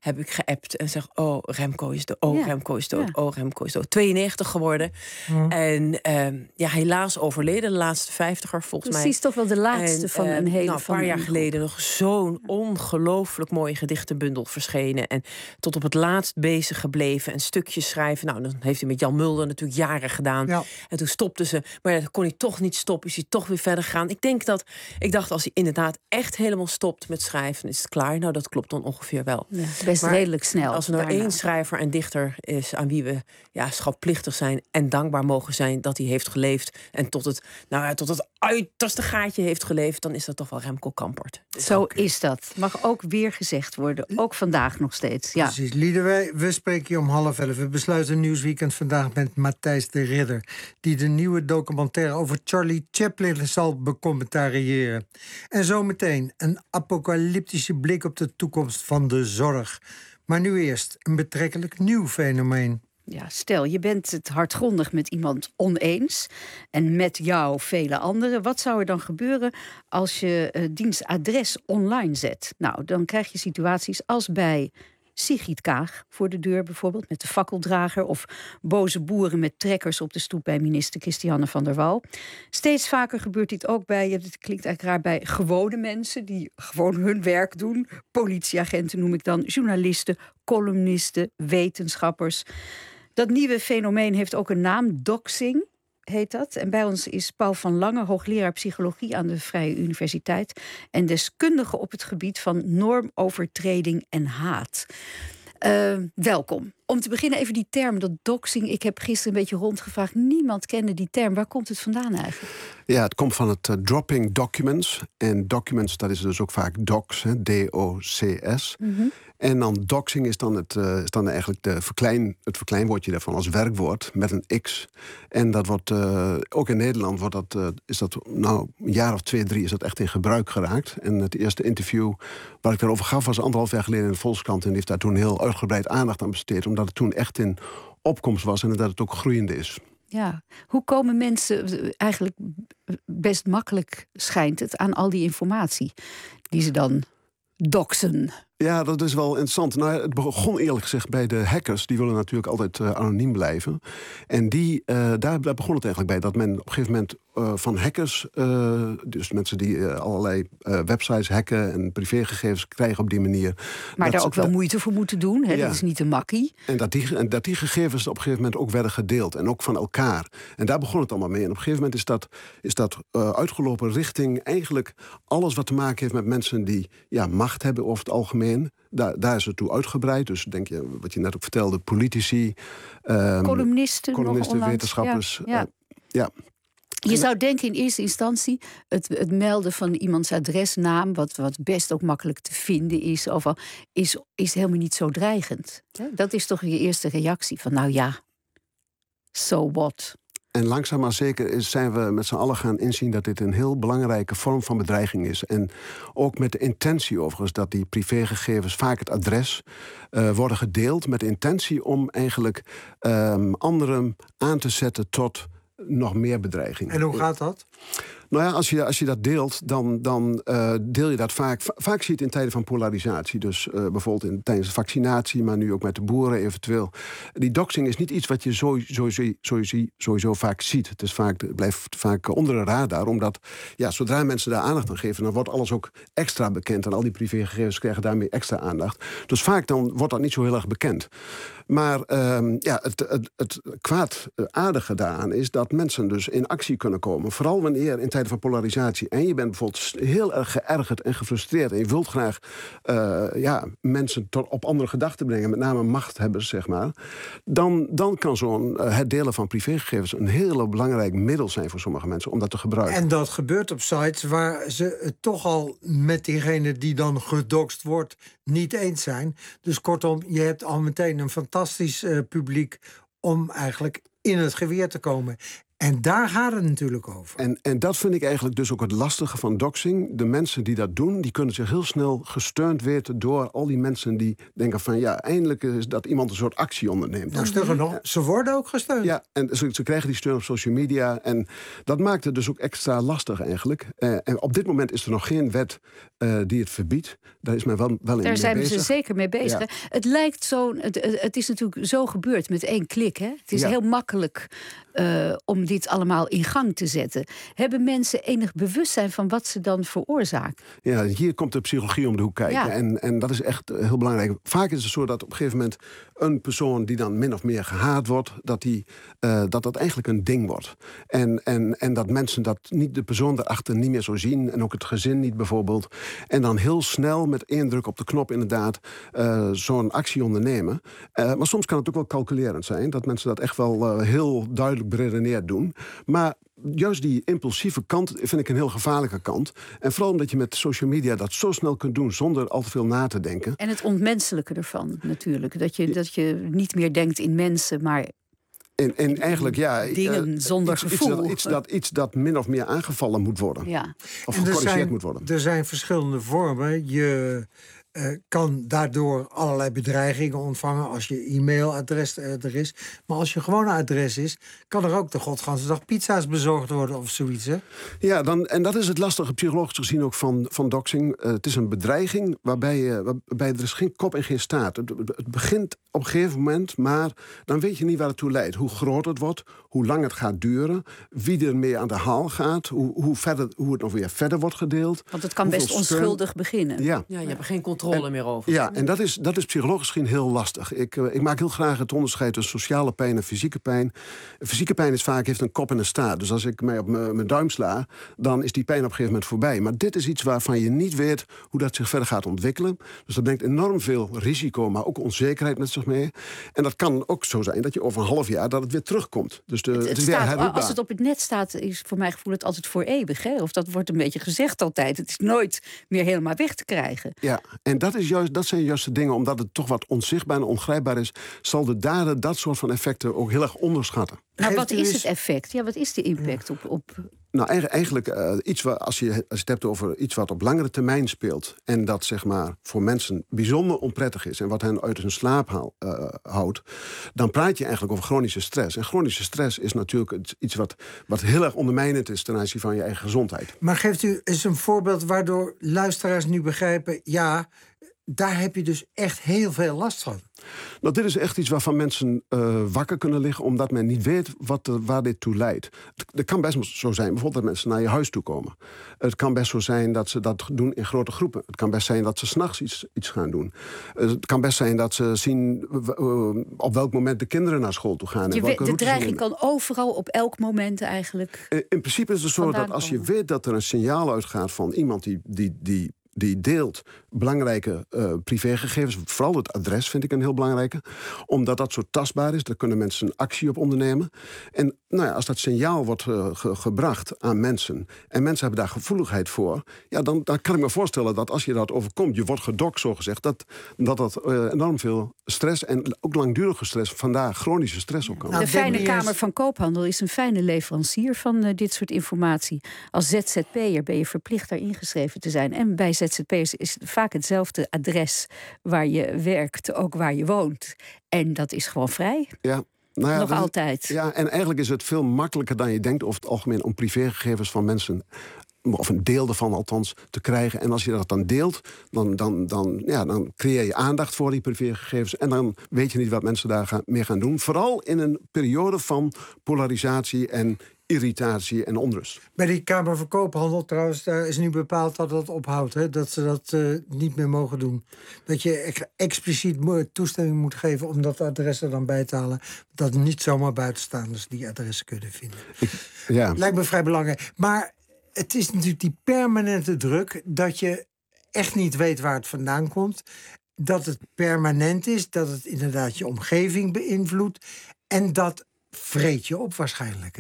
heb ik geappt en zeg... oh, Remco is dood, oh, Ja. Remco is dood, Ja. oh, Remco is dood. tweeënnegentig geworden. Mm. En ehm, ja, helaas overleden, de laatste vijftiger volgens mij. Precies, toch wel de laatste En, van eh, een hele... nou, een van paar jaar een geleden nog zo'n ongelooflijk mooie gedichtenbundel verschenen. En tot op het laatst bezig gebleven en stukjes schrijven. Nou, dan heeft hij met Jan Mulder natuurlijk jaren gedaan. Ja. En toen stopte ze. Maar ja, dan kon hij toch niet stoppen. Is hij toch weer verder gegaan. Ik denk dat, ik dacht als hij inderdaad echt helemaal stopt met schrijven, is het klaar. Nou, dat klopt dan ongeveer wel. Ja, best Maar redelijk snel. Als er nou daarna. één schrijver en dichter is aan wie we ja, schatplichtig zijn en dankbaar mogen zijn dat hij heeft geleefd en tot het, nou ja, tot het uiterste gaatje heeft geleefd, dan is dat toch wel Remco Kampert. Dus Zo is dat. Mag ook weer gezegd worden. Ook vandaag nog steeds. Ja. Precies. Liedewij, we spreken je om half elf. We besluiten Nieuwsweekend vandaag met Matthijs de Ridder, die de nieuwe documentaire over Charlie Chaplin zal becommentariëren. En zometeen een apocalyptische blik op de toekomst van de zorg. Maar nu eerst een betrekkelijk nieuw fenomeen. Ja, stel, je bent het hardgrondig met iemand oneens en met jou vele anderen. Wat zou er dan gebeuren als je uh, diens adres online zet? Nou, dan krijg je situaties als bij Sigrid Kaag voor de deur bijvoorbeeld, met de fakkeldrager, of boze boeren met trekkers op de stoep bij minister Christiane van der Wal. Steeds vaker gebeurt dit ook bij, het klinkt eigenlijk raar, bij gewone mensen die gewoon hun werk doen. Politieagenten noem ik dan, journalisten, columnisten, wetenschappers. Dat nieuwe fenomeen heeft ook een naam, doxing heet dat. En bij ons is Paul van Lange, hoogleraar psychologie aan de Vrije Universiteit en deskundige op het gebied van normovertreding en haat. Uh, welkom. Om te beginnen even die term, dat doxing. Ik heb gisteren een beetje rondgevraagd. Niemand kende die term. Waar komt het vandaan eigenlijk? Ja, het komt van het uh, dropping documents. En documents, dat is dus ook vaak docs, hè, D O C S. Mm-hmm. En dan doxing is dan, het, uh, is dan eigenlijk de verklein, het verkleinwoordje daarvan als werkwoord met een X. En dat wordt, uh, ook in Nederland wordt dat, uh, is dat, nou, een jaar of twee, drie is dat echt in gebruik geraakt. En het eerste interview waar ik daarover gaf was anderhalf jaar geleden in de Volkskrant. En die heeft daar toen heel uitgebreid aandacht aan besteed, omdat het toen echt in opkomst was en dat het ook groeiende is. Ja, hoe komen mensen eigenlijk best makkelijk, schijnt het, aan al die informatie die ze dan doxen? Ja, dat is wel interessant. Nou, het begon eerlijk gezegd bij de hackers. Die willen natuurlijk altijd uh, anoniem blijven. En die, uh, daar, daar begon het eigenlijk bij. Dat men op een gegeven moment uh, van hackers, uh, dus mensen die uh, allerlei uh, websites hacken en privégegevens krijgen op die manier. Maar daar ook wel dat, moeite voor moeten doen. Hè? Ja. Dat is niet een makkie. En dat, die, en dat die gegevens op een gegeven moment ook werden gedeeld. En ook van elkaar. En daar begon het allemaal mee. En op een gegeven moment is dat, is dat uh, uitgelopen richting eigenlijk alles wat te maken heeft met mensen die ja, macht hebben over het algemeen. Daar, daar is het toe uitgebreid. Dus denk je, wat je net ook vertelde, politici, um, columnisten, columnisten nog wetenschappers. Ja, ja. Uh, ja. Je zou denken in eerste instantie het, het melden van iemands adresnaam, wat, wat best ook makkelijk te vinden is, overal, is, is helemaal niet zo dreigend. Dat is toch je eerste reactie van, nou ja, so what? En langzaam maar zeker zijn we met z'n allen gaan inzien dat dit een heel belangrijke vorm van bedreiging is. En ook met de intentie overigens dat die privégegevens, vaak het adres, uh, worden gedeeld met de intentie om eigenlijk um, anderen aan te zetten tot nog meer bedreiging. En hoe gaat dat? Nou ja, als je, als je dat deelt, dan, dan uh, deel je dat vaak. Va- vaak zie je het in tijden van polarisatie. Dus uh, bijvoorbeeld in, tijdens de vaccinatie, maar nu ook met de boeren eventueel. Die doxing is niet iets wat je sowieso, sowieso, sowieso, sowieso vaak ziet. Het, is vaak, het blijft vaak onder de radar, omdat ja, zodra mensen daar aandacht aan geven, dan wordt alles ook extra bekend. En al die privégegevens krijgen daarmee extra aandacht. Dus vaak dan wordt dat niet zo heel erg bekend. Maar um, ja, het, het, het kwaadaardige daaraan is dat mensen dus in actie kunnen komen. Vooral wanneer in tijden van polarisatie en je bent bijvoorbeeld heel erg geërgerd en gefrustreerd en je wilt graag uh, ja, mensen tot op andere gedachten brengen, met name machthebbers, zeg maar. Dan, dan kan zo'n uh, het delen van privégegevens een heel belangrijk middel zijn voor sommige mensen om dat te gebruiken. En dat gebeurt op sites waar ze het toch al met diegene die dan gedoxt wordt niet eens zijn. Dus kortom, je hebt al meteen een fantastisch uh, publiek om eigenlijk in het geweer te komen. En daar gaat het natuurlijk over. En, en dat vind ik eigenlijk dus ook het lastige van doxing. De mensen die dat doen, die kunnen zich heel snel gesteund weten door al die mensen die denken van ja, eindelijk is dat iemand een soort actie onderneemt. Nou, sterker nog, ze worden ook gesteund. Ja, en ze, ze krijgen die steun op social media. En dat maakt het dus ook extra lastig eigenlijk. Uh, en op dit moment is er nog geen wet uh, die het verbiedt. Daar is men wel, wel in Daar zijn bezig. ze zeker mee bezig. Ja. Het lijkt zo. Het, het is natuurlijk zo gebeurd met één klik. Hè? Het is Ja. heel makkelijk uh, om dit allemaal in gang te zetten. Hebben mensen enig bewustzijn van wat ze dan veroorzaakt? Ja, hier komt de psychologie om de hoek kijken. Ja. En, en dat is echt heel belangrijk. Vaak is het zo dat op een gegeven moment een persoon die dan min of meer gehaat wordt, dat die, uh, dat, dat eigenlijk een ding wordt. En, en, en dat mensen dat niet, de persoon daarachter niet meer zo zien. En ook het gezin niet bijvoorbeeld. En dan heel snel met één druk op de knop inderdaad uh, zo'n actie ondernemen. Uh, maar soms kan het ook wel calculerend zijn. Dat mensen dat echt wel uh, heel duidelijk beredeneerd doen. Maar juist die impulsieve kant vind ik een heel gevaarlijke kant. En vooral omdat je met social media dat zo snel kunt doen zonder al te veel na te denken. En het ontmenselijke ervan natuurlijk. Dat je, dat je niet meer denkt in mensen, maar En, en eigenlijk, ja, dingen uh, zonder iets, gevoel. Iets dat, iets, dat, iets dat min of meer aangevallen moet worden. Ja. Of En er gecorrigeerd zijn, moet worden. Er zijn verschillende vormen. Je uh, kan daardoor allerlei bedreigingen ontvangen als je e-mailadres er is. Maar als je gewone adres is, kan er ook de godganse dag pizza's bezorgd worden of zoiets. Hè? Ja, dan, en dat is het lastige psychologisch gezien ook van, van doxing. Uh, het is een bedreiging waarbij, uh, waarbij er is geen kop en geen staart. Het, het begint op een gegeven moment, maar dan weet je niet waar het toe leidt. Hoe groot het wordt, hoe lang het gaat duren, wie er mee aan de haal gaat, hoe, hoe, verder, hoe het nog weer verder wordt gedeeld. Want het kan best Hoeveel steun- onschuldig beginnen. Ja. Ja, je hebt er geen controle En- meer over. Ja, en dat is, dat is psychologisch misschien heel lastig. Ik, uh, ik maak heel graag het onderscheid tussen sociale pijn en fysieke pijn. Fysieke pijn is vaak heeft een kop en een staart. Dus als ik mij op mijn duim sla, dan is die pijn op een gegeven moment voorbij. Maar dit is iets waarvan je niet weet hoe dat zich verder gaat ontwikkelen. Dus dat brengt enorm veel risico, maar ook onzekerheid met zich mee. En dat kan ook zo zijn dat je over een half jaar dat het weer terugkomt. Dus de, het, Het is weer staat, herroepbaar. als het op het net staat, is voor mijn gevoel het altijd voor eeuwig. Hè? Of dat wordt een beetje gezegd altijd. Het is nooit meer helemaal weg te krijgen. Ja, en dat, is juist, dat zijn juist de dingen, omdat het toch wat onzichtbaar en ongrijpbaar is, zal de dader dat soort van effecten ook heel erg onderschatten. Maar wat Geeft u is eens- het effect? Ja, wat is de impact op... op Nou, eigen- eigenlijk uh, iets wat, als je, als je het hebt over iets wat op langere termijn speelt en dat zeg maar voor mensen bijzonder onprettig is en wat hen uit hun slaap haal, uh, houdt, dan praat je eigenlijk over chronische stress. En chronische stress is natuurlijk het- iets wat, wat heel erg ondermijnend is ten aanzien van je eigen gezondheid. Maar geeft u eens een voorbeeld waardoor luisteraars nu begrijpen, ja, daar heb je dus echt heel veel last van. Nou, dit is echt iets waarvan mensen uh, wakker kunnen liggen, omdat men niet weet wat, uh, waar dit toe leidt. Het, het kan best zo zijn, bijvoorbeeld dat mensen naar je huis toe komen. Het kan best zo zijn dat ze dat doen in grote groepen. Het kan best zijn dat ze 's nachts iets, iets gaan doen. Uh, het kan best zijn dat ze zien uh, op welk moment de kinderen naar school toe gaan. En je welke weet, de routes ze dreiging nemen. kan overal op elk moment eigenlijk. Uh, in principe is het zo vandaan dat als je komen. weet dat er een signaal uitgaat van iemand die, die, die die deelt belangrijke uh, privégegevens. Vooral het adres vind ik een heel belangrijke. Omdat dat zo tastbaar is, daar kunnen mensen een actie op ondernemen. En nou ja, als dat signaal wordt uh, ge- gebracht aan mensen, en mensen hebben daar gevoeligheid voor, ja, dan, dan kan ik me voorstellen dat als je dat overkomt, je wordt gedokt, zogezegd, dat dat, dat uh, enorm veel stress en ook langdurige stress, vandaar chronische stress ook kan. De Fijne Kamer van Koophandel is een fijne leverancier van uh, dit soort informatie. Als Z Z P'er ben je verplicht daar ingeschreven te zijn. En bij Z Z P'ers is het vaak hetzelfde adres waar je werkt, ook waar je woont. En dat is gewoon vrij. Ja. Nou ja, Nog dat- altijd. Ja, en eigenlijk is het veel makkelijker dan je denkt over het algemeen om privégegevens van mensen, of een deel ervan althans, te krijgen. En als je dat dan deelt, dan, dan, dan, ja, dan creëer je aandacht voor die privégegevens. En dan weet je niet wat mensen daar gaan, mee gaan doen. Vooral in een periode van polarisatie en irritatie en onrust. Bij die Kamer van Koophandel trouwens, daar is nu bepaald dat dat ophoudt. Hè? Dat ze dat uh, niet meer mogen doen. Dat je ex- expliciet mo- toestemming moet geven om dat adres er dan bij te halen. Dat niet zomaar buitenstaanders die adressen kunnen vinden. Ja. Lijkt me vrij belangrijk. Maar het is natuurlijk die permanente druk dat je echt niet weet waar het vandaan komt. Dat het permanent is, dat het inderdaad je omgeving beïnvloedt. En dat vreet je op waarschijnlijk. Hè? Ja.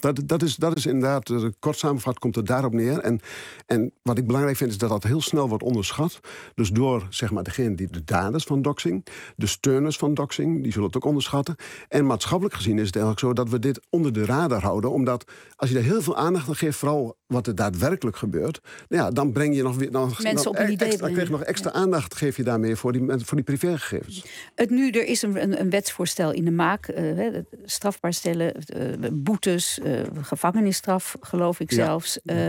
dat, dat, is, dat is inderdaad, uh, kort samengevat komt het daarop neer. En, en wat ik belangrijk vind is dat dat heel snel wordt onderschat. Dus door, zeg maar, degene die de daders van doxing, de steuners van doxing, die zullen het ook onderschatten. En maatschappelijk gezien is het eigenlijk zo dat we dit onder de radar houden. Omdat als je er heel veel aandacht aan geeft, vooral wat er daadwerkelijk gebeurt, nou ja, dan breng je nog weer dan, mensen dan, op een idee. Dan krijg je nog extra ja. aandacht, geef je daarmee voor die, voor die privégegevens. Het nu, er is een, een, een wetsvoorstel in de maak, uh, strafbaar stellen, uh, boetes, uh, gevangenisstraf, geloof ik ja. zelfs. Uh,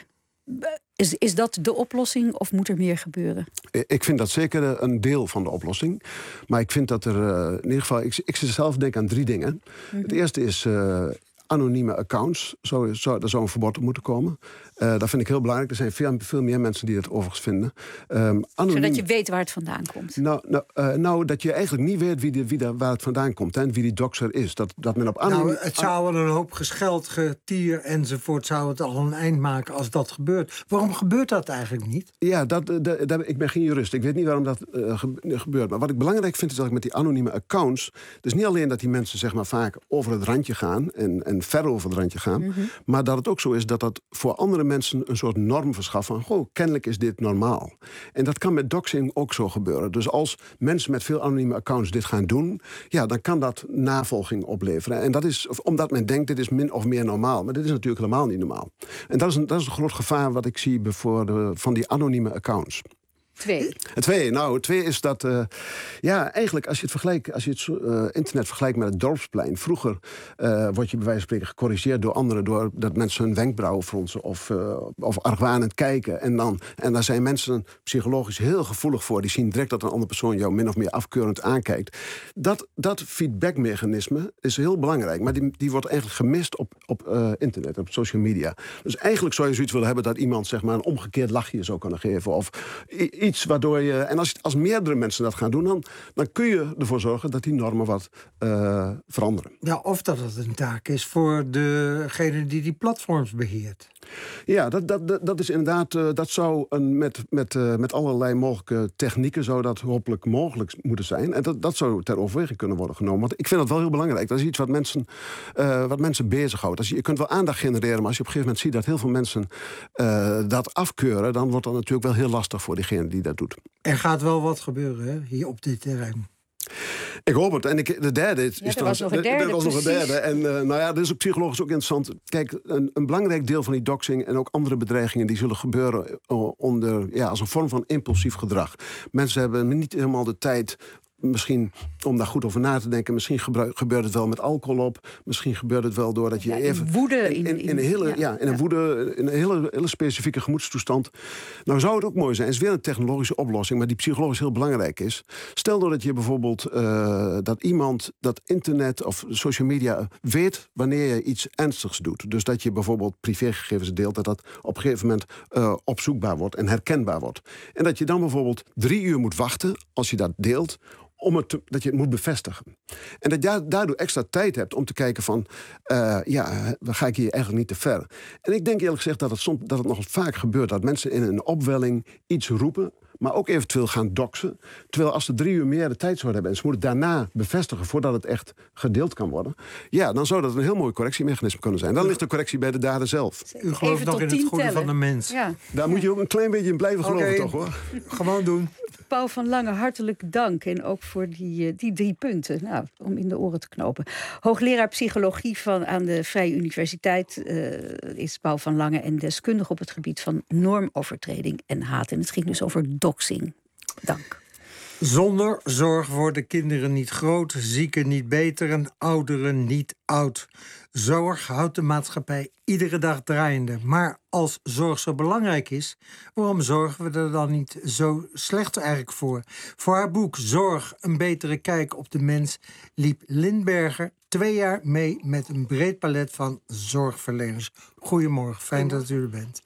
Is, is dat de oplossing of moet er meer gebeuren? Ik vind dat zeker een deel van de oplossing. Maar ik vind dat er uh, in ieder geval... Ik, ik zelf denk aan drie dingen. Mm-hmm. Het eerste is uh, anonieme accounts. Zo, zo, daar zou een verbod op moeten komen. Uh, dat vind ik heel belangrijk. Er zijn veel, veel meer mensen die dat overigens vinden. Um, anoniem... Zodat je weet waar het vandaan komt. Nou, nou, uh, nou dat je eigenlijk niet weet wie de, wie de, waar het vandaan komt. Hè, en wie die doxer is. Dat, dat men op anoniem... Nou, het zou wel een hoop gescheld, getier enzovoort... zou het al een eind maken als dat gebeurt. Waarom gebeurt dat eigenlijk niet? Ja, dat, dat, dat, ik ben geen jurist. Ik weet niet waarom dat uh, gebeurt. Maar wat ik belangrijk vind is dat ik met die anonieme accounts... dus niet alleen dat die mensen zeg maar, vaak over het randje gaan... en, en ver over het randje gaan... Mm-hmm. maar dat het ook zo is dat dat voor andere mensen een soort norm verschaft van, goh, kennelijk is dit normaal. En dat kan met doxing ook zo gebeuren. Dus als mensen met veel anonieme accounts dit gaan doen, ja, dan kan dat navolging opleveren. En dat is omdat men denkt, dit is min of meer normaal. Maar dit is natuurlijk helemaal niet normaal. En dat is een, dat is een groot gevaar wat ik zie voor de, van die anonieme accounts. Twee. Het twee, nou, het twee is dat... Uh, ja, eigenlijk, als je het, vergelijkt, als je het uh, internet vergelijkt met het dorpsplein... vroeger uh, word je bij wijze van spreken gecorrigeerd door anderen... doordat mensen hun wenkbrauwen fronsen of, uh, of argwanend kijken. En, dan, en daar zijn mensen psychologisch heel gevoelig voor. Die zien direct dat een andere persoon jou min of meer afkeurend aankijkt. Dat, dat feedbackmechanisme is heel belangrijk. Maar die, die wordt eigenlijk gemist op, op uh, internet, op social media. Dus eigenlijk zou je zoiets willen hebben... dat iemand zeg maar, een omgekeerd lachje zou kunnen geven... of iets waardoor je... En als, als meerdere mensen dat gaan doen... Dan, dan kun je ervoor zorgen dat die normen wat uh, veranderen. Ja, of dat het een taak is voor degene die die platforms beheert. Ja, dat, dat, dat is inderdaad... Uh, dat zou een, met, met, uh, met allerlei mogelijke technieken... zou dat hopelijk mogelijk moeten zijn. En dat, dat zou ter overweging kunnen worden genomen. Want ik vind dat wel heel belangrijk. Dat is iets wat mensen, uh, wat mensen bezighoudt. Als je, je kunt wel aandacht genereren... maar als je op een gegeven moment ziet dat heel veel mensen uh, dat afkeuren... dan wordt dat natuurlijk wel heel lastig voor diegene die dat doet. Er gaat wel wat gebeuren, hè, hier op dit terrein. Ik hoop het. En ik, de derde is... Ja, er was nog een derde, Er was nog een derde. En uh, nou ja, dat is ook psychologisch ook interessant. Kijk, een, een belangrijk deel van die doxing... en ook andere bedreigingen... die zullen gebeuren onder, ja, als een vorm van impulsief gedrag. Mensen hebben niet helemaal de tijd... Misschien om daar goed over na te denken. Misschien gebeurt het wel met alcohol op. Misschien gebeurt het wel doordat je ja, in even... woede. In, in, in een hele, ja. Ja, in een ja. woede, in een hele, hele specifieke gemoedstoestand. Nou zou het ook mooi zijn. Het is weer een technologische oplossing, maar die psychologisch heel belangrijk is. Stel nou dat je bijvoorbeeld uh, dat iemand dat internet of social media weet wanneer je iets ernstigs doet. Dus dat je bijvoorbeeld privégegevens deelt, dat dat op een gegeven moment uh, opzoekbaar wordt en herkenbaar wordt. En dat je dan bijvoorbeeld drie uur moet wachten als je dat deelt. Om het te, dat je het moet bevestigen. En dat je daardoor extra tijd hebt om te kijken van... Uh, ja, dan ga ik hier eigenlijk niet te ver. En ik denk eerlijk gezegd dat het, soms, dat het nog vaak gebeurt... dat mensen in een opwelling iets roepen... maar ook eventueel gaan doxen. Terwijl als ze drie uur meer de tijd zouden hebben... en ze moeten het daarna bevestigen voordat het echt gedeeld kan worden... ja, dan zou dat een heel mooi correctiemechanisme kunnen zijn. Dan ligt de correctie bij de dader zelf. U gelooft Even nog in het goede tellen. van de mens. Ja. Daar moet je ook een klein beetje in blijven geloven, okay. toch hoor. Gewoon doen. Paul van Lange, hartelijk dank. En ook voor die, die drie punten, nou, om in de oren te knopen. Hoogleraar psychologie van, aan de Vrije Universiteit uh, is Paul van Lange... en deskundig op het gebied van normovertreding en haat. En het ging dus over doxing. Dank. Zonder zorg worden kinderen niet groot, zieken niet beter en ouderen niet oud. Zorg houdt de maatschappij iedere dag draaiende. Maar als zorg zo belangrijk is, waarom zorgen we er dan niet zo slecht eigenlijk voor? Voor haar boek Zorg, een betere kijk op de mens liep Lindberger twee jaar mee met een breed palet van zorgverleners. Goedemorgen, fijn dat u er bent.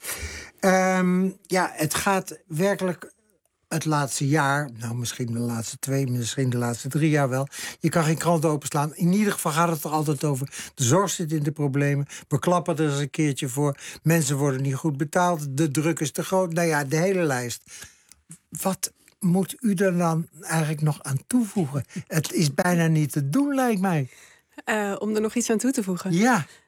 Um, ja, het gaat werkelijk... Het laatste jaar, nou misschien de laatste twee, misschien de laatste drie jaar wel. Je kan geen krant openslaan. In ieder geval gaat het er altijd over. De zorg zit in de problemen. We klappen er eens een keertje voor. Mensen worden niet goed betaald. De druk is te groot. Nou ja, de hele lijst. Wat moet u er dan eigenlijk nog aan toevoegen? Het is bijna niet te doen, lijkt mij. Uh, om er nog iets aan toe te voegen? Ja.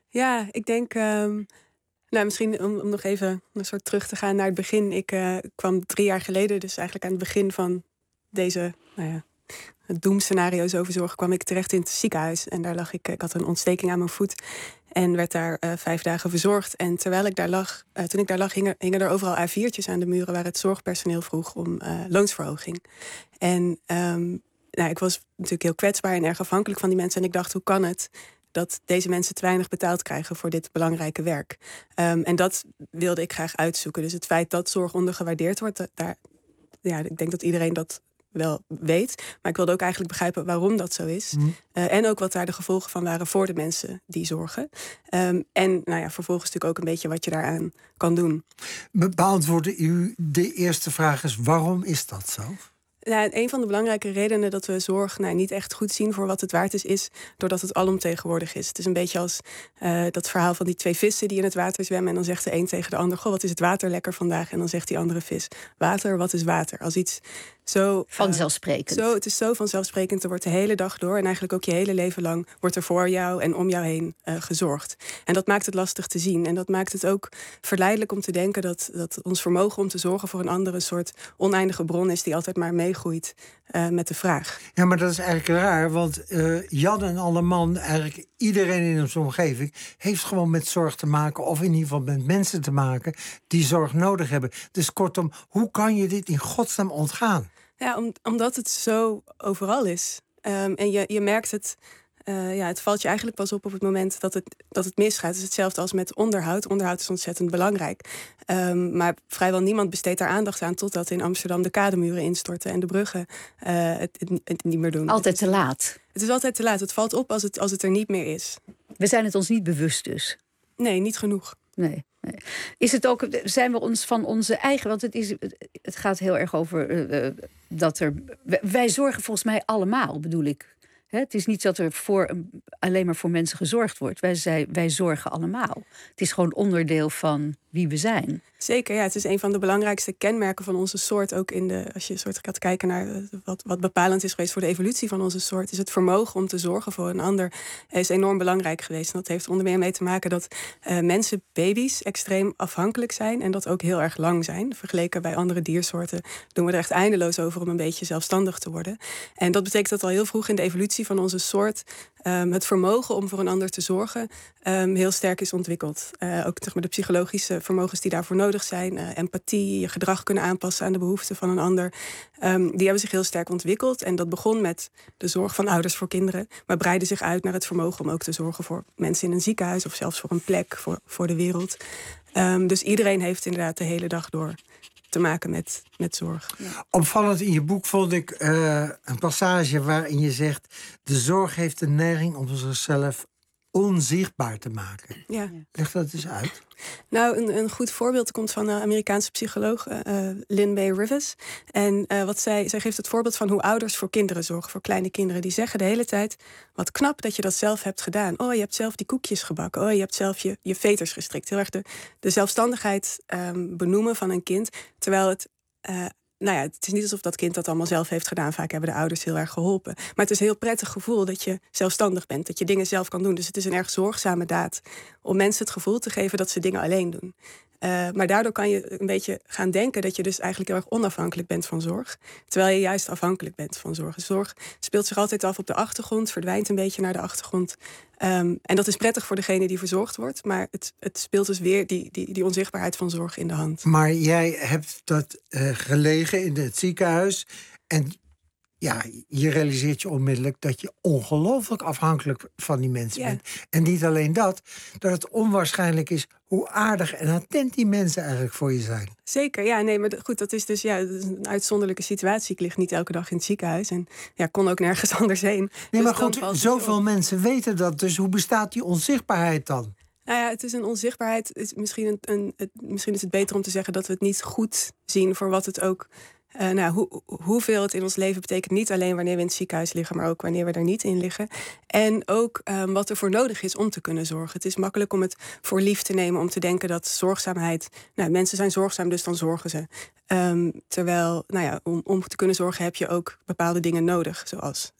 Ja, ik denk... Um, nou, misschien om, om nog even een soort terug te gaan naar het begin. Ik uh, kwam drie jaar geleden, dus eigenlijk aan het begin van deze... Nou ja, het doemscenario's over zorg, kwam ik terecht in het ziekenhuis. En daar lag ik, ik had een ontsteking aan mijn voet. En werd daar uh, vijf dagen verzorgd. En terwijl ik daar lag, uh, toen ik daar lag, hingen, hingen er overal A viertjes aan de muren waar het zorgpersoneel vroeg om uh, loonsverhoging. En um, nou, ik was natuurlijk heel kwetsbaar en erg afhankelijk van die mensen. En ik dacht, hoe kan het dat deze mensen te weinig betaald krijgen voor dit belangrijke werk? Um, en dat wilde ik graag uitzoeken. Dus het feit dat zorg ondergewaardeerd wordt, daar, ja, ik denk dat iedereen dat wel weet. Maar ik wilde ook eigenlijk begrijpen waarom dat zo is. Mm. Uh, en ook wat daar de gevolgen van waren voor de mensen die zorgen. Um, en nou ja, vervolgens natuurlijk ook een beetje wat je daaraan kan doen. Be- beantwoordde u de eerste vraag is, waarom is dat zo? Nou, een van de belangrijke redenen dat we zorg nou, niet echt goed zien voor wat het waard is, is doordat het alomtegenwoordig is. Het is een beetje als uh, dat verhaal van die twee vissen die in het water zwemmen. En dan zegt de een tegen de ander, goh, wat is het water lekker vandaag? En dan zegt die andere vis, water, wat is water? Als iets zo... Vanzelfsprekend. Uh, zo, het is zo vanzelfsprekend. Er wordt de hele dag door en eigenlijk ook je hele leven lang wordt er voor jou en om jou heen uh, gezorgd. En dat maakt het lastig te zien. En dat maakt het ook verleidelijk om te denken dat, dat ons vermogen om te zorgen voor een ander een soort oneindige bron is die altijd maar meegroeit uh, met de vraag. Ja, maar dat is eigenlijk raar, want uh, Jan en Alleman, eigenlijk iedereen in onze omgeving, heeft gewoon met zorg te maken, of in ieder geval met mensen te maken die zorg nodig hebben. Dus kortom, hoe kan je dit in godsnaam ontgaan? Ja, om, omdat het zo overal is. Um, en je, je merkt het, uh, ja, het valt je eigenlijk pas op op het moment dat het, dat het misgaat. Het is hetzelfde als met onderhoud. Onderhoud is ontzettend belangrijk. Um, maar vrijwel niemand besteedt daar aandacht aan totdat in Amsterdam de kademuren instorten en de bruggen uh, het, het, het niet meer doen. Altijd te laat. Het is altijd te laat. Het valt op als het, als het er niet meer is. We zijn het ons niet bewust dus. Nee, niet genoeg. Nee, nee. Is het ook, zijn we ons van onze eigen, want het, is, het gaat heel erg over uh, dat er, wij zorgen volgens mij allemaal, bedoel ik. He, het is niet dat er voor, alleen maar voor mensen gezorgd wordt. Wij, zij, wij zorgen allemaal. Het is gewoon onderdeel van wie we zijn. Zeker, ja. Het is een van de belangrijkste kenmerken van onze soort. Ook in de, als je soort gaat kijken naar wat, wat bepalend is geweest voor de evolutie van onze soort, is het vermogen om te zorgen voor een ander is enorm belangrijk geweest. En dat heeft onder meer mee te maken dat uh, mensen, baby's, extreem afhankelijk zijn en dat ook heel erg lang zijn. Vergeleken bij andere diersoorten doen we er echt eindeloos over om een beetje zelfstandig te worden. En dat betekent dat al heel vroeg in de evolutie van onze soort Um, het vermogen om voor een ander te zorgen um, heel sterk is ontwikkeld. Uh, ook zeg maar, de psychologische vermogens die daarvoor nodig zijn. Uh, empathie, je gedrag kunnen aanpassen aan de behoeften van een ander. Um, die hebben zich heel sterk ontwikkeld. En dat begon met de zorg van ouders voor kinderen. Maar breidde zich uit naar het vermogen om ook te zorgen voor mensen in een ziekenhuis. Of zelfs voor een plek, voor, voor de wereld. Um, dus iedereen heeft inderdaad de hele dag door te maken met, met zorg. Ja. Opvallend in je boek vond ik uh, een passage waarin je zegt, de zorg heeft de neiging om zichzelf onzichtbaar te maken. Ja. Leg dat eens uit. Nou, een, een goed voorbeeld komt van een Amerikaanse psycholoog, uh, Lynn Bay Rivers. En uh, wat zij, zij geeft het voorbeeld van hoe ouders voor kinderen zorgen, voor kleine kinderen. Die zeggen de hele tijd, wat knap dat je dat zelf hebt gedaan. Oh, je hebt zelf die koekjes gebakken. Oh, je hebt zelf je, je veters gestrikt. Heel erg de, de zelfstandigheid um, benoemen van een kind. Terwijl het... Uh, Nou ja, het is niet alsof dat kind dat allemaal zelf heeft gedaan. Vaak hebben de ouders heel erg geholpen. Maar het is een heel prettig gevoel dat je zelfstandig bent. Dat je dingen zelf kan doen. Dus het is een erg zorgzame daad om mensen het gevoel te geven dat ze dingen alleen doen. Uh, maar daardoor kan je een beetje gaan denken dat je dus eigenlijk heel erg onafhankelijk bent van zorg. Terwijl je juist afhankelijk bent van zorg. Zorg speelt zich altijd af op de achtergrond, verdwijnt een beetje naar de achtergrond. Um, en dat is prettig voor degene die verzorgd wordt. Maar het, het speelt dus weer die, die, die onzichtbaarheid van zorg in de hand. Maar jij hebt dat uh, gelegen in het ziekenhuis. En ja, je realiseert je onmiddellijk dat je ongelooflijk afhankelijk van die mensen ja. bent. En niet alleen dat, dat het onwaarschijnlijk is hoe aardig en attent die mensen eigenlijk voor je zijn. Zeker, ja, nee, maar goed, dat is dus ja, dat is een uitzonderlijke situatie. Ik lig niet elke dag in het ziekenhuis en ja, kon ook nergens anders heen. Nee, dus maar goed, zoveel mensen weten dat, dus hoe bestaat die onzichtbaarheid dan? Nou ja, het is een onzichtbaarheid. Is misschien, een, een, het, misschien is het beter om te zeggen dat we het niet goed zien voor wat het ook... Uh, nou, hoe, hoeveel het in ons leven betekent, niet alleen wanneer we in het ziekenhuis liggen, maar ook wanneer we er niet in liggen. En ook um, wat er voor nodig is om te kunnen zorgen. Het is makkelijk om het voor lief te nemen, om te denken dat zorgzaamheid... Nou, mensen zijn zorgzaam, dus dan zorgen ze. Um, terwijl, nou ja, om, om te kunnen zorgen heb je ook bepaalde dingen nodig, zoals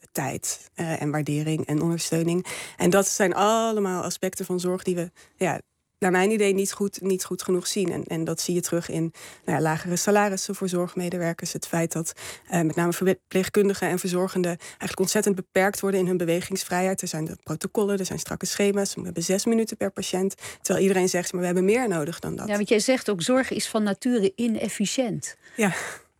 tijd uh, en waardering en ondersteuning. En dat zijn allemaal aspecten van zorg die we, ja, naar mijn idee niet goed, niet goed genoeg zien. En, en dat zie je terug in nou ja, lagere salarissen voor zorgmedewerkers. Het feit dat uh, met name verpleegkundigen en verzorgenden eigenlijk ontzettend beperkt worden in hun bewegingsvrijheid. Er zijn de protocollen, er zijn strakke schema's. We hebben zes minuten per patiënt. Terwijl iedereen zegt, maar we hebben meer nodig dan dat. Ja, want jij zegt ook, zorg is van nature inefficiënt. Ja.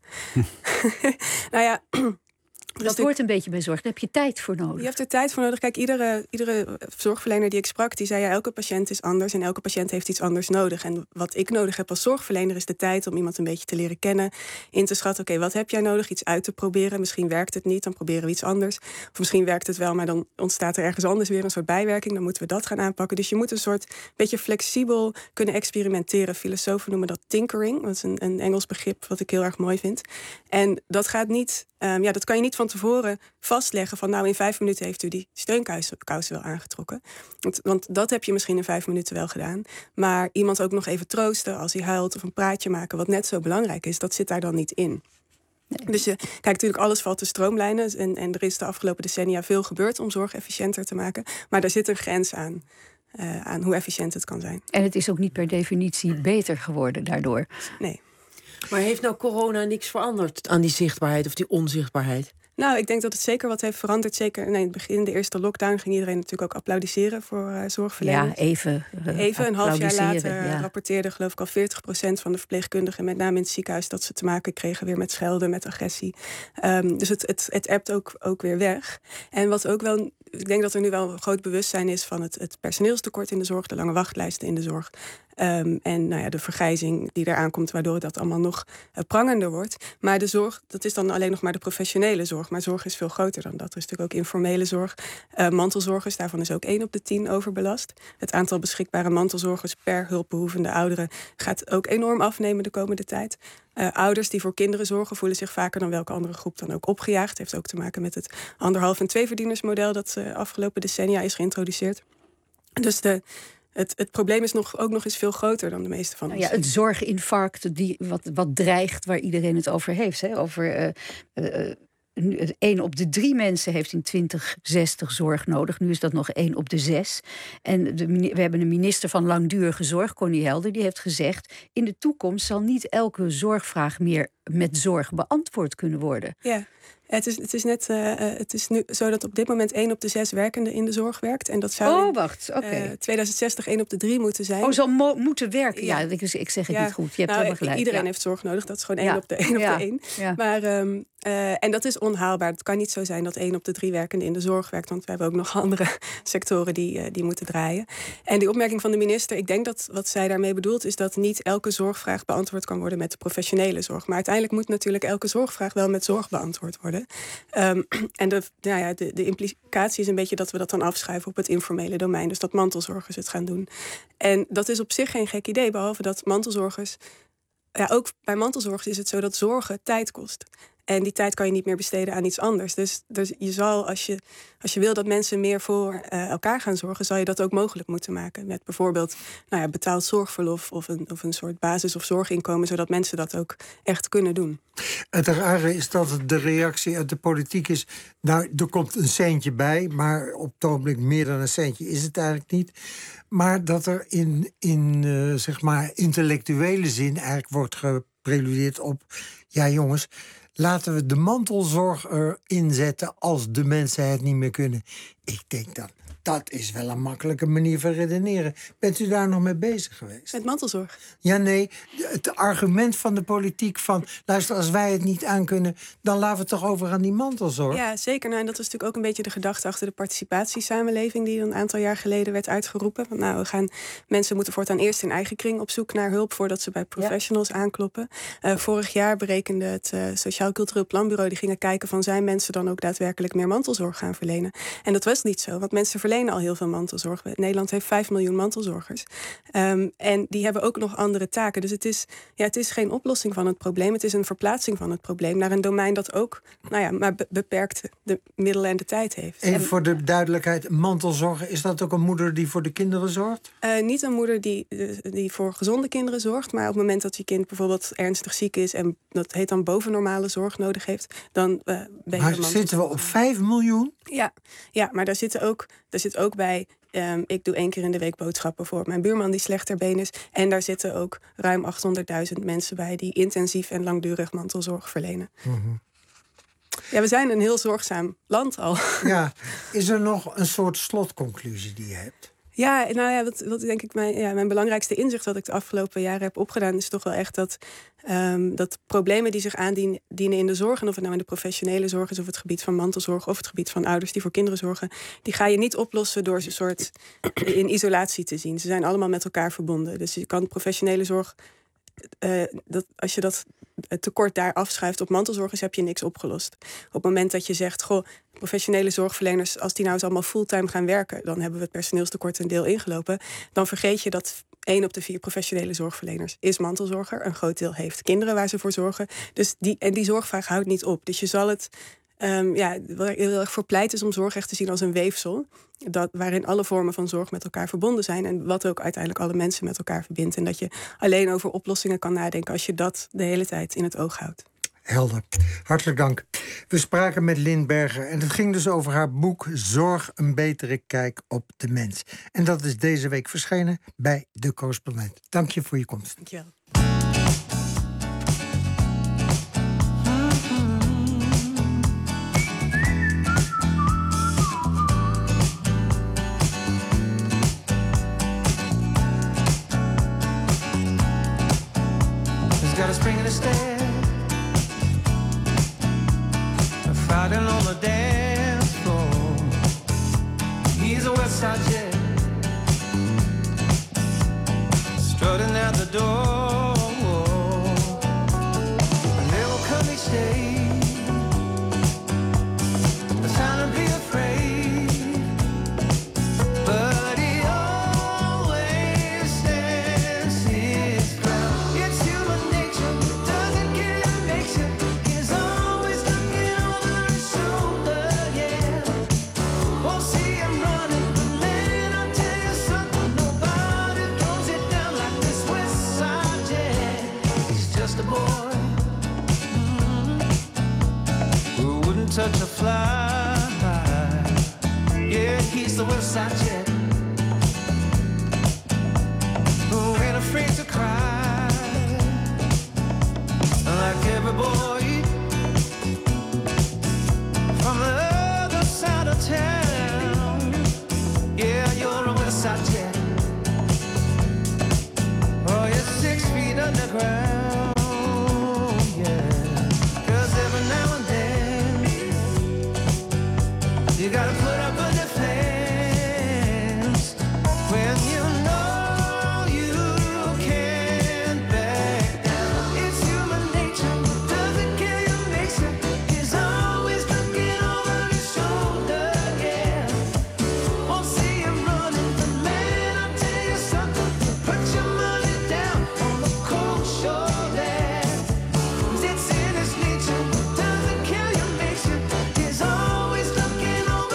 nou ja... Dat hoort een beetje bij zorg. Daar heb je tijd voor nodig. Je hebt er tijd voor nodig. Kijk, iedere, iedere zorgverlener die ik sprak, die zei ja, elke patiënt is anders en elke patiënt heeft iets anders nodig. En wat ik nodig heb als zorgverlener is de tijd om iemand een beetje te leren kennen, in te schatten, oké, okay, wat heb jij nodig? Iets uit te proberen. Misschien werkt het niet, dan proberen we iets anders. Of misschien werkt het wel, maar dan ontstaat er ergens anders weer een soort bijwerking. Dan moeten we dat gaan aanpakken. Dus je moet een soort beetje flexibel kunnen experimenteren. Filosofen noemen dat tinkering. Dat is een, een Engels begrip wat ik heel erg mooi vind. En dat gaat niet, um, ja, dat kan je niet van tevoren vastleggen van nou in vijf minuten heeft u die steunkousen wel aangetrokken. Want, want dat heb je misschien in vijf minuten wel gedaan. Maar iemand ook nog even troosten als hij huilt of een praatje maken, wat net zo belangrijk is, dat zit daar dan niet in. Nee. Dus je kijkt natuurlijk, alles valt te stroomlijnen. En, en er is de afgelopen decennia veel gebeurd om zorg efficiënter te maken. Maar daar zit een grens aan. Uh, aan hoe efficiënt het kan zijn. En het is ook niet per definitie beter geworden daardoor. Nee. Maar heeft nou corona niks veranderd aan die zichtbaarheid of die onzichtbaarheid? Nou, ik denk dat het zeker wat heeft veranderd. Zeker nee, in het begin, de eerste lockdown, ging iedereen natuurlijk ook applaudisseren voor uh, zorgverleners. Ja, even. Uh, even een half jaar later ja. rapporteerde geloof ik al veertig procent van de verpleegkundigen, met name in het ziekenhuis, dat ze te maken kregen weer met schelden, met agressie. Um, dus het, het, het ebt ook, ook weer weg. En wat ook wel, ik denk dat er nu wel een groot bewustzijn is van het, het personeelstekort in de zorg, de lange wachtlijsten in de zorg. Um, en nou ja, de vergrijzing die eraan komt, waardoor dat allemaal nog uh, prangender wordt. Maar de zorg, dat is dan alleen nog maar de professionele zorg. Maar zorg is veel groter dan dat. Er is natuurlijk ook informele zorg. Uh, mantelzorgers, daarvan is ook één op de tien overbelast. Het aantal beschikbare mantelzorgers per hulpbehoevende ouderen gaat ook enorm afnemen de komende tijd. Uh, ouders die voor kinderen zorgen voelen zich vaker dan welke andere groep dan ook opgejaagd. Heeft ook te maken met het anderhalf- en tweeverdienersmodel dat uh, afgelopen decennia is geïntroduceerd. Dus de... Het, het probleem is nog, ook nog eens veel groter dan de meeste van ons. Nou ja, het zorginfarct die, wat, wat dreigt, waar iedereen het over heeft. Hè? Over uh, uh, één op de drie mensen heeft in twintig zestig zorg nodig. Nu is dat nog één op de zes. En de, we hebben een minister van Langdurige Zorg, Connie Helder, die heeft gezegd, in de toekomst zal niet elke zorgvraag meer met zorg beantwoord kunnen worden. Ja. Het is, het is net uh, het is nu zo dat op dit moment één op de zes werkenden in de zorg werkt. En dat zou oh, wacht, oké. Okay. Uh, tweeduizend zestig één op de drie moeten zijn. Oh, zal mo- moeten werken. Ja, ja ik, ik zeg het ja. niet goed. Je hebt nou, helemaal gelijk. Iedereen ja. heeft zorg nodig. Dat is gewoon één ja. op de één op ja. de één. Ja. Maar um, uh, en dat is onhaalbaar. Het kan niet zo zijn dat één op de drie werkenden in de zorg werkt. Want we hebben ook nog andere sectoren die, uh, die moeten draaien. En die opmerking van de minister, ik denk dat wat zij daarmee bedoelt, is dat niet elke zorgvraag beantwoord kan worden met de professionele zorg. Maar uiteindelijk moet natuurlijk elke zorgvraag wel met zorg beantwoord worden. Um, En de, nou ja, de, de implicatie is een beetje dat we dat dan afschuiven op het informele domein. Dus dat mantelzorgers het gaan doen. En dat is op zich geen gek idee, behalve dat mantelzorgers... Ja, ook bij mantelzorgers is het zo dat zorgen tijd kost. En die tijd kan je niet meer besteden aan iets anders. Dus, dus je zal, als je, als je wil dat mensen meer voor uh, elkaar gaan zorgen, zal je dat ook mogelijk moeten maken. Met bijvoorbeeld nou ja, betaald zorgverlof of een, of een soort basis- of zorginkomen, zodat mensen dat ook echt kunnen doen. Het rare is dat de reactie uit de politiek is, nou, er komt een centje bij, maar op het ogenblik meer dan een centje is het eigenlijk niet. Maar dat er in, in uh, zeg maar intellectuele zin eigenlijk wordt gepreludeerd op, ja jongens, laten we de mantelzorg erin zetten als de mensen het niet meer kunnen. Ik denk dat dat is wel een makkelijke manier van redeneren. Bent u daar nog mee bezig geweest? Met mantelzorg? Ja, nee. Het argument van de politiek van, luister, als wij het niet aankunnen, dan laten we het toch over aan die mantelzorg. Ja, zeker. Nou, en dat was natuurlijk ook een beetje de gedachte achter de participatiesamenleving die een aantal jaar geleden werd uitgeroepen. Want nou, we gaan, mensen moeten voortaan eerst in eigen kring op zoek naar hulp voordat ze bij professionals ja. aankloppen. Uh, vorig jaar berekende het uh, Sociaal Cultureel Planbureau, die gingen kijken van, zijn mensen dan ook daadwerkelijk meer mantelzorg gaan verlenen? En dat was is niet zo, want mensen verlenen al heel veel mantelzorg. Nederland heeft vijf miljoen mantelzorgers. Um, en die hebben ook nog andere taken. Dus het is, ja, het is geen oplossing van het probleem. Het is een verplaatsing van het probleem naar een domein dat ook, nou ja, maar be- beperkt de middelen en de tijd heeft. Even en, voor de duidelijkheid, mantelzorgen, is dat ook een moeder die voor de kinderen zorgt? Uh, niet een moeder die, die voor gezonde kinderen zorgt, maar op het moment dat je kind bijvoorbeeld ernstig ziek is en dat heet dan bovennormale zorg nodig heeft, dan uh, ben je maar zitten we op vijf miljoen? Ja, ja, maar daar zit ook, daar zit ook bij. Um, ik doe één keer in de week boodschappen voor mijn buurman die slecht ter been is. En daar zitten ook ruim achthonderdduizend mensen bij die intensief en langdurig mantelzorg verlenen. Mm-hmm. Ja, we zijn een heel zorgzaam land al. Ja, is er nog een soort slotconclusie die je hebt? Ja, nou ja, wat, wat denk ik mijn, ja, mijn belangrijkste inzicht wat ik de afgelopen jaren heb opgedaan is toch wel echt dat, um, dat problemen die zich aandienen in de zorg, en of het nou in de professionele zorg is of het gebied van mantelzorg of het gebied van ouders die voor kinderen zorgen, die ga je niet oplossen door ze een soort in isolatie te zien. Ze zijn allemaal met elkaar verbonden. Dus je kan professionele zorg, uh, dat, als je dat tekort daar afschuift op mantelzorgers, heb je niks opgelost. Op het moment dat je zegt, goh, professionele zorgverleners, als die nou eens allemaal fulltime gaan werken, dan hebben we het personeelstekort een deel ingelopen. Dan vergeet je dat één op de vier professionele zorgverleners is mantelzorger. Een groot deel heeft kinderen waar ze voor zorgen. Dus die, en die zorgvraag houdt niet op. Dus je zal het, um, ja, waar ik heel erg voor pleit is om zorg echt te zien als een weefsel. Dat, waarin alle vormen van zorg met elkaar verbonden zijn. En wat ook uiteindelijk alle mensen met elkaar verbindt. En dat je alleen over oplossingen kan nadenken als je dat de hele tijd in het oog houdt. Helder. Hartelijk dank. We spraken met Lynn Berger en het ging dus over haar boek Zorg, een betere kijk op de mens. En dat is deze week verschenen bij De Correspondent. Dank je voor je komst. Dank je wel. Got a spring in the step, fighting on the dance floor. He's a West Side Jet, strutting out the door. Never could he stay, the sound to be afraid, but he always stands his ground. It's human. Touch a fly, yeah, he's the West Side Jet, who ain't afraid to cry, like every boy from the other side of town. Yeah, you're a West Side Jet, oh, you're six feet underground, yeah, 'cause every now and then you gotta put up a defense when you know you can't back down. It's human nature, doesn't care you makes it. He's always looking over his shoulder, yeah. Won't see him running, but man, I'll tell you something. Put your money down on the cold shoulder. It's in his nature, doesn't care you makes it. He's always looking.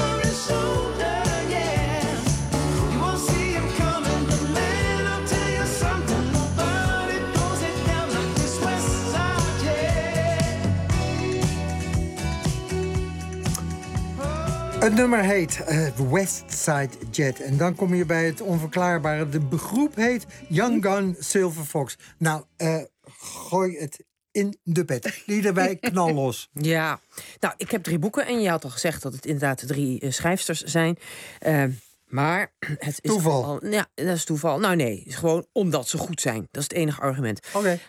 Het nummer heet uh, West Side Jet. En dan kom je bij het onverklaarbare. De groep heet Young Gun Silver Fox. Nou, uh, gooi het in de pet. Die erbij, knal los. Ja, nou, ik heb drie boeken. En je had al gezegd dat het inderdaad drie uh, schrijfsters zijn. Uh, maar het is toeval. Al, ja, dat is toeval. Nou nee, het is gewoon omdat ze goed zijn. Dat is het enige argument. Oké. Okay.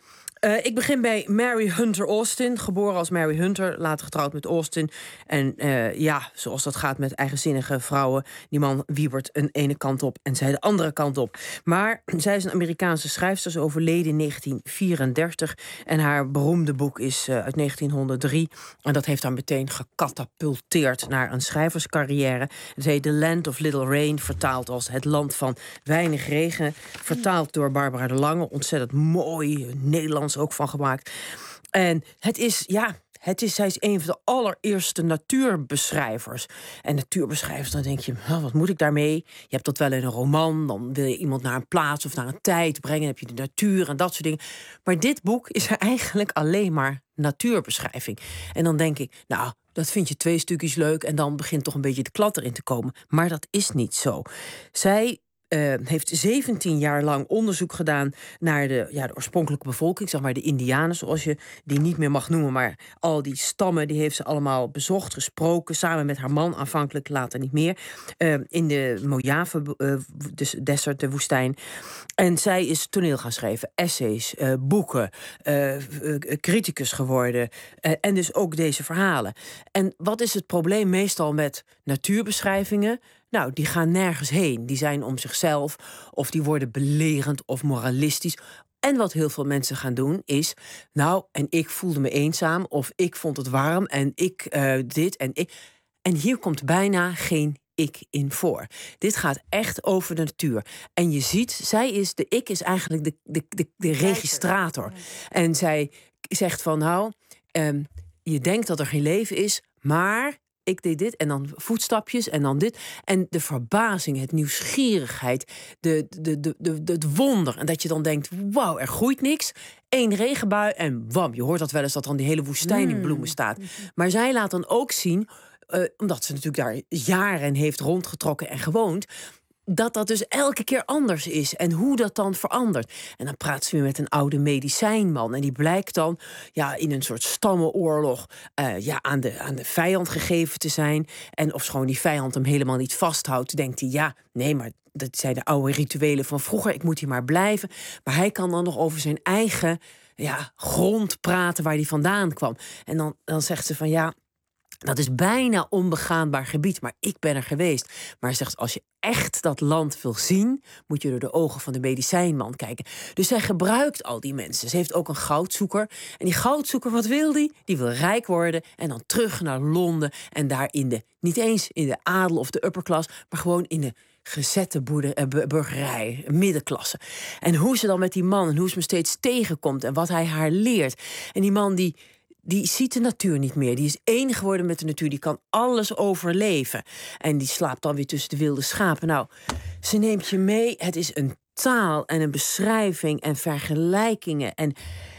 Uh, ik begin bij Mary Hunter Austin. Geboren als Mary Hunter, later getrouwd met Austin. En uh, ja, zoals dat gaat met eigenzinnige vrouwen. Die man wiebert een ene kant op en zij de andere kant op. Maar zij is een Amerikaanse schrijfster. Ze overleden in negentien vierendertig. En haar beroemde boek is uh, uit negentienhonderddrie. En dat heeft haar meteen gecatapulteerd naar een schrijverscarrière. Het heet The Land of Little Rain, vertaald als Het Land van Weinig Regen. Vertaald door Barbara de Lange. Ontzettend mooi, Nederlands ook van gemaakt. En het is, ja... Het is, zij is een van de allereerste natuurbeschrijvers. En natuurbeschrijvers, dan denk je, oh, wat moet ik daarmee? Je hebt dat wel in een roman, dan wil je iemand naar een plaats of naar een tijd brengen. Dan heb je de natuur en dat soort dingen. Maar dit boek is er eigenlijk alleen maar natuurbeschrijving. En dan denk ik, nou, dat vind je twee stukjes leuk en dan begint toch een beetje de klad erin te komen. Maar dat is niet zo. Zij... Uh, heeft zeventien jaar lang onderzoek gedaan naar de, ja, de oorspronkelijke bevolking, zeg maar de Indianen, zoals je die niet meer mag noemen, maar al die stammen, die heeft ze allemaal bezocht, gesproken, samen met haar man aanvankelijk, later niet meer, uh, in de Mojave uh, de desert, de woestijn. En zij is toneel gaan schrijven, essays, uh, boeken, uh, uh, criticus geworden, uh, en dus ook deze verhalen. En wat is het probleem meestal met natuurbeschrijvingen? Nou, die gaan nergens heen. Die zijn om zichzelf of die worden belerend of moralistisch. En wat heel veel mensen gaan doen is, nou, en ik voelde me eenzaam of ik vond het warm en ik uh, dit en ik. En hier komt bijna geen ik in voor. Dit gaat echt over de natuur. En je ziet, zij is, de ik is eigenlijk de, de, de, de registrator. En zij zegt van, nou, um, je denkt dat er geen leven is, maar... ik deed dit en dan voetstapjes en dan dit. En de verbazing, het nieuwsgierigheid, de, de, de, de, de, het wonder. En dat je dan denkt, wauw, er groeit niks. Eén regenbui en wam, je hoort dat wel eens dat dan die hele woestijn in bloemen staat. Maar zij laat dan ook zien, uh, omdat ze natuurlijk daar jaren heeft rondgetrokken en gewoond, dat dat dus elke keer anders is en hoe dat dan verandert. En dan praat ze weer met een oude medicijnman en die blijkt dan ja, in een soort stammenoorlog uh, ja, aan, de, aan de vijand gegeven te zijn. En ofschoon die vijand hem helemaal niet vasthoudt, denkt hij, ja, nee, maar dat zijn de oude rituelen van vroeger, ik moet hier maar blijven. Maar hij kan dan nog over zijn eigen ja, grond praten waar hij vandaan kwam. En dan, dan zegt ze van, ja, dat is bijna onbegaanbaar gebied, maar ik ben er geweest. Maar hij zegt, als je echt dat land wil zien, moet je door de ogen van de medicijnman kijken. Dus zij gebruikt al die mensen. Ze heeft ook een goudzoeker. En die goudzoeker, wat wil die? Die wil rijk worden en dan terug naar Londen. En daar in de, niet eens in de adel of de upperclass, maar gewoon in de gezette boerder, eh, burgerij, middenklasse. En hoe ze dan met die man en hoe ze hem steeds tegenkomt en wat hij haar leert. En die man die... die ziet de natuur niet meer. Die is één geworden met de natuur. Die kan alles overleven. En die slaapt dan weer tussen de wilde schapen. Nou, ze neemt je mee. Het is een taal en een beschrijving en vergelijkingen. En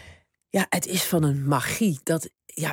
ja, het is van een magie. Dat, ja,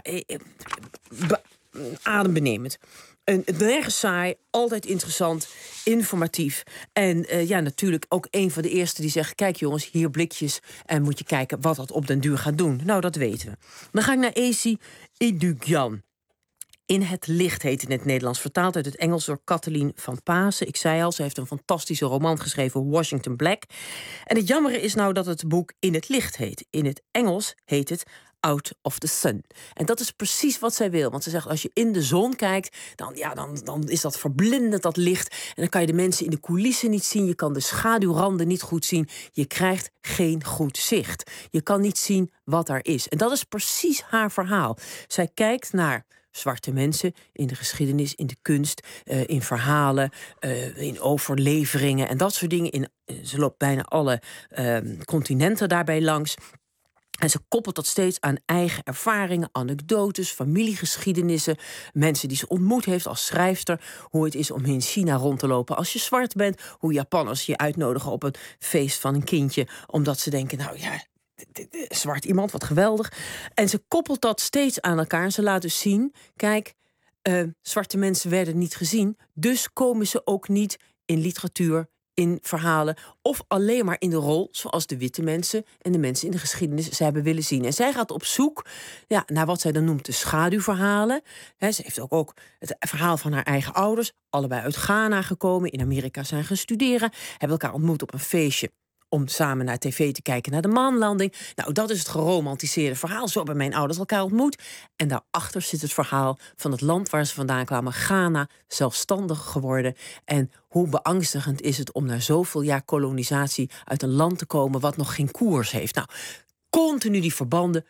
adembenemend. En nergens saai, altijd interessant, informatief. En uh, ja, natuurlijk ook een van de eerste die zegt, kijk jongens, hier blikjes. En moet je kijken wat dat op den duur gaat doen. Nou, dat weten we. Dan ga ik naar Esi Edugyan. In het licht heet in het Nederlands, vertaald uit het Engels door Kathleen van Pasen. Ik zei al, ze heeft een fantastische roman geschreven, Washington Black. En het jammere is nou dat het boek In het licht heet. In het Engels heet het Out of the Sun. En dat is precies wat zij wil. Want ze zegt, als je in de zon kijkt, dan, ja, dan, dan is dat verblindend, dat licht. En dan kan je de mensen in de coulissen niet zien. Je kan de schaduwranden niet goed zien. Je krijgt geen goed zicht. Je kan niet zien wat er is. En dat is precies haar verhaal. Zij kijkt naar zwarte mensen in de geschiedenis, in de kunst, uh, in verhalen, uh, in overleveringen en dat soort dingen. In, ze loopt bijna alle uh, continenten daarbij langs. En ze koppelt dat steeds aan eigen ervaringen, anekdotes, familiegeschiedenissen, mensen die ze ontmoet heeft als schrijfster, hoe het is om in China rond te lopen als je zwart bent, hoe Japanners je uitnodigen op een feest van een kindje, omdat ze denken, nou ja, zwart iemand, wat geweldig. En ze koppelt dat steeds aan elkaar en ze laat dus zien, kijk, uh, zwarte mensen werden niet gezien, dus komen ze ook niet in literatuur, in verhalen of alleen maar in de rol zoals de witte mensen en de mensen in de geschiedenis ze hebben willen zien. En zij gaat op zoek ja, naar wat zij dan noemt de schaduwverhalen. He, ze heeft ook, ook het verhaal van haar eigen ouders, allebei uit Ghana gekomen, in Amerika zijn gaan studeren, hebben elkaar ontmoet op een feestje om samen naar tv te kijken naar de maanlanding. Nou, dat is het geromantiseerde verhaal. Zo hebben mijn ouders elkaar ontmoet. En daarachter zit het verhaal van het land waar ze vandaan kwamen. Ghana, zelfstandig geworden. En hoe beangstigend is het om na zoveel jaar kolonisatie uit een land te komen wat nog geen koers heeft. Nou, continu die verbanden,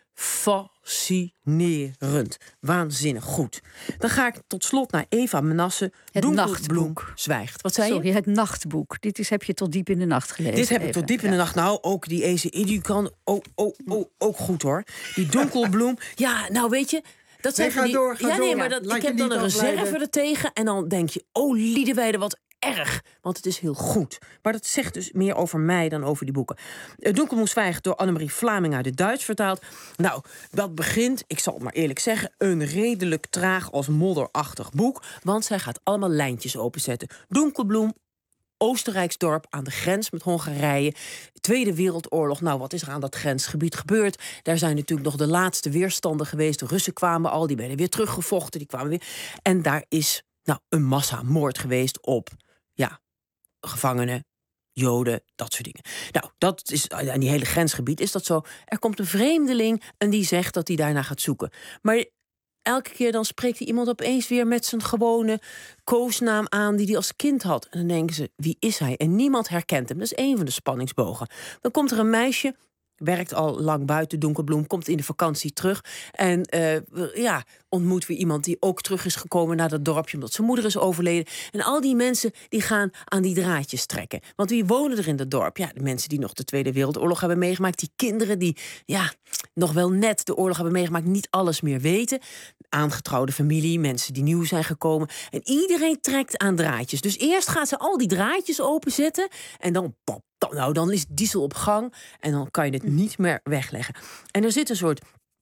fascinerend. Waanzinnig goed. Dan ga ik tot slot naar Eva Menasse. Het Donkelbloem nachtboek. zwijgt. Wat zei Sorry, je? het nachtboek. Dit is, heb je tot diep in de nacht gelezen. Dit heb ik Eva. tot diep in de Ja. nacht. Nou, ook die Eze Educan. Oh, oh, oh, ook goed hoor. Die Donkelbloem. Ja, nou weet je... Dat zijn Nee, van ga die, door, ga ja, nee, door. maar dat, Laat ik je heb dan niet een reserve afleiden. ertegen. En dan denk je, oh Liedewijde, wat erg. Want het is heel goed. Maar dat zegt dus meer over mij dan over die boeken. Uh, Donkelbloem zwijgt door Annemarie Vlaming uit het Duits vertaald. Nou, dat begint, ik zal het maar eerlijk zeggen... een redelijk traag als modderachtig boek. Want zij gaat allemaal lijntjes openzetten. Donkelbloem, Oostenrijksdorp aan de grens met Hongarije. Tweede Wereldoorlog, nou wat is er aan dat grensgebied gebeurd? Daar zijn natuurlijk nog de laatste weerstanden geweest. De Russen kwamen al, die werden weer teruggevochten. Die kwamen weer. En daar is nou, een massamoord geweest op ja, gevangenen, Joden, dat soort dingen. Nou, dat is, aan die hele grensgebied is dat zo. Er komt een vreemdeling en die zegt dat hij daarna gaat zoeken. Maar elke keer dan spreekt hij iemand opeens weer met zijn gewone koosnaam aan die hij als kind had. En dan denken ze, wie is hij? En niemand herkent hem. Dat is één van de spanningsbogen. Dan komt er een meisje, werkt al lang buiten Donkelbloem, komt in de vakantie terug. En uh, ja, ontmoet weer iemand die ook terug is gekomen naar dat dorpje omdat zijn moeder is overleden. En al die mensen die gaan aan die draadjes trekken. Want wie wonen er in dat dorp? Ja, de mensen die nog de Tweede Wereldoorlog hebben meegemaakt. Die kinderen die ja, nog wel net de oorlog hebben meegemaakt, niet alles meer weten. Aangetrouwde familie, mensen die nieuw zijn gekomen. En iedereen trekt aan draadjes. Dus eerst gaat ze al die draadjes openzetten. En dan, pop, nou, dan is diesel op gang. En dan kan je het niet meer wegleggen. En er zit een soort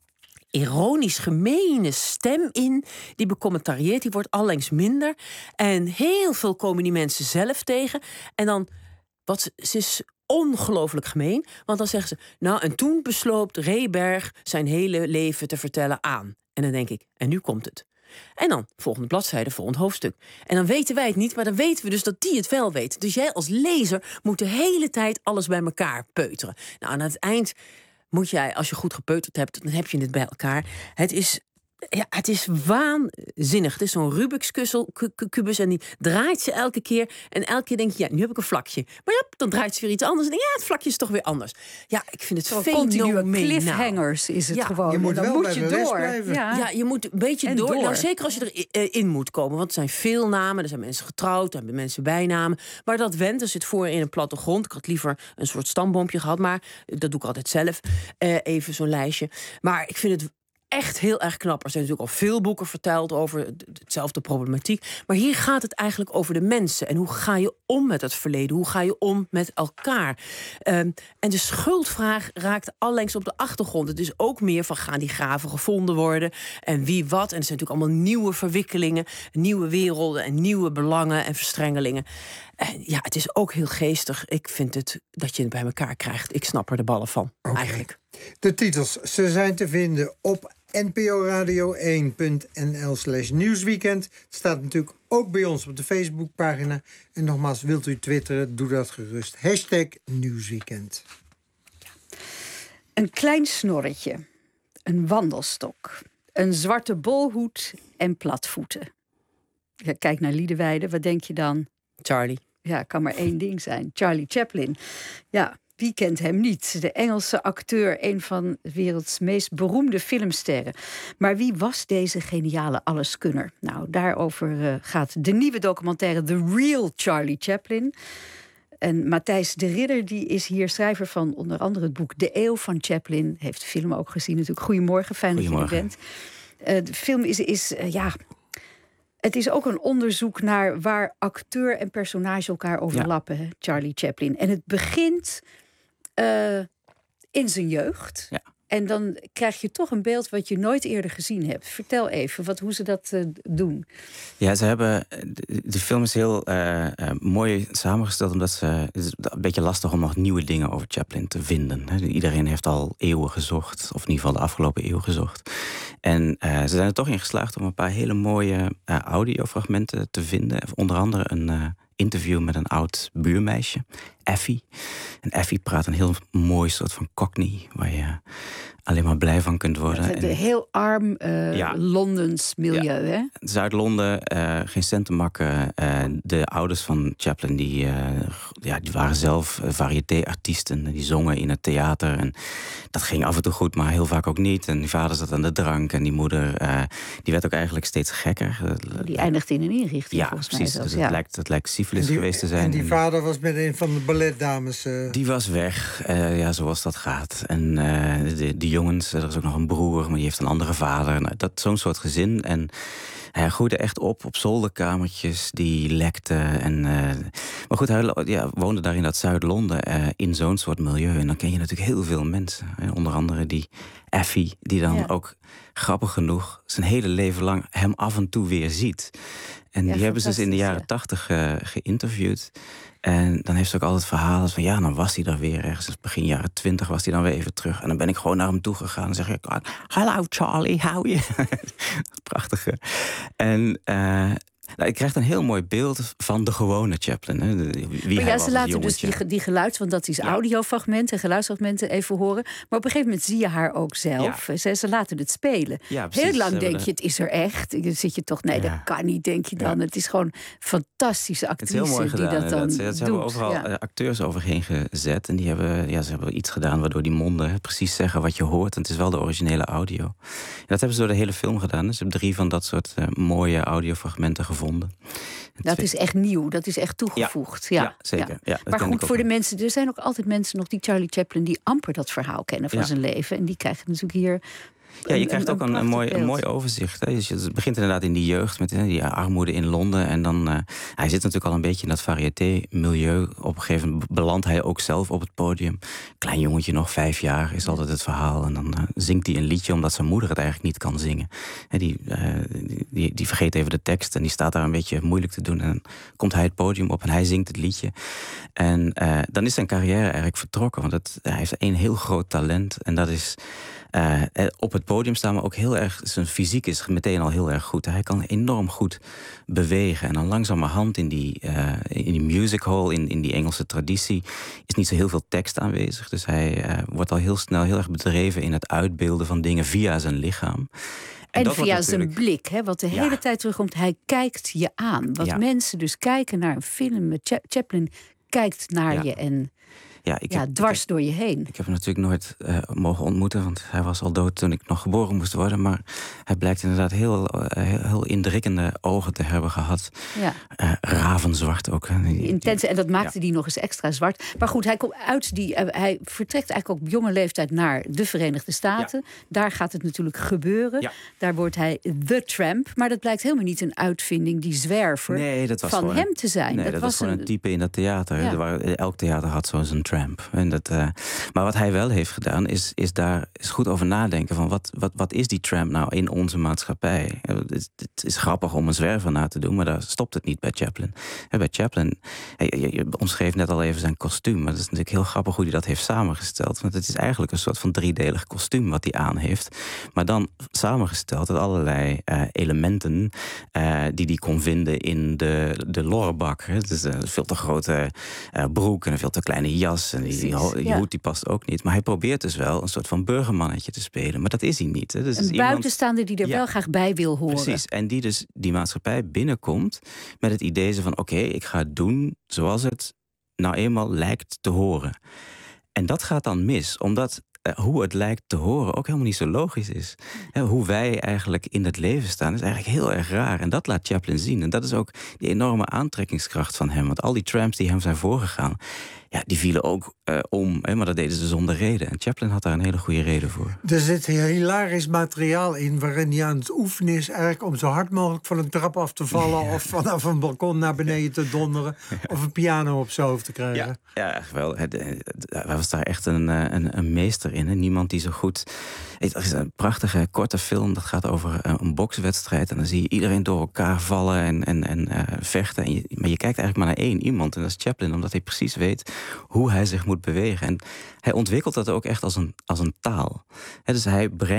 ironisch gemene stem in, die becommentarieert, die wordt allengs minder. En heel veel komen die mensen zelf tegen. En dan, wat ze, ze is ongelooflijk gemeen, want dan zeggen ze, nou, en toen besloot Rehberg zijn hele leven te vertellen aan. En dan denk ik, en nu komt het. En dan, volgende bladzijde, volgend hoofdstuk. En dan weten wij het niet, maar dan weten we dus dat die het wel weet. Dus jij als lezer moet de hele tijd alles bij elkaar peuteren. Nou, aan het eind moet jij, als je goed gepeuterd hebt, dan heb je het bij elkaar. Het is, ja, het is waanzinnig. Het is zo'n Rubik's puzzel, ku- ku- kubus en die draait ze elke keer. En elke keer denk je, ja, nu heb ik een vlakje. Maar ja, dan draait ze weer iets anders. En denk je, ja, het vlakje is toch weer anders. Ja, ik vind het Zo fenomenaal. continue cliffhangers is het Ja, gewoon. je moet En dan wel moet bij je de les door. blijven. Ja. Ja, je moet een beetje En door. door. Nou, zeker als je erin moet komen. Want er zijn veel namen. Er zijn mensen getrouwd. Er hebben mensen bijnamen. Maar dat went. Er zit voor in een plattegrond. Ik had liever een soort stamboompje gehad. Maar dat doe ik altijd zelf. Uh, even zo'n lijstje. Maar ik vind het echt heel erg knap. Er zijn natuurlijk al veel boeken verteld over hetzelfde problematiek. Maar hier gaat het eigenlijk over de mensen. En hoe ga je om met het verleden? Hoe ga je om met elkaar? Um, en de schuldvraag raakt allengs op de achtergrond. Het is ook meer van, gaan die graven gevonden worden? En wie wat? En er zijn natuurlijk allemaal nieuwe verwikkelingen, nieuwe werelden en nieuwe belangen en verstrengelingen. En ja, het is ook heel geestig. Ik vind het dat je het bij elkaar krijgt. Ik snap er de ballen van, Okay. eigenlijk. De titels, ze zijn te vinden op n p o radio één punt n l slash nieuwsweekend. Het staat natuurlijk ook bij ons op de Facebookpagina. En nogmaals, wilt u twitteren, doe dat gerust. Hashtag Nieuwsweekend. Een klein snorretje, een wandelstok, een zwarte bolhoed en platvoeten. Ja, kijk naar Liedewijde, wat denk je dan? Charlie. Ja, kan maar één ding zijn. Charlie Chaplin. Ja, wie kent hem niet? De Engelse acteur, een van de werelds meest beroemde filmsterren. Maar wie was deze geniale alleskunner? Nou, daarover uh, gaat de nieuwe documentaire The Real Charlie Chaplin. En Matthijs de Ridder, die is hier schrijver van onder andere het boek De Eeuw van Chaplin. Heeft de film ook gezien natuurlijk. Goedemorgen, fijn dat je er bent. Uh, de film is, is uh, ja... Het is ook een onderzoek naar waar acteur en personage elkaar overlappen, ja. Charlie Chaplin. En het begint uh, in zijn jeugd. Ja. En dan krijg je toch een beeld wat je nooit eerder gezien hebt. Vertel even wat, hoe ze dat uh, doen. Ja, ze hebben. De, de film is heel uh, uh, mooi samengesteld, omdat ze. Het is een beetje lastig om nog nieuwe dingen over Chaplin te vinden. Hè. Iedereen heeft al eeuwen gezocht, of in ieder geval de afgelopen eeuw gezocht. En uh, ze zijn er toch in geslaagd om een paar hele mooie uh, audiofragmenten te vinden. Onder andere een uh, interview met een oud buurmeisje, Effie. En Effie praat een heel mooi soort van cockney, waar je alleen maar blij van kunt worden. Het, een heel arm uh, Ja. Londens milieu, Ja. hè? Zuid-Londen, uh, geen cent te makken. Uh, de ouders van Chaplin die, uh, ja, die waren zelf uh, variété-artiesten. Die zongen in het theater. En dat ging af en toe goed, maar heel vaak ook niet. En die vader zat aan de drank. En die moeder uh, die werd ook eigenlijk steeds gekker. Die eindigde in een inrichting, ja, volgens precies. mij zelfs. Dus het, ja. lijkt, het lijkt syfilis En die- geweest te zijn. En die En- vader was met een van de balletdames. eh. die was weg, uh, ja, zoals dat gaat. En uh, de, de jongens, er is ook nog een broer, maar die heeft een andere vader. Nou, dat, zo'n soort gezin. En hij groeide echt op op zolderkamertjes die lekten. En, uh, maar goed, hij ja, woonde daar in dat Zuid-Londen, uh, in zo'n soort milieu. En dan ken je natuurlijk heel veel mensen. Hè? Onder andere die Effie, die dan Ja. ook, grappig genoeg, zijn hele leven lang hem af en toe weer ziet. En Ja, die hebben ze dus in de fantastisch, jaren tachtig uh, geïnterviewd. En dan heeft ze ook altijd verhalen van, ja, dan was hij daar weer ergens. Begin jaren twintig was hij dan weer even terug. En dan ben ik gewoon naar hem toe gegaan en zeg ik, hallo Charlie, how are you? Prachtig, hè? En uh, nou, ik krijg een heel mooi beeld van de gewone Chaplin. Hè? De- Wie Maar hij ja, was ze als laten dus jongetje. die, ge- die geluid, want dat is audiofragmenten, geluidsfragmenten even horen. Maar op een gegeven moment zie je haar ook zelf. Ze, ze laten het spelen. Ja, precies. Heel lang Ze hebben denk de- je, het is er echt. Dan zit je toch, nee, dat kan niet, denk je dan. Het is gewoon fantastische Het is actrice heel mooi gedaan. die dat dan inderdaad. Ze, ze doet. hebben overal ja. eh, acteurs overheen gezet. En die hebben, ja, ze hebben iets gedaan waardoor die monden precies zeggen wat je hoort. En het is wel de originele audio. En dat hebben ze door de hele film gedaan. Dus ze hebben drie van dat soort eh, mooie audiofragmenten gevonden. Dat is echt nieuw, dat is echt toegevoegd. Ja, ja, zeker. Ja, dat maar ken ik goed, ook voor de wel. mensen, er zijn ook altijd mensen nog die Charlie Chaplin die amper dat verhaal kennen van Ja. zijn leven. En die krijgen natuurlijk hier. Ja, je krijgt ook een, een, prachtig mooi, een beeld. mooi overzicht. Hè. Dus het begint inderdaad in die jeugd met hè, die armoede in Londen. En dan, uh, hij zit natuurlijk al een beetje in dat variété-milieu. Op een gegeven moment belandt hij ook zelf op het podium. Klein jongetje nog, vijf jaar, is altijd het verhaal. En dan uh, zingt hij een liedje omdat zijn moeder het eigenlijk niet kan zingen. Hè, die, uh, die, die, die vergeet even de tekst en die staat daar een beetje moeilijk te doen. En dan komt hij het podium op en hij zingt het liedje. En uh, dan is zijn carrière eigenlijk vertrokken. Want het, hij heeft één heel groot talent en dat is... Uh, op het podium staan, maar ook heel erg... zijn fysiek is meteen al heel erg goed. Hij kan enorm goed bewegen. En dan langzamerhand in die, uh, in die music hall, in, in die Engelse traditie... is niet zo heel veel tekst aanwezig. Dus hij uh, wordt al heel snel heel erg bedreven... in het uitbeelden van dingen via zijn lichaam. En dat wordt via zijn natuurlijk- blik, hè, wat de Ja. hele tijd terugkomt. Hij kijkt je aan. Wat Ja. mensen dus kijken naar een film met Cha- Chaplin... kijkt naar Ja. je en Ja, ik ja, heb, dwars door je heen. Ik heb hem natuurlijk nooit uh, mogen ontmoeten, want hij was al dood toen ik nog geboren moest worden. Maar hij blijkt inderdaad heel, uh, heel, heel indrukkende ogen te hebben gehad. Ja. Uh, ravenzwart ook. Hè. Die- Intense, en dat maakte die nog eens extra zwart. Maar goed, hij komt uit die. uh, hij vertrekt eigenlijk ook op jonge leeftijd naar de Verenigde Staten. Daar gaat het natuurlijk gebeuren. Ja. Daar wordt hij The Tramp. Maar dat blijkt helemaal niet een uitvinding, die zwerver, Nee, dat was van gewoon hem een- te zijn. Nee, dat, was gewoon een type in dat theater. hè. Ja. Er waren, elk theater had zo zijn tramp. En dat, uh, maar wat hij wel heeft gedaan, is, is daar is goed over nadenken van wat, wat, wat is die tramp nou in onze maatschappij? Uh, Het is, het is grappig om een zwerver na te doen, maar daar stopt het niet bij Chaplin. En bij Chaplin, je, je, je omschreef net al even zijn kostuum, maar dat is natuurlijk heel grappig hoe hij dat heeft samengesteld. Want het is eigenlijk een soort van driedelig kostuum wat hij aan heeft. Maar dan samengesteld uit allerlei uh, elementen uh, die hij kon vinden in de, de lorrebak. Hè. Het is een veel te grote uh, broek en een veel te kleine jas. En die, die, ho- die ja. hoed die past ook niet. Maar hij probeert dus wel een soort van burgermannetje te spelen. Maar dat is hij niet. Hè. Dus het is Een iemand- buitenstaander die er Ja. wel graag bij wil horen. Precies, en die dus die maatschappij binnenkomt met het idee zo van oké, ik ga het doen zoals het nou eenmaal lijkt te horen. En dat gaat dan mis, omdat eh, hoe het lijkt te horen ook helemaal niet zo logisch is. Hè, hoe wij eigenlijk in het leven staan is eigenlijk heel erg raar. En dat laat Chaplin zien. En dat is ook die enorme aantrekkingskracht van hem. Want al die tramps die hem zijn voorgegaan, ja, die vielen ook uh, om. Hè, maar dat deden ze zonder reden. En Chaplin had daar een hele goede reden voor. Er zit hilarisch materiaal in waarin hij aan het oefenen is eigenlijk om zo hard mogelijk van een trap af te vallen of vanaf een balkon naar beneden te donderen of een piano op zijn hoofd te krijgen. Ja, echt wel. Het- het- Hij was daar echt een, eh, een, een meester in. Hè? Niemand die zo goed... Het is een prachtige, korte film. Dat gaat over eh, een bokswedstrijd. En dan zie je iedereen door elkaar vallen en, en, en uh, vechten. En je, maar je kijkt eigenlijk maar naar één iemand. En dat is Chaplin, omdat hij precies weet hoe hij zich moet bewegen. En hij ontwikkelt dat ook echt als een, als een taal. Hè, dus hij brengt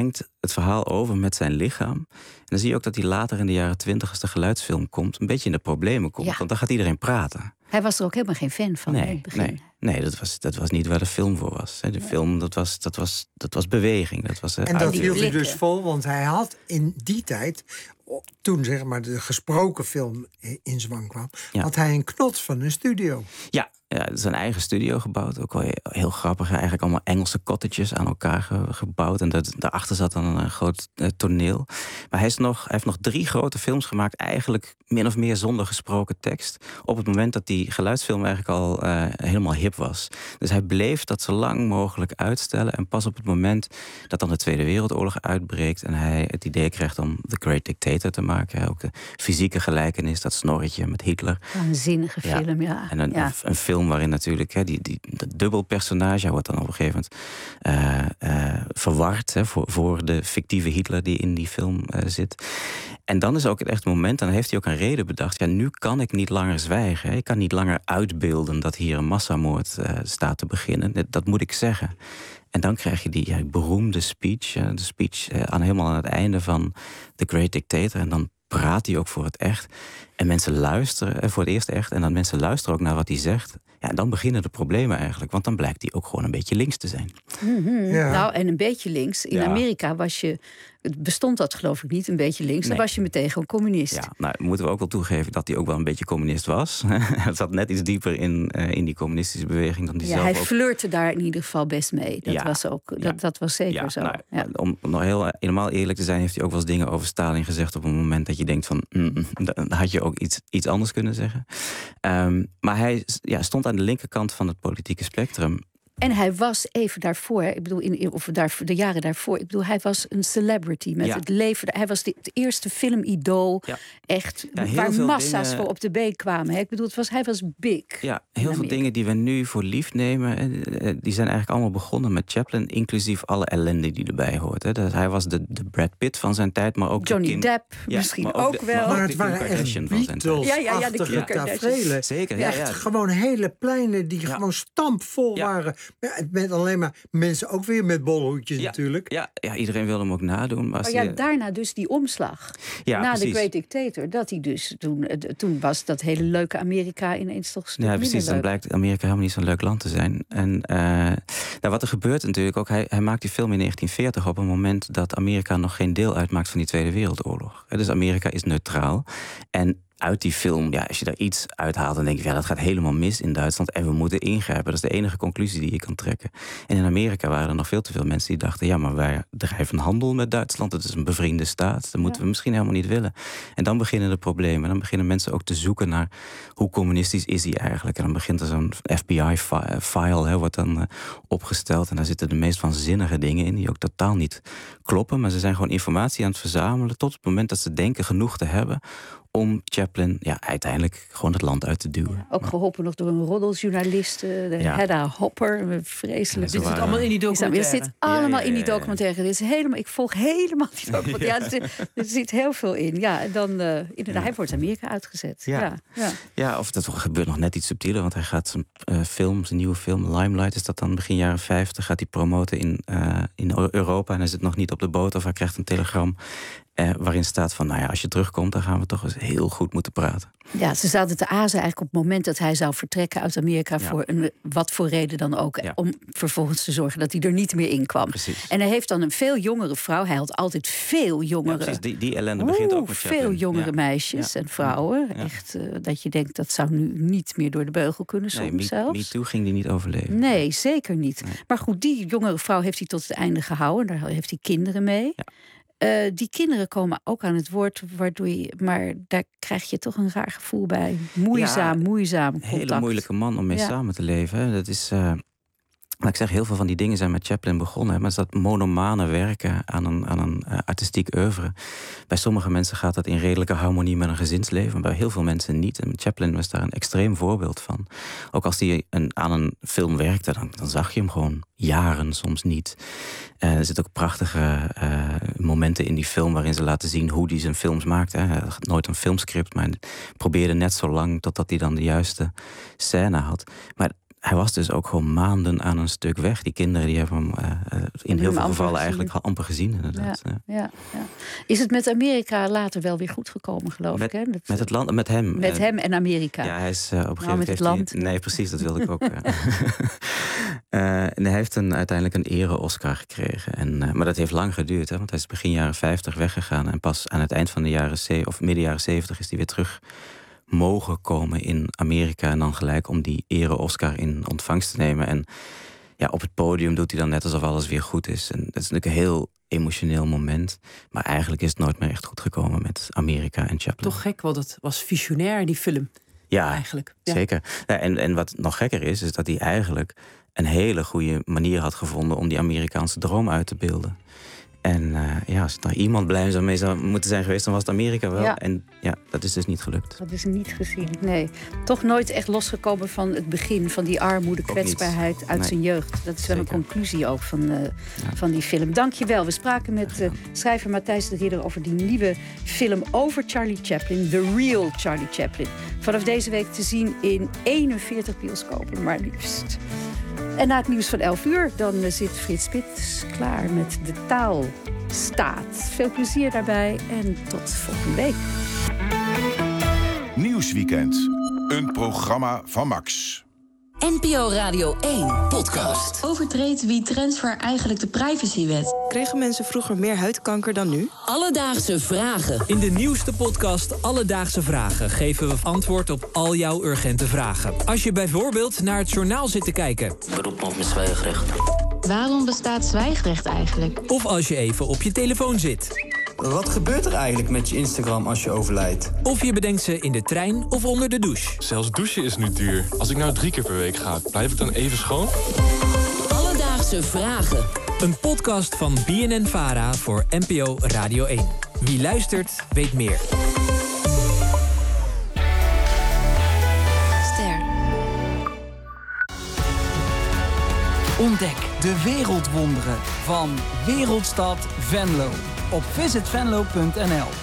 het verhaal over met zijn lichaam. En dan zie je ook dat hij later in de jaren twintig, als de geluidsfilm komt, een beetje in de problemen komt. Ja. Want dan gaat iedereen praten. Hij was er ook helemaal geen fan van in Nee, het begin. nee, nee dat, was, dat was niet waar de film voor was. De film, dat was, dat was, dat was beweging. Dat was, uh, En dat uit- hield hij dus vol, want hij had in die tijd, toen zeg maar de gesproken film in zwang kwam, Ja. had hij een knots van een studio. Ja, ja, zijn eigen studio gebouwd. Ook wel heel, heel grappig. Eigenlijk allemaal Engelse cottages aan elkaar ge- gebouwd. En dat, daarachter zat dan een groot uh, toneel. Maar hij, is nog, hij heeft nog drie grote films gemaakt. Eigenlijk min of meer zonder gesproken tekst. Op het moment dat die geluidsfilm eigenlijk al uh, helemaal hip was. Dus hij bleef dat zo lang mogelijk uitstellen. En pas op het moment dat dan de Tweede Wereldoorlog uitbreekt en hij het idee krijgt om The Great Dictator te maken. Hè, ook de fysieke gelijkenis, dat snorretje met Hitler. Waanzinnige film, ja. En een, ja. een, een film waarin natuurlijk hè, die, die, dat dubbelpersonage, hij wordt dan op een gegeven moment uh, uh, verward hè, voor, voor de fictieve Hitler die in die film uh, zit. En dan is ook het echt moment, dan heeft hij ook een reden bedacht. Ja, nu kan ik niet langer zwijgen. Hè. Ik kan niet langer uitbeelden dat hier een massamoord uh, staat te beginnen. Dat, dat moet ik zeggen. En dan krijg je die ja, beroemde speech, uh, de speech uh, aan helemaal aan het einde van The Great Dictator. En dan praat hij ook voor het echt. En mensen luisteren, eh, voor het eerst echt. En dan mensen luisteren ook naar wat hij zegt. Ja, en dan beginnen de problemen eigenlijk. Want dan blijkt hij ook gewoon een beetje links te zijn. Mm-hmm. Ja. Nou, en een beetje links. In Ja. Amerika was je, het bestond dat geloof ik niet, een beetje links. Dan Nee. was je meteen gewoon communist. Ja, nou moeten we ook wel toegeven dat hij ook wel een beetje communist was. Het zat net iets dieper in, uh, in die communistische beweging dan die Ja, zelf hij ook. flirte daar in ieder geval best mee. Dat, Ja. was, ook, dat, Ja. dat was zeker Ja, zo. nou, Ja. Om nog heel, helemaal eerlijk te zijn, heeft hij ook wel eens dingen over Stalin gezegd op een moment dat je denkt van, mm, mm, dan had je ook iets, iets anders kunnen zeggen. Um, maar hij ja, stond aan de linkerkant van het politieke spectrum. En hij was even daarvoor, ik bedoel, in, of daar, de jaren daarvoor, ik bedoel, hij was een celebrity met Ja. het leven. Hij was de, het eerste filmidool, Ja. echt, Ja, heel waar veel massa's dingen- voor op de been kwamen. Hè. Ik bedoel, het was, hij was big. Ja, in heel veel Amerika. dingen die we nu voor lief nemen, eh, die zijn eigenlijk allemaal begonnen met Chaplin, inclusief alle ellende die erbij hoort. Hè. Dat hij was de, de Brad Pitt van zijn tijd, maar ook Johnny de Kim, Depp Ja, misschien maar ook de- wel. Maar, ook Maar de het Kim waren echt Kardashian van zijn tijd. Ja, ja, ja, de Kim Beatles-achtige Kardashians. taferelen. Zeker, ja, Echt ja. gewoon hele pleinen die gewoon stampvol waren. Ja, met alleen maar mensen ook weer met bolhoedjes natuurlijk. Ja, ja, iedereen wilde hem ook nadoen. Maar als Maar ja, je- daarna dus die omslag. Ja, Na de precies. Great Dictator. Dat hij dus toen, eh, toen was dat hele leuke Amerika ineens toch een stuk Ja, minder precies. Dan leuk. blijkt Amerika helemaal niet zo'n leuk land te zijn. En uh, nou, wat er gebeurt natuurlijk ook... Hij, hij maakt die film in negentien veertig op een moment dat Amerika nog geen deel uitmaakt van die Tweede Wereldoorlog. Dus Amerika is neutraal. En uit die film, ja, als je daar iets uithaalt, dan denk je, ja, dat gaat helemaal mis in Duitsland en we moeten ingrijpen. Dat is de enige conclusie die je kan trekken. En in Amerika waren er nog veel te veel mensen die dachten, ja, maar wij drijven handel met Duitsland. Het is een bevriende staat. Dat moeten we misschien helemaal niet willen. En dan beginnen de problemen. Dan beginnen mensen ook te zoeken naar hoe communistisch is hij eigenlijk. En dan begint er zo'n F B I-file, hè, wordt dan uh, opgesteld. En daar zitten de meest waanzinnige dingen in die ook totaal niet kloppen. Maar ze zijn gewoon informatie aan het verzamelen tot het moment dat ze denken genoeg te hebben om Chaplin ja, uiteindelijk gewoon het land uit te duwen. Ook geholpen nog door een roddeljournalist, eh, de Ja. Hedda Hopper. Een vreselijk. Ja, ze waren- allemaal in die documentaire. Dit zit allemaal Ja, ja, ja, in die ja, ja. documentaire. Dit is helemaal, ik volg helemaal die documentaire. Ja. Ja, er, zit, er zit heel veel in. Ja, en dan uh, inderdaad, hij wordt Amerika uitgezet. Ja. Ja. Ja. Ja, of dat gebeurt nog net iets subtieler, want hij gaat zijn uh, film, zijn nieuwe film, Limelight, is dat dan begin jaren vijftig, gaat hij promoten in, uh, in Europa en hij zit nog niet op de boot of hij krijgt een telegram uh, waarin staat van, nou ja, als je terugkomt, dan gaan we toch eens heel goed moeten praten. Ja, ze zaten te azen eigenlijk op het moment dat hij zou vertrekken uit Amerika, Ja. voor een, wat voor reden dan ook, Ja. om vervolgens te zorgen dat hij er niet meer in kwam. Precies. En hij heeft dan een veel jongere vrouw. Hij had altijd veel Ja, jongere. precies, die, die ellende begint Oeh, ook met Chaplin. veel jongere Ja. meisjes Ja. en vrouwen. Ja. Echt, uh, dat je denkt, dat zou nu niet meer door de beugel kunnen soms Nee, Me, zelfs. Me Too ging die niet overleven. Nee, zeker niet. Maar goed, die jongere vrouw heeft hij tot het einde gehouden. Daar heeft hij kinderen mee. Ja. Uh, die kinderen komen ook aan het woord, waardoor je, maar daar krijg je toch een raar gevoel bij. Moeizaam, Ja, moeizaam Een contact. hele moeilijke man om mee Ja. samen te leven. Hè. Dat is, uh, maar ik zeg, heel veel van die dingen zijn met Chaplin begonnen. Hè, maar is dat monomane werken aan een, aan een uh, artistiek oeuvre. Bij sommige mensen gaat dat in redelijke harmonie met een gezinsleven. Maar bij heel veel mensen niet. En Chaplin was daar een extreem voorbeeld van. Ook als hij een, aan een film werkte, dan, dan zag je hem gewoon jaren, soms niet. Uh, er zitten ook prachtige uh, momenten in die film waarin ze laten zien hoe hij zijn films maakte. Hij had nooit een filmscript, maar probeerde net zo lang totdat hij dan de juiste scène had. Maar hij was dus ook gewoon maanden aan een stuk weg. Die kinderen die hebben hem uh, in heel veel gevallen eigenlijk amper gezien. Inderdaad. Ja, ja, ja. Is het met Amerika later wel weer goed gekomen, geloof met, ik? Hè? Met, met het land, met hem. Met uh, hem en Amerika. Ja, hij is uh, op een gegeven nou, moment... met het land. Hij, nee, precies, dat wilde ik ook. uh, en hij heeft een, uiteindelijk een ere-Oscar gekregen. En, uh, maar dat heeft lang geduurd, hè, want hij is begin jaren vijftig weggegaan. En pas aan het eind van de jaren... ze- of midden jaren zeventig is hij weer terug... mogen komen in Amerika en dan gelijk om die ere-Oscar in ontvangst te nemen. En ja, op het podium doet hij dan net alsof alles weer goed is. En dat is natuurlijk een heel emotioneel moment. Maar eigenlijk is het nooit meer echt goed gekomen met Amerika en Chaplin. Toch gek, want het was visionair, die film. Ja, eigenlijk. Ja. Zeker. Ja, en, en wat nog gekker is, is dat hij eigenlijk een hele goede manier had gevonden om die Amerikaanse droom uit te beelden. En uh, ja, als er nou iemand blij mee zou moeten zijn geweest, dan was het Amerika wel. Ja. En ja, dat is dus niet gelukt. Dat is niet gezien, nee. Toch nooit echt losgekomen van het begin van die armoede, Ook kwetsbaarheid niet. uit Nee. zijn jeugd. Dat is wel Zeker. een conclusie ook van, uh, van die film. Dank je wel. We spraken met uh, schrijver Matthijs de Ridder over die nieuwe film over Charlie Chaplin. The Real Charlie Chaplin. Vanaf deze week te zien in eenenveertig bioscopen, maar liefst. En na het nieuws van elf uur, dan uh, zit Frits Spits klaar met de taalstaat. Veel plezier daarbij en tot volgende week. Nieuwsweekend. Een programma van Max. N P O Radio één podcast. Overtreedt wie transfer eigenlijk de privacywet? Kregen mensen vroeger meer huidkanker dan nu? Alledaagse vragen. In de nieuwste podcast Alledaagse Vragen geven we antwoord op al jouw urgente vragen. Als je bijvoorbeeld naar het journaal zit te kijken. Beroep me op mijn zwijgrecht. Waarom bestaat zwijgrecht eigenlijk? Of als je even op je telefoon zit. Wat gebeurt er eigenlijk met je Instagram als je overlijdt? Of je bedenkt ze in de trein of onder de douche. Zelfs douchen is nu duur. Als ik nou drie keer per week ga, blijf ik dan even schoon? Alledaagse Vragen. Een podcast van B N N-Vara voor N P O Radio één. Wie luistert, weet meer. Ster. Ontdek de wereldwonderen van Wereldstad Venlo op visit venlo punt n l.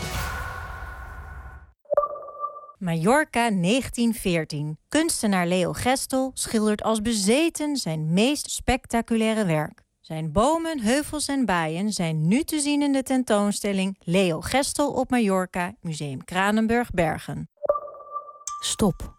Mallorca negentien veertien. Kunstenaar Leo Gestel schildert als bezeten zijn meest spectaculaire werk. Zijn bomen, heuvels en baaien zijn nu te zien in de tentoonstelling Leo Gestel op Mallorca, Museum Kranenburg, Bergen. Stop.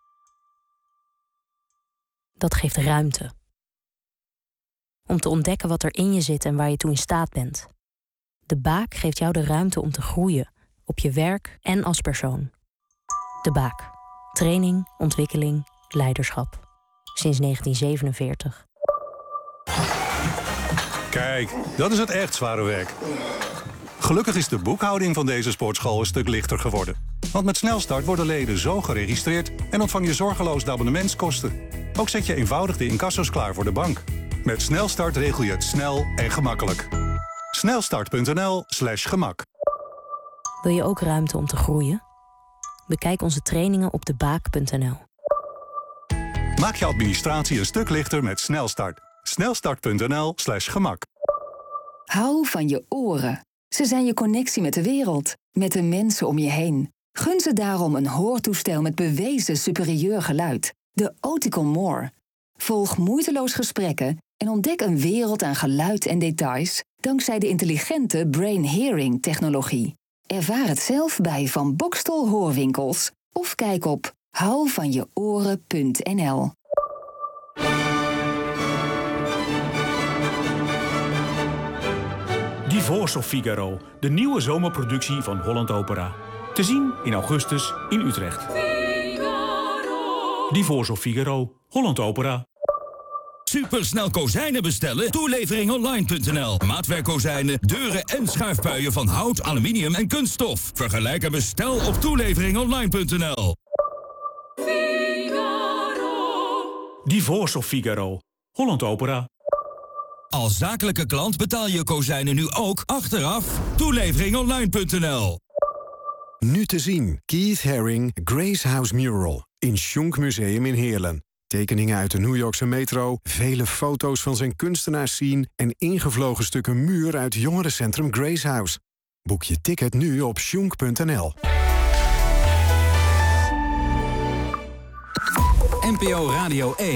Dat geeft ruimte. Om te ontdekken wat er in je zit en waar je toe in staat bent. De Baak geeft jou de ruimte om te groeien, op je werk en als persoon. De Baak. Training, ontwikkeling, leiderschap. Sinds negentien zevenenveertig. Kijk, dat is het echt zware werk. Gelukkig is de boekhouding van deze sportschool een stuk lichter geworden. Want met Snelstart worden leden zo geregistreerd en ontvang je zorgeloos de abonnementskosten. Ook zet je eenvoudig de incasso's klaar voor de bank. Met Snelstart regel je het snel en gemakkelijk. snelstart punt n l slash gemak. Wil je ook ruimte om te groeien? Bekijk onze trainingen op de baak punt n l. Maak je administratie een stuk lichter met Snelstart. snelstart punt n l slash gemak. Hou van je oren. Ze zijn je connectie met de wereld, met de mensen om je heen. Gun ze daarom een hoortoestel met bewezen superieur geluid. De Oticon More. Volg moeiteloos gesprekken en ontdek een wereld aan geluid en details dankzij de intelligente Brain Hearing technologie. Ervaar het zelf bij Van Bokstel Hoorwinkels of kijk op hou van je oren punt n l. Divorce of Figaro, de nieuwe zomerproductie van Holland Opera. Te zien in augustus in Utrecht. Divorce of Figaro, Holland Opera. Supersnel kozijnen bestellen? toelevering online punt n l. Maatwerkkozijnen, deuren en schuifpuien van hout, aluminium en kunststof. Vergelijk en bestel op toelevering online punt n l. Divorce of Figaro, Holland Opera. Als zakelijke klant betaal je kozijnen nu ook achteraf. toelevering online punt n l. Nu te zien Keith Haring Grace House Mural in Schunk Museum in Heerlen. Tekeningen uit de New Yorkse metro, vele foto's van zijn kunstenaarsscene en ingevlogen stukken muur uit jongerencentrum Grace House. Boek je ticket nu op schunk punt n l. N P O Radio één.